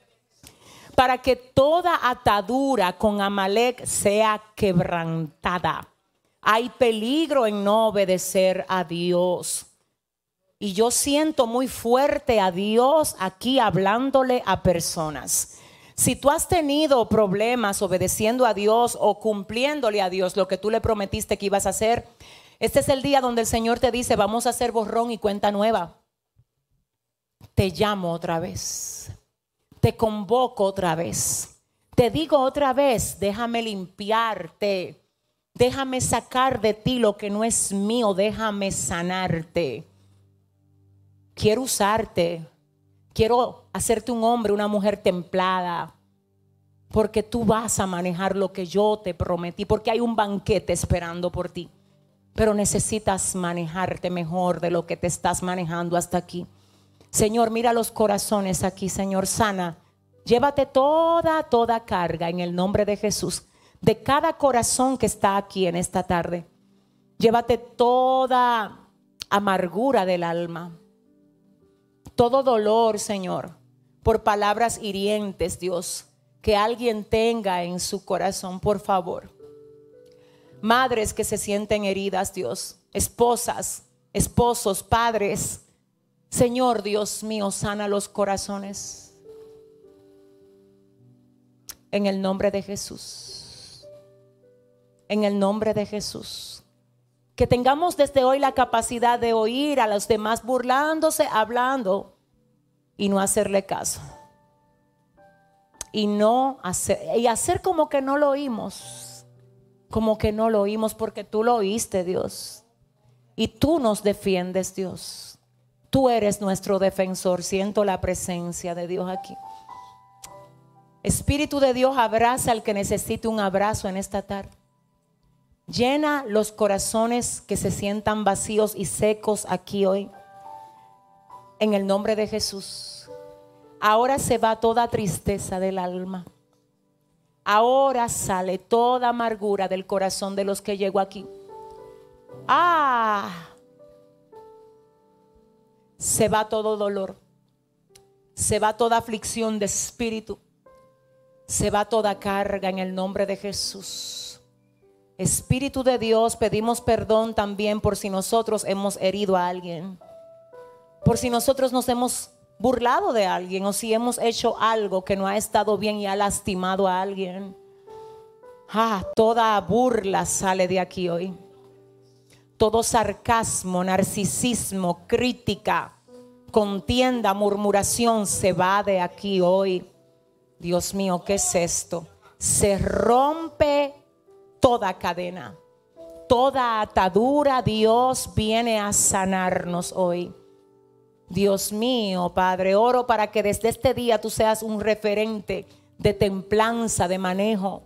para que toda atadura con Amalek sea quebrantada. Hay peligro en no obedecer a Dios. Y yo siento muy fuerte a Dios aquí hablándole a personas. Si tú has tenido problemas obedeciendo a Dios o cumpliéndole a Dios lo que tú le prometiste que ibas a hacer, este es el día donde el Señor te dice: vamos a hacer borrón y cuenta nueva. Te llamo otra vez. Te convoco otra vez. Te digo otra vez: déjame limpiarte. Déjame sacar de ti lo que no es mío. Déjame sanarte. Quiero usarte. Quiero hacerte un hombre, una mujer templada. Porque tú vas a manejar lo que yo te prometí. Porque hay un banquete esperando por ti. Pero necesitas manejarte mejor de lo que te estás manejando hasta aquí. Señor, mira los corazones aquí, Señor, sana. Llévate toda carga en el nombre de Jesús. De cada corazón que está aquí en esta tarde. Llévate toda amargura del alma. Todo dolor, Señor, por palabras hirientes, Dios, que alguien tenga en su corazón, por favor. Madres que se sienten heridas, Dios. Esposas, esposos, padres. Señor, Dios mío, sana los corazones. En el nombre de Jesús. En el nombre de Jesús. Que tengamos desde hoy la capacidad de oír a los demás burlándose, hablando y no hacerle caso. Y hacer como que no lo oímos. Como que no lo oímos, porque tú lo oíste, Dios. Y tú nos defiendes, Dios. Tú eres nuestro defensor. Siento la presencia de Dios aquí. Espíritu de Dios, abraza al que necesite un abrazo en esta tarde. Llena los corazones que se sientan vacíos y secos aquí hoy. En el nombre de Jesús. Ahora se va toda tristeza del alma. Ahora sale toda amargura del corazón de los que llegó aquí. Se va todo dolor. Se va toda aflicción de espíritu. Se va toda carga en el nombre de Jesús. Espíritu de Dios, pedimos perdón también por si nosotros hemos herido a alguien. Por si nosotros nos hemos burlado de alguien, o si hemos hecho algo que no ha estado bien y ha lastimado a alguien. Toda burla sale de aquí hoy. Todo sarcasmo, narcisismo, crítica, contienda, murmuración se va de aquí hoy. Dios mío, ¿qué es esto? Se rompe toda cadena, toda atadura. Dios viene a sanarnos hoy. Dios mío, Padre, oro para que desde este día tú seas un referente de templanza, de manejo.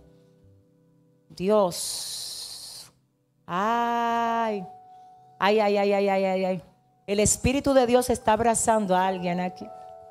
Dios. Ay. El Espíritu de Dios está abrazando a alguien aquí.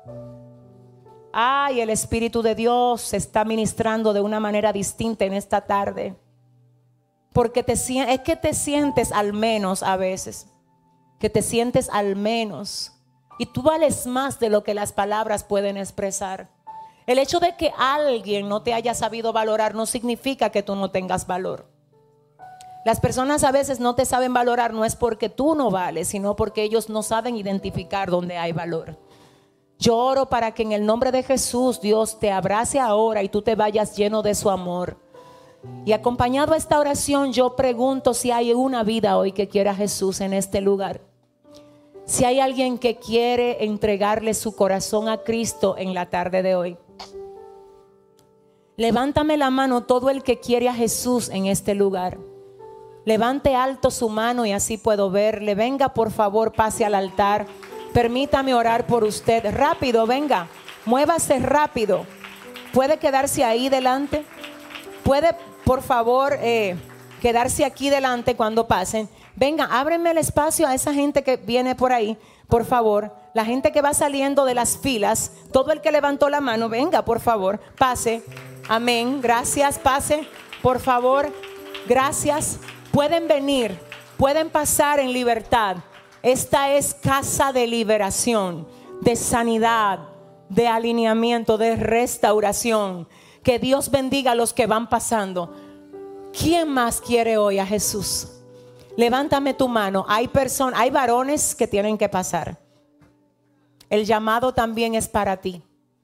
El Espíritu de Dios se está ministrando de una manera distinta en esta tarde. Porque es que te sientes al menos a veces. Que te sientes al menos. Y tú vales más de lo que las palabras pueden expresar. El hecho de que alguien no te haya sabido valorar no significa que tú no tengas valor. Las personas a veces no te saben valorar, no es porque tú no vales, sino porque ellos no saben identificar dónde hay valor. Yo oro para que en el nombre de Jesús Dios te abrace ahora y tú te vayas lleno de su amor. Y acompañado a esta oración, yo pregunto si hay una vida hoy que quiera Jesús en este lugar. Si hay alguien que quiere entregarle su corazón a Cristo en la tarde de hoy, levántame la mano todo el que quiere a Jesús en este lugar. Levante alto su mano y así puedo verle. Venga, por favor, pase al altar. Permítame orar por usted. Rápido, venga. Muévase rápido. ¿Puede quedarse ahí delante? ¿Puede, por favor, quedarse aquí delante cuando pasen? Venga, ábrenme el espacio a esa gente que viene por ahí, por favor. La gente que va saliendo de las filas, todo el que levantó la mano, venga, por favor, pase. Amén, gracias, pase, por favor, gracias. Pueden venir, pueden pasar en libertad. Esta es casa de liberación, de sanidad, de alineamiento, de restauración. Que Dios bendiga a los que van pasando. ¿Quién más quiere hoy a Jesús? Levántame tu mano. Hay varones que tienen que pasar. El llamado también es para ti.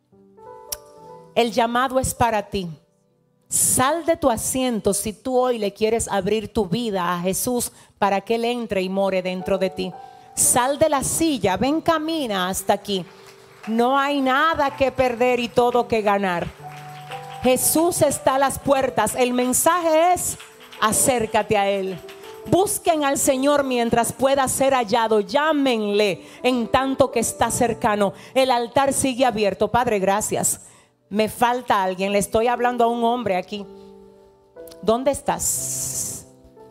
El llamado es para ti. Sal de tu asiento si tú hoy le quieres abrir tu vida a Jesús para que Él entre y more dentro de ti. Sal de la silla, ven, camina hasta aquí. No hay nada que perder y todo que ganar. Jesús está a las puertas. El mensaje es: acércate a Él. Busquen al Señor mientras pueda ser hallado. Llámenle en tanto que está cercano. El altar sigue abierto. Padre, gracias. Me falta alguien. Le estoy hablando a un hombre aquí. ¿Dónde estás?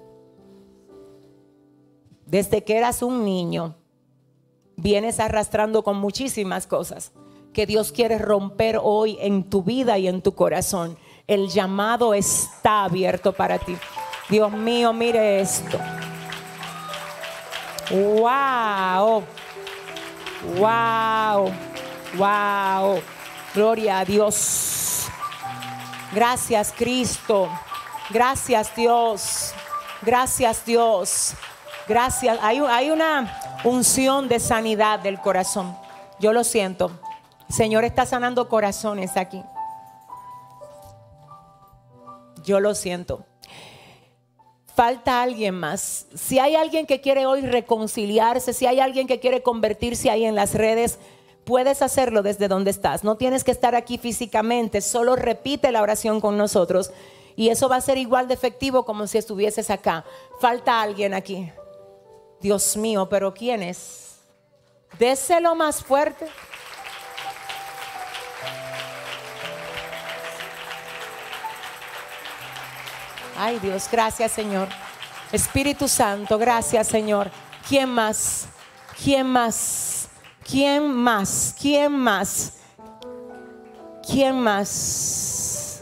Desde que eras un niño vienes arrastrando con muchísimas cosas que Dios quiere romper hoy en tu vida y en tu corazón. El llamado está abierto para ti. Dios mío, mire esto. Wow. Wow. Wow. Gloria a Dios. Gracias, Cristo. Gracias, Dios. Gracias, Dios. Gracias. Hay una unción de sanidad del corazón. Yo lo siento. El Señor está sanando corazones aquí. Yo lo siento. Falta alguien más. Si hay alguien que quiere hoy reconciliarse, si hay alguien que quiere convertirse ahí en las redes, puedes hacerlo desde donde estás. No tienes que estar aquí físicamente, solo repite la oración con nosotros y eso va a ser igual de efectivo como si estuvieses acá. Falta alguien aquí. Dios mío, pero ¿quién es? Déselo más fuerte. Ay, Dios, gracias, Señor. Espíritu Santo, gracias, Señor. ¿Quién más? ¿Quién más? ¿Quién más? ¿Quién más? ¿Quién más?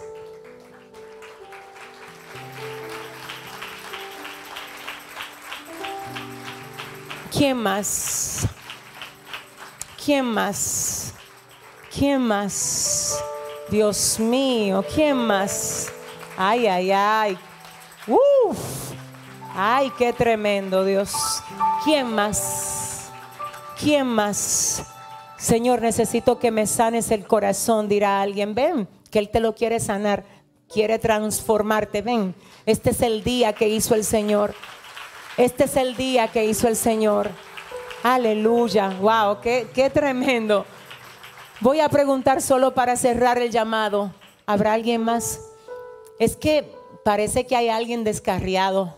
¿Quién más? ¿Quién más? ¿Quién más? Dios mío, ¿quién más? Ay, ay, ay. Uf. Ay, qué tremendo, Dios. ¿Quién más? ¿Quién más? Señor, necesito que me sanes el corazón, dirá alguien. Ven, que Él te lo quiere sanar, quiere transformarte. Ven, este es el día que hizo el Señor. Este es el día que hizo el Señor. Aleluya. Wow, qué tremendo. Voy a preguntar solo para cerrar el llamado. ¿Habrá alguien más? Es que parece que hay alguien descarriado.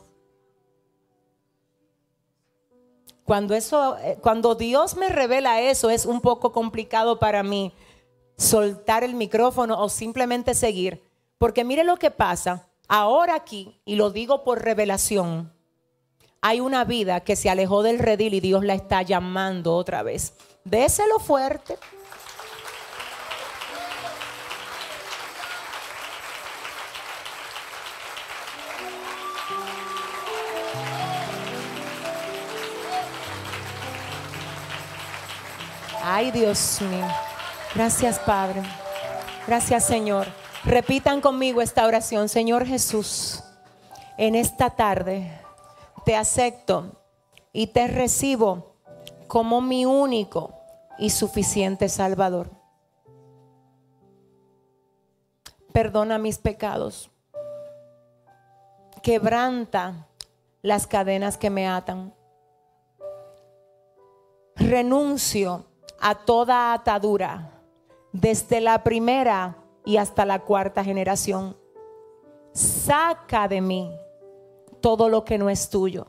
Cuando Dios me revela eso, es un poco complicado para mí soltar el micrófono o simplemente seguir. Porque mire lo que pasa. Ahora aquí, y lo digo por revelación, hay una vida que se alejó del redil y Dios la está llamando otra vez. Déselo fuerte. Ay, Dios mío. Gracias, Padre. Gracias, Señor. Repitan conmigo esta oración. Señor Jesús, en esta tarde te acepto y te recibo como mi único y suficiente Salvador. Perdona mis pecados. Quebranta las cadenas que me atan. renuncio a toda atadura, desde la primera y hasta la cuarta generación. Saca de mí todo lo que no es tuyo.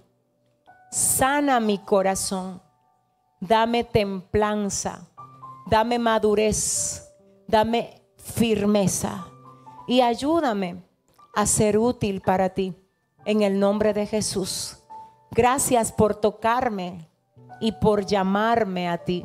Sana mi corazón. Dame templanza. Dame madurez. Dame firmeza. Y ayúdame a ser útil para ti. En el nombre de Jesús. Gracias por tocarme y por llamarme a ti.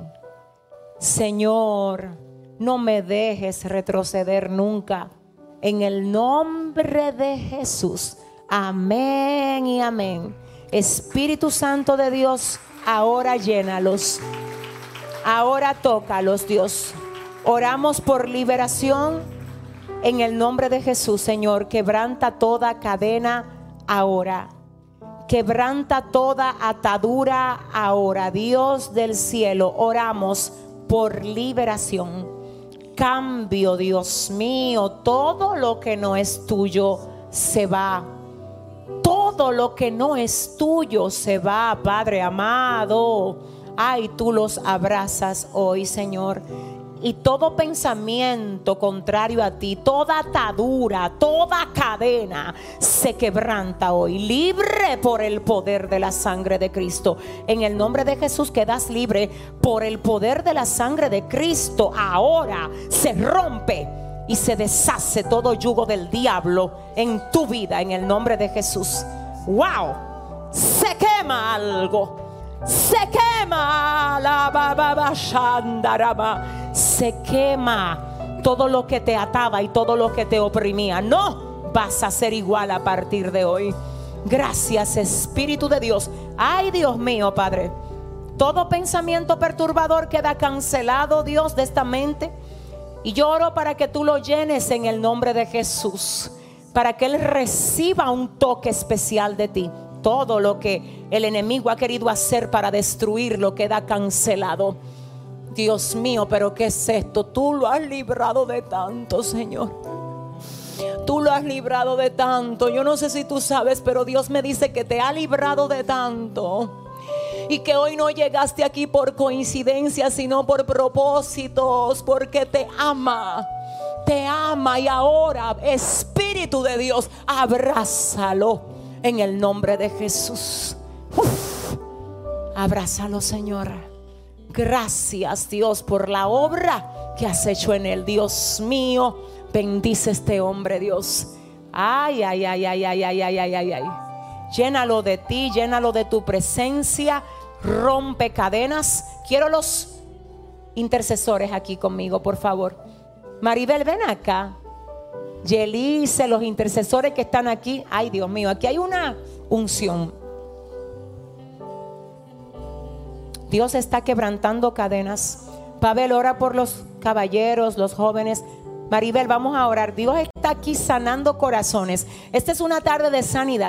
Señor, no me dejes retroceder nunca. En el nombre de Jesús. Amén y amén. Espíritu Santo de Dios, ahora llénalos. Ahora tócalos, Dios. Oramos por liberación. En el nombre de Jesús, Señor, quebranta toda cadena ahora. Quebranta toda atadura ahora. Dios del cielo, oramos por liberación. Cambio, Dios mío. Todo lo que no es tuyo se va. Todo lo que no es tuyo se va, Padre amado. Ay, tú los abrazas hoy, Señor. Y todo pensamiento contrario a ti, toda atadura, toda cadena se quebranta hoy. Libre por el poder de la sangre de Cristo. En el nombre de Jesús quedas libre por el poder de la sangre de Cristo. Ahora se rompe y se deshace todo yugo del diablo en tu vida, en el nombre de Jesús. ¡Wow! Se quema algo. Se quema la baba shandarama. Se quema todo lo que te ataba y todo lo que te oprimía. No vas a ser igual a partir de hoy. Gracias, Espíritu de Dios. Ay, Dios mío, Padre. Todo pensamiento perturbador queda cancelado, Dios, de esta mente. Y yo oro para que tú lo llenes en el nombre de Jesús, para que Él reciba un toque especial de ti. Todo lo que el enemigo ha querido hacer para destruirlo queda cancelado. Dios mío, pero ¿qué es esto? Tú lo has librado de tanto, Señor. Tú lo has librado de tanto. Yo no sé si tú sabes, pero Dios me dice que te ha librado de tanto. Y que hoy no llegaste aquí por coincidencia, sino por propósitos, porque te ama. Te ama y ahora, Espíritu de Dios, abrázalo en el nombre de Jesús. Abrázalo, Señor. Gracias, Dios, por la obra que has hecho en él. Dios mío, bendice este hombre, Dios. Ay, ay, ay, ay, ay, ay, ay, ay, ay, ay. Llénalo de ti, llénalo de tu presencia. Rompe cadenas. Quiero los intercesores aquí conmigo, por favor. Maribel, ven acá. Yelice, los intercesores que están aquí. Ay, Dios mío, aquí hay una unción. Dios está quebrantando cadenas. Pavel, ora por los caballeros, los jóvenes. Maribel, vamos a orar. Dios está aquí sanando corazones. Esta es una tarde de sanidad.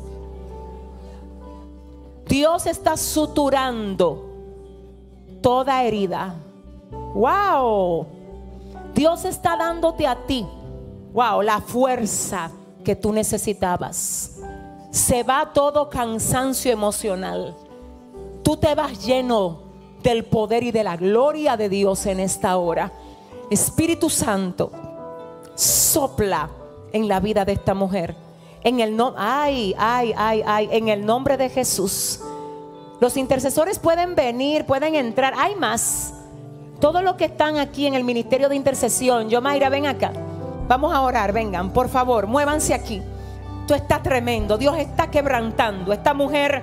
Dios está suturando toda herida. Wow. Dios está dándote a ti, wow, la fuerza que tú necesitabas. Se va todo cansancio emocional. Tú te vas lleno del poder y de la gloria de Dios en esta hora. Espíritu Santo, sopla en la vida de esta mujer. En el en el nombre de Jesús. Los intercesores pueden venir, pueden entrar. Hay más. Todos los que están aquí en el ministerio de intercesión. Yomaira, ven acá. Vamos a orar, vengan, por favor, muévanse aquí. Esto está tremendo. Dios está quebrantando. Esta mujer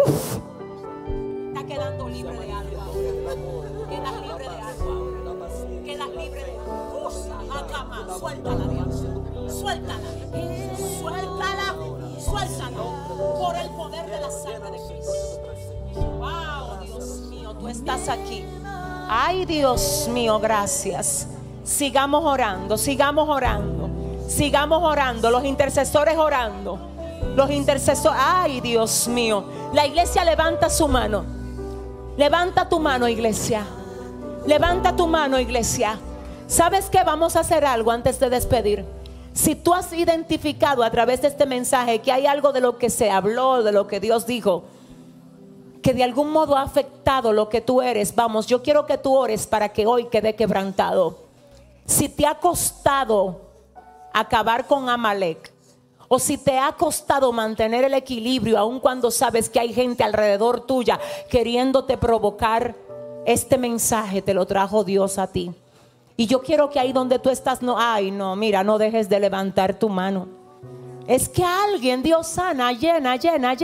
está quedando libre de algo ahora. Quedas libre de algo ahora. Quedas libre de algo. Suéltala, Dios. Suéltala. Suéltala. Suéltala. Por el poder de la sangre de Cristo. Wow, Dios mío, tú estás aquí. Ay, Dios mío, gracias. Sigamos orando, sigamos orando. Sigamos orando, los intercesores orando. Los intercesores, ay, Dios mío. La iglesia levanta su mano. Levanta tu mano, iglesia. Levanta tu mano, iglesia. ¿Sabes qué? Vamos a hacer algo antes de despedir. Si tú has identificado a través de este mensaje que hay algo de lo que se habló, de lo que Dios dijo, que de algún modo ha afectado lo que tú eres, vamos, yo quiero que tú ores para que hoy quede quebrantado. Si te ha costado acabar con Amalek, o si te ha costado mantener el equilibrio aun cuando sabes que hay gente alrededor tuya queriéndote provocar, este mensaje te lo trajo Dios a ti. Y yo quiero que ahí donde tú estás, mira, no dejes de levantar tu mano. Es que alguien, Dios sana, llena.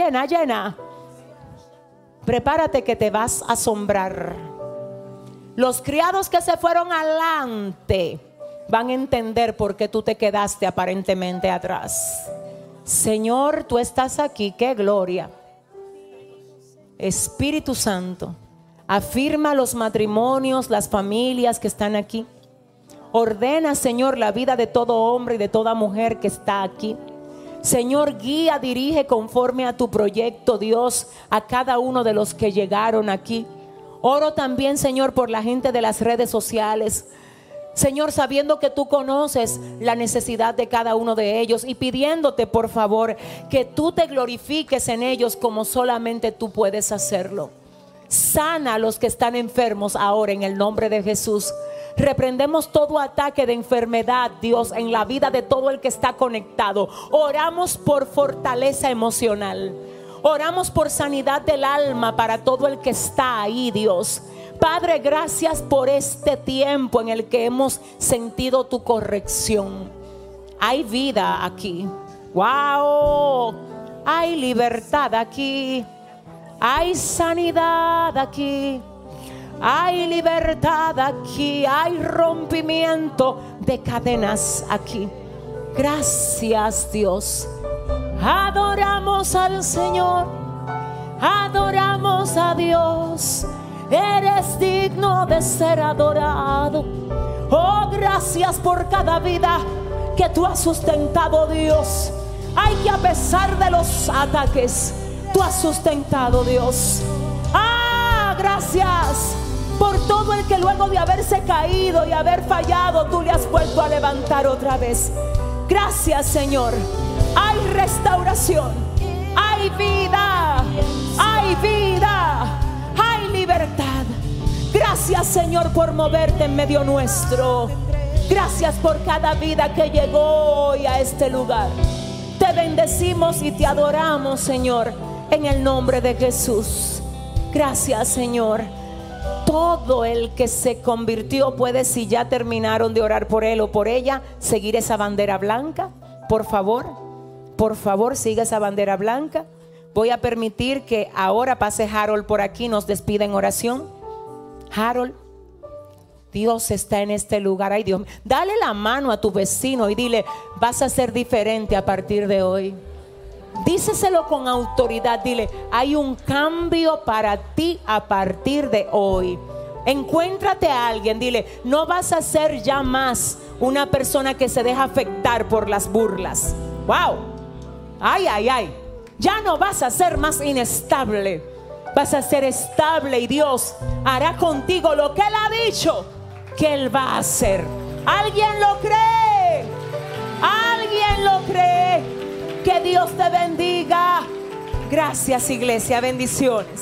Prepárate que te vas a asombrar. Los criados que se fueron adelante van a entender por qué tú te quedaste aparentemente atrás. Señor, tú estás aquí, qué gloria. Espíritu Santo, afirma los matrimonios, las familias que están aquí. Ordena, Señor, la vida de todo hombre y de toda mujer que está aquí. Señor, guía, dirige conforme a tu proyecto, Dios, a cada uno de los que llegaron aquí. Oro también, Señor, por la gente de las redes sociales. Señor, sabiendo que tú conoces la necesidad de cada uno de ellos y pidiéndote, por favor, que tú te glorifiques en ellos como solamente tú puedes hacerlo. Sana a los que están enfermos ahora en el nombre de Jesús. Reprendemos todo ataque de enfermedad, Dios, en la vida de todo el que está conectado. Oramos por fortaleza emocional. Oramos por sanidad del alma para todo el que está ahí, Dios. Padre, gracias por este tiempo en el que hemos sentido tu corrección. Hay vida aquí. ¡Wow! Hay libertad aquí. Hay sanidad aquí. Hay libertad aquí. Hay rompimiento de cadenas aquí. Gracias, Dios. Adoramos al Señor. Adoramos a Dios. Eres digno de ser adorado. Oh, gracias por cada vida que tú has sustentado, Dios. Ay, que a pesar de los ataques, tú has sustentado, Dios. Gracias por todo el que luego de haberse caído y haber fallado, tú le has vuelto a levantar otra vez. Gracias, Señor. Hay restauración, hay vida, hay vida, hay libertad. Gracias, Señor, por moverte en medio nuestro. Gracias por cada vida que llegó hoy a este lugar. Te bendecimos y te adoramos, Señor, en el nombre de Jesús. Gracias, Señor. Todo el que se convirtió puede, si ya terminaron de orar por él o por ella, seguir esa bandera blanca. Por favor, siga esa bandera blanca. Voy a permitir que ahora pase Harold por aquí, nos despida en oración. Harold, Dios está en este lugar. Ay, Dios, dale la mano a tu vecino y dile: vas a ser diferente a partir de hoy. Díceselo con autoridad, dile: hay un cambio para ti a partir de hoy. Encuéntrate a alguien, dile: no vas a ser ya más una persona que se deja afectar por las burlas. Wow. Ay. Ya no vas a ser más inestable. Vas a ser estable y Dios hará contigo lo que Él ha dicho que Él va a hacer. ¿Alguien lo cree? ¿Alguien lo cree? Que Dios te bendiga. Gracias, iglesia. Bendiciones.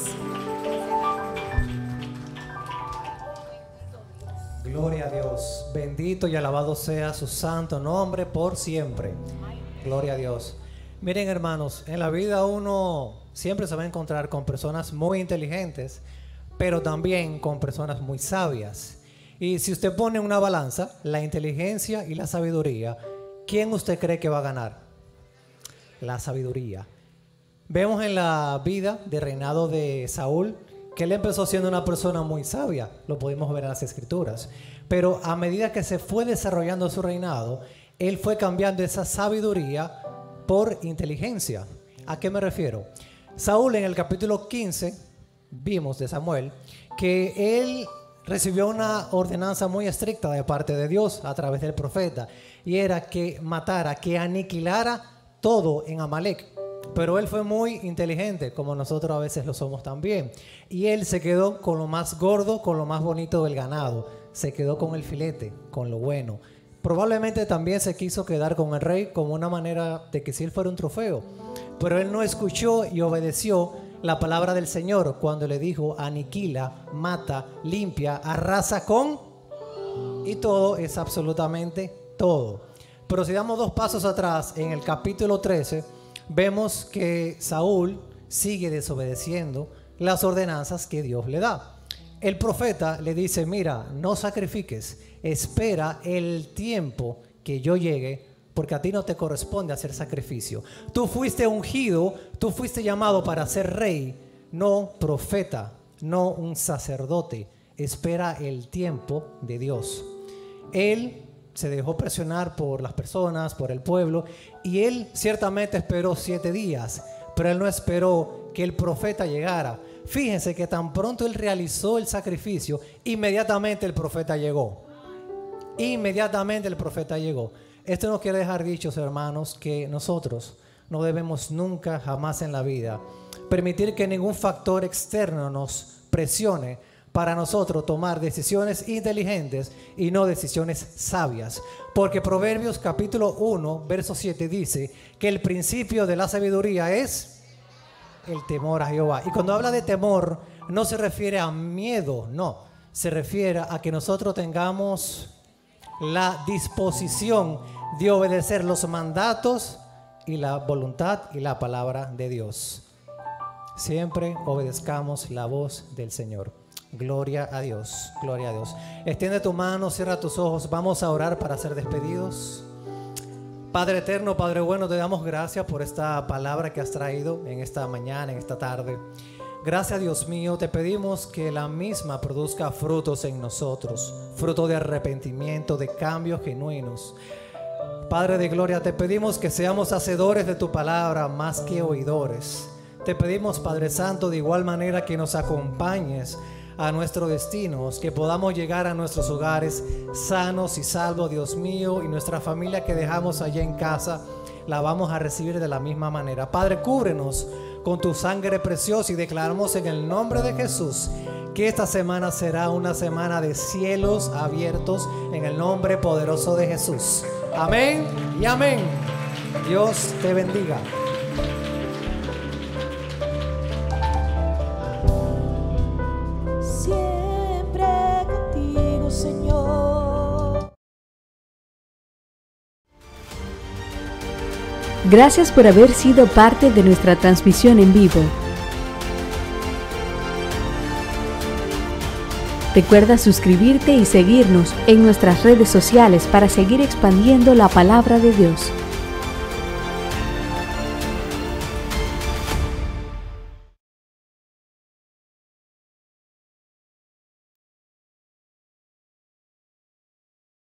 Gloria a Dios. Bendito y alabado sea su santo nombre por siempre. Gloria a Dios. Miren, hermanos, en la vida uno siempre se va a encontrar con personas muy inteligentes, pero también con personas muy sabias. Y si usted pone una balanza, la inteligencia y la sabiduría, ¿quién usted cree que va a ganar? La sabiduría. Vemos en la vida de reinado de Saúl que él empezó siendo una persona muy sabia. Lo podemos ver en las escrituras. Pero a medida que se fue desarrollando su reinado, él fue cambiando esa sabiduría por inteligencia. ¿A qué me refiero? Saúl, en el capítulo 15, vimos de Samuel que él recibió una ordenanza muy estricta de parte de Dios a través del profeta, y era que matara, que aniquilara todo en Amalek. Pero él fue muy inteligente, como nosotros a veces lo somos también, y él se quedó con lo más gordo, con lo más bonito del ganado. Se quedó con el filete, con lo bueno. Probablemente también se quiso quedar con el rey como una manera de que si él fuera un trofeo, pero él no escuchó y obedeció la palabra del Señor cuando le dijo: aniquila, mata, limpia, arrasa con... Y todo es absolutamente todo. Pero si damos 2 pasos atrás, en el capítulo 13, vemos que Saúl sigue desobedeciendo las ordenanzas que Dios le da. El profeta le dice: mira, no sacrifiques, espera el tiempo que yo llegue, porque a ti no te corresponde hacer sacrificio. Tú fuiste ungido, tú fuiste llamado para ser rey, no profeta, no un sacerdote. Espera el tiempo de Dios. Él se dejó presionar por las personas, por el pueblo, y él ciertamente esperó 7 días, pero él no esperó que el profeta llegara. Fíjense que tan pronto él realizó el sacrificio, inmediatamente el profeta llegó. Inmediatamente el profeta llegó. Esto nos quiere dejar dichos, hermanos, que nosotros no debemos nunca, jamás en la vida, permitir que ningún factor externo nos presione para nosotros tomar decisiones inteligentes y no decisiones sabias. Porque Proverbios capítulo 1, verso 7 dice que el principio de la sabiduría es el temor a Jehová. Y cuando habla de temor, no se refiere a miedo, no. Se refiere a que nosotros tengamos la disposición de obedecer los mandatos y la voluntad y la palabra de Dios. Siempre obedezcamos la voz del Señor. Gloria a Dios, gloria a Dios. Extiende tu mano, cierra tus ojos. Vamos a orar para ser despedidos. Padre eterno, Padre bueno, te damos gracias por esta palabra que has traído en esta mañana, en esta tarde. Gracias, Dios mío, te pedimos que la misma produzca frutos en nosotros, fruto de arrepentimiento, de cambios genuinos. Padre de gloria, te pedimos que seamos hacedores de tu palabra más que oidores. Te pedimos, Padre Santo, de igual manera que nos acompañes a nuestros destinos, que podamos llegar a nuestros hogares sanos y salvos, Dios mío, y nuestra familia que dejamos allá en casa la vamos a recibir de la misma manera. Padre, cúbrenos con tu sangre preciosa y declaramos en el nombre de Jesús que esta semana será una semana de cielos abiertos en el nombre poderoso de Jesús. Amén y amén. Dios te bendiga. Señor. Gracias por haber sido parte de nuestra transmisión en vivo. Recuerda suscribirte y seguirnos en nuestras redes sociales para seguir expandiendo la palabra de Dios.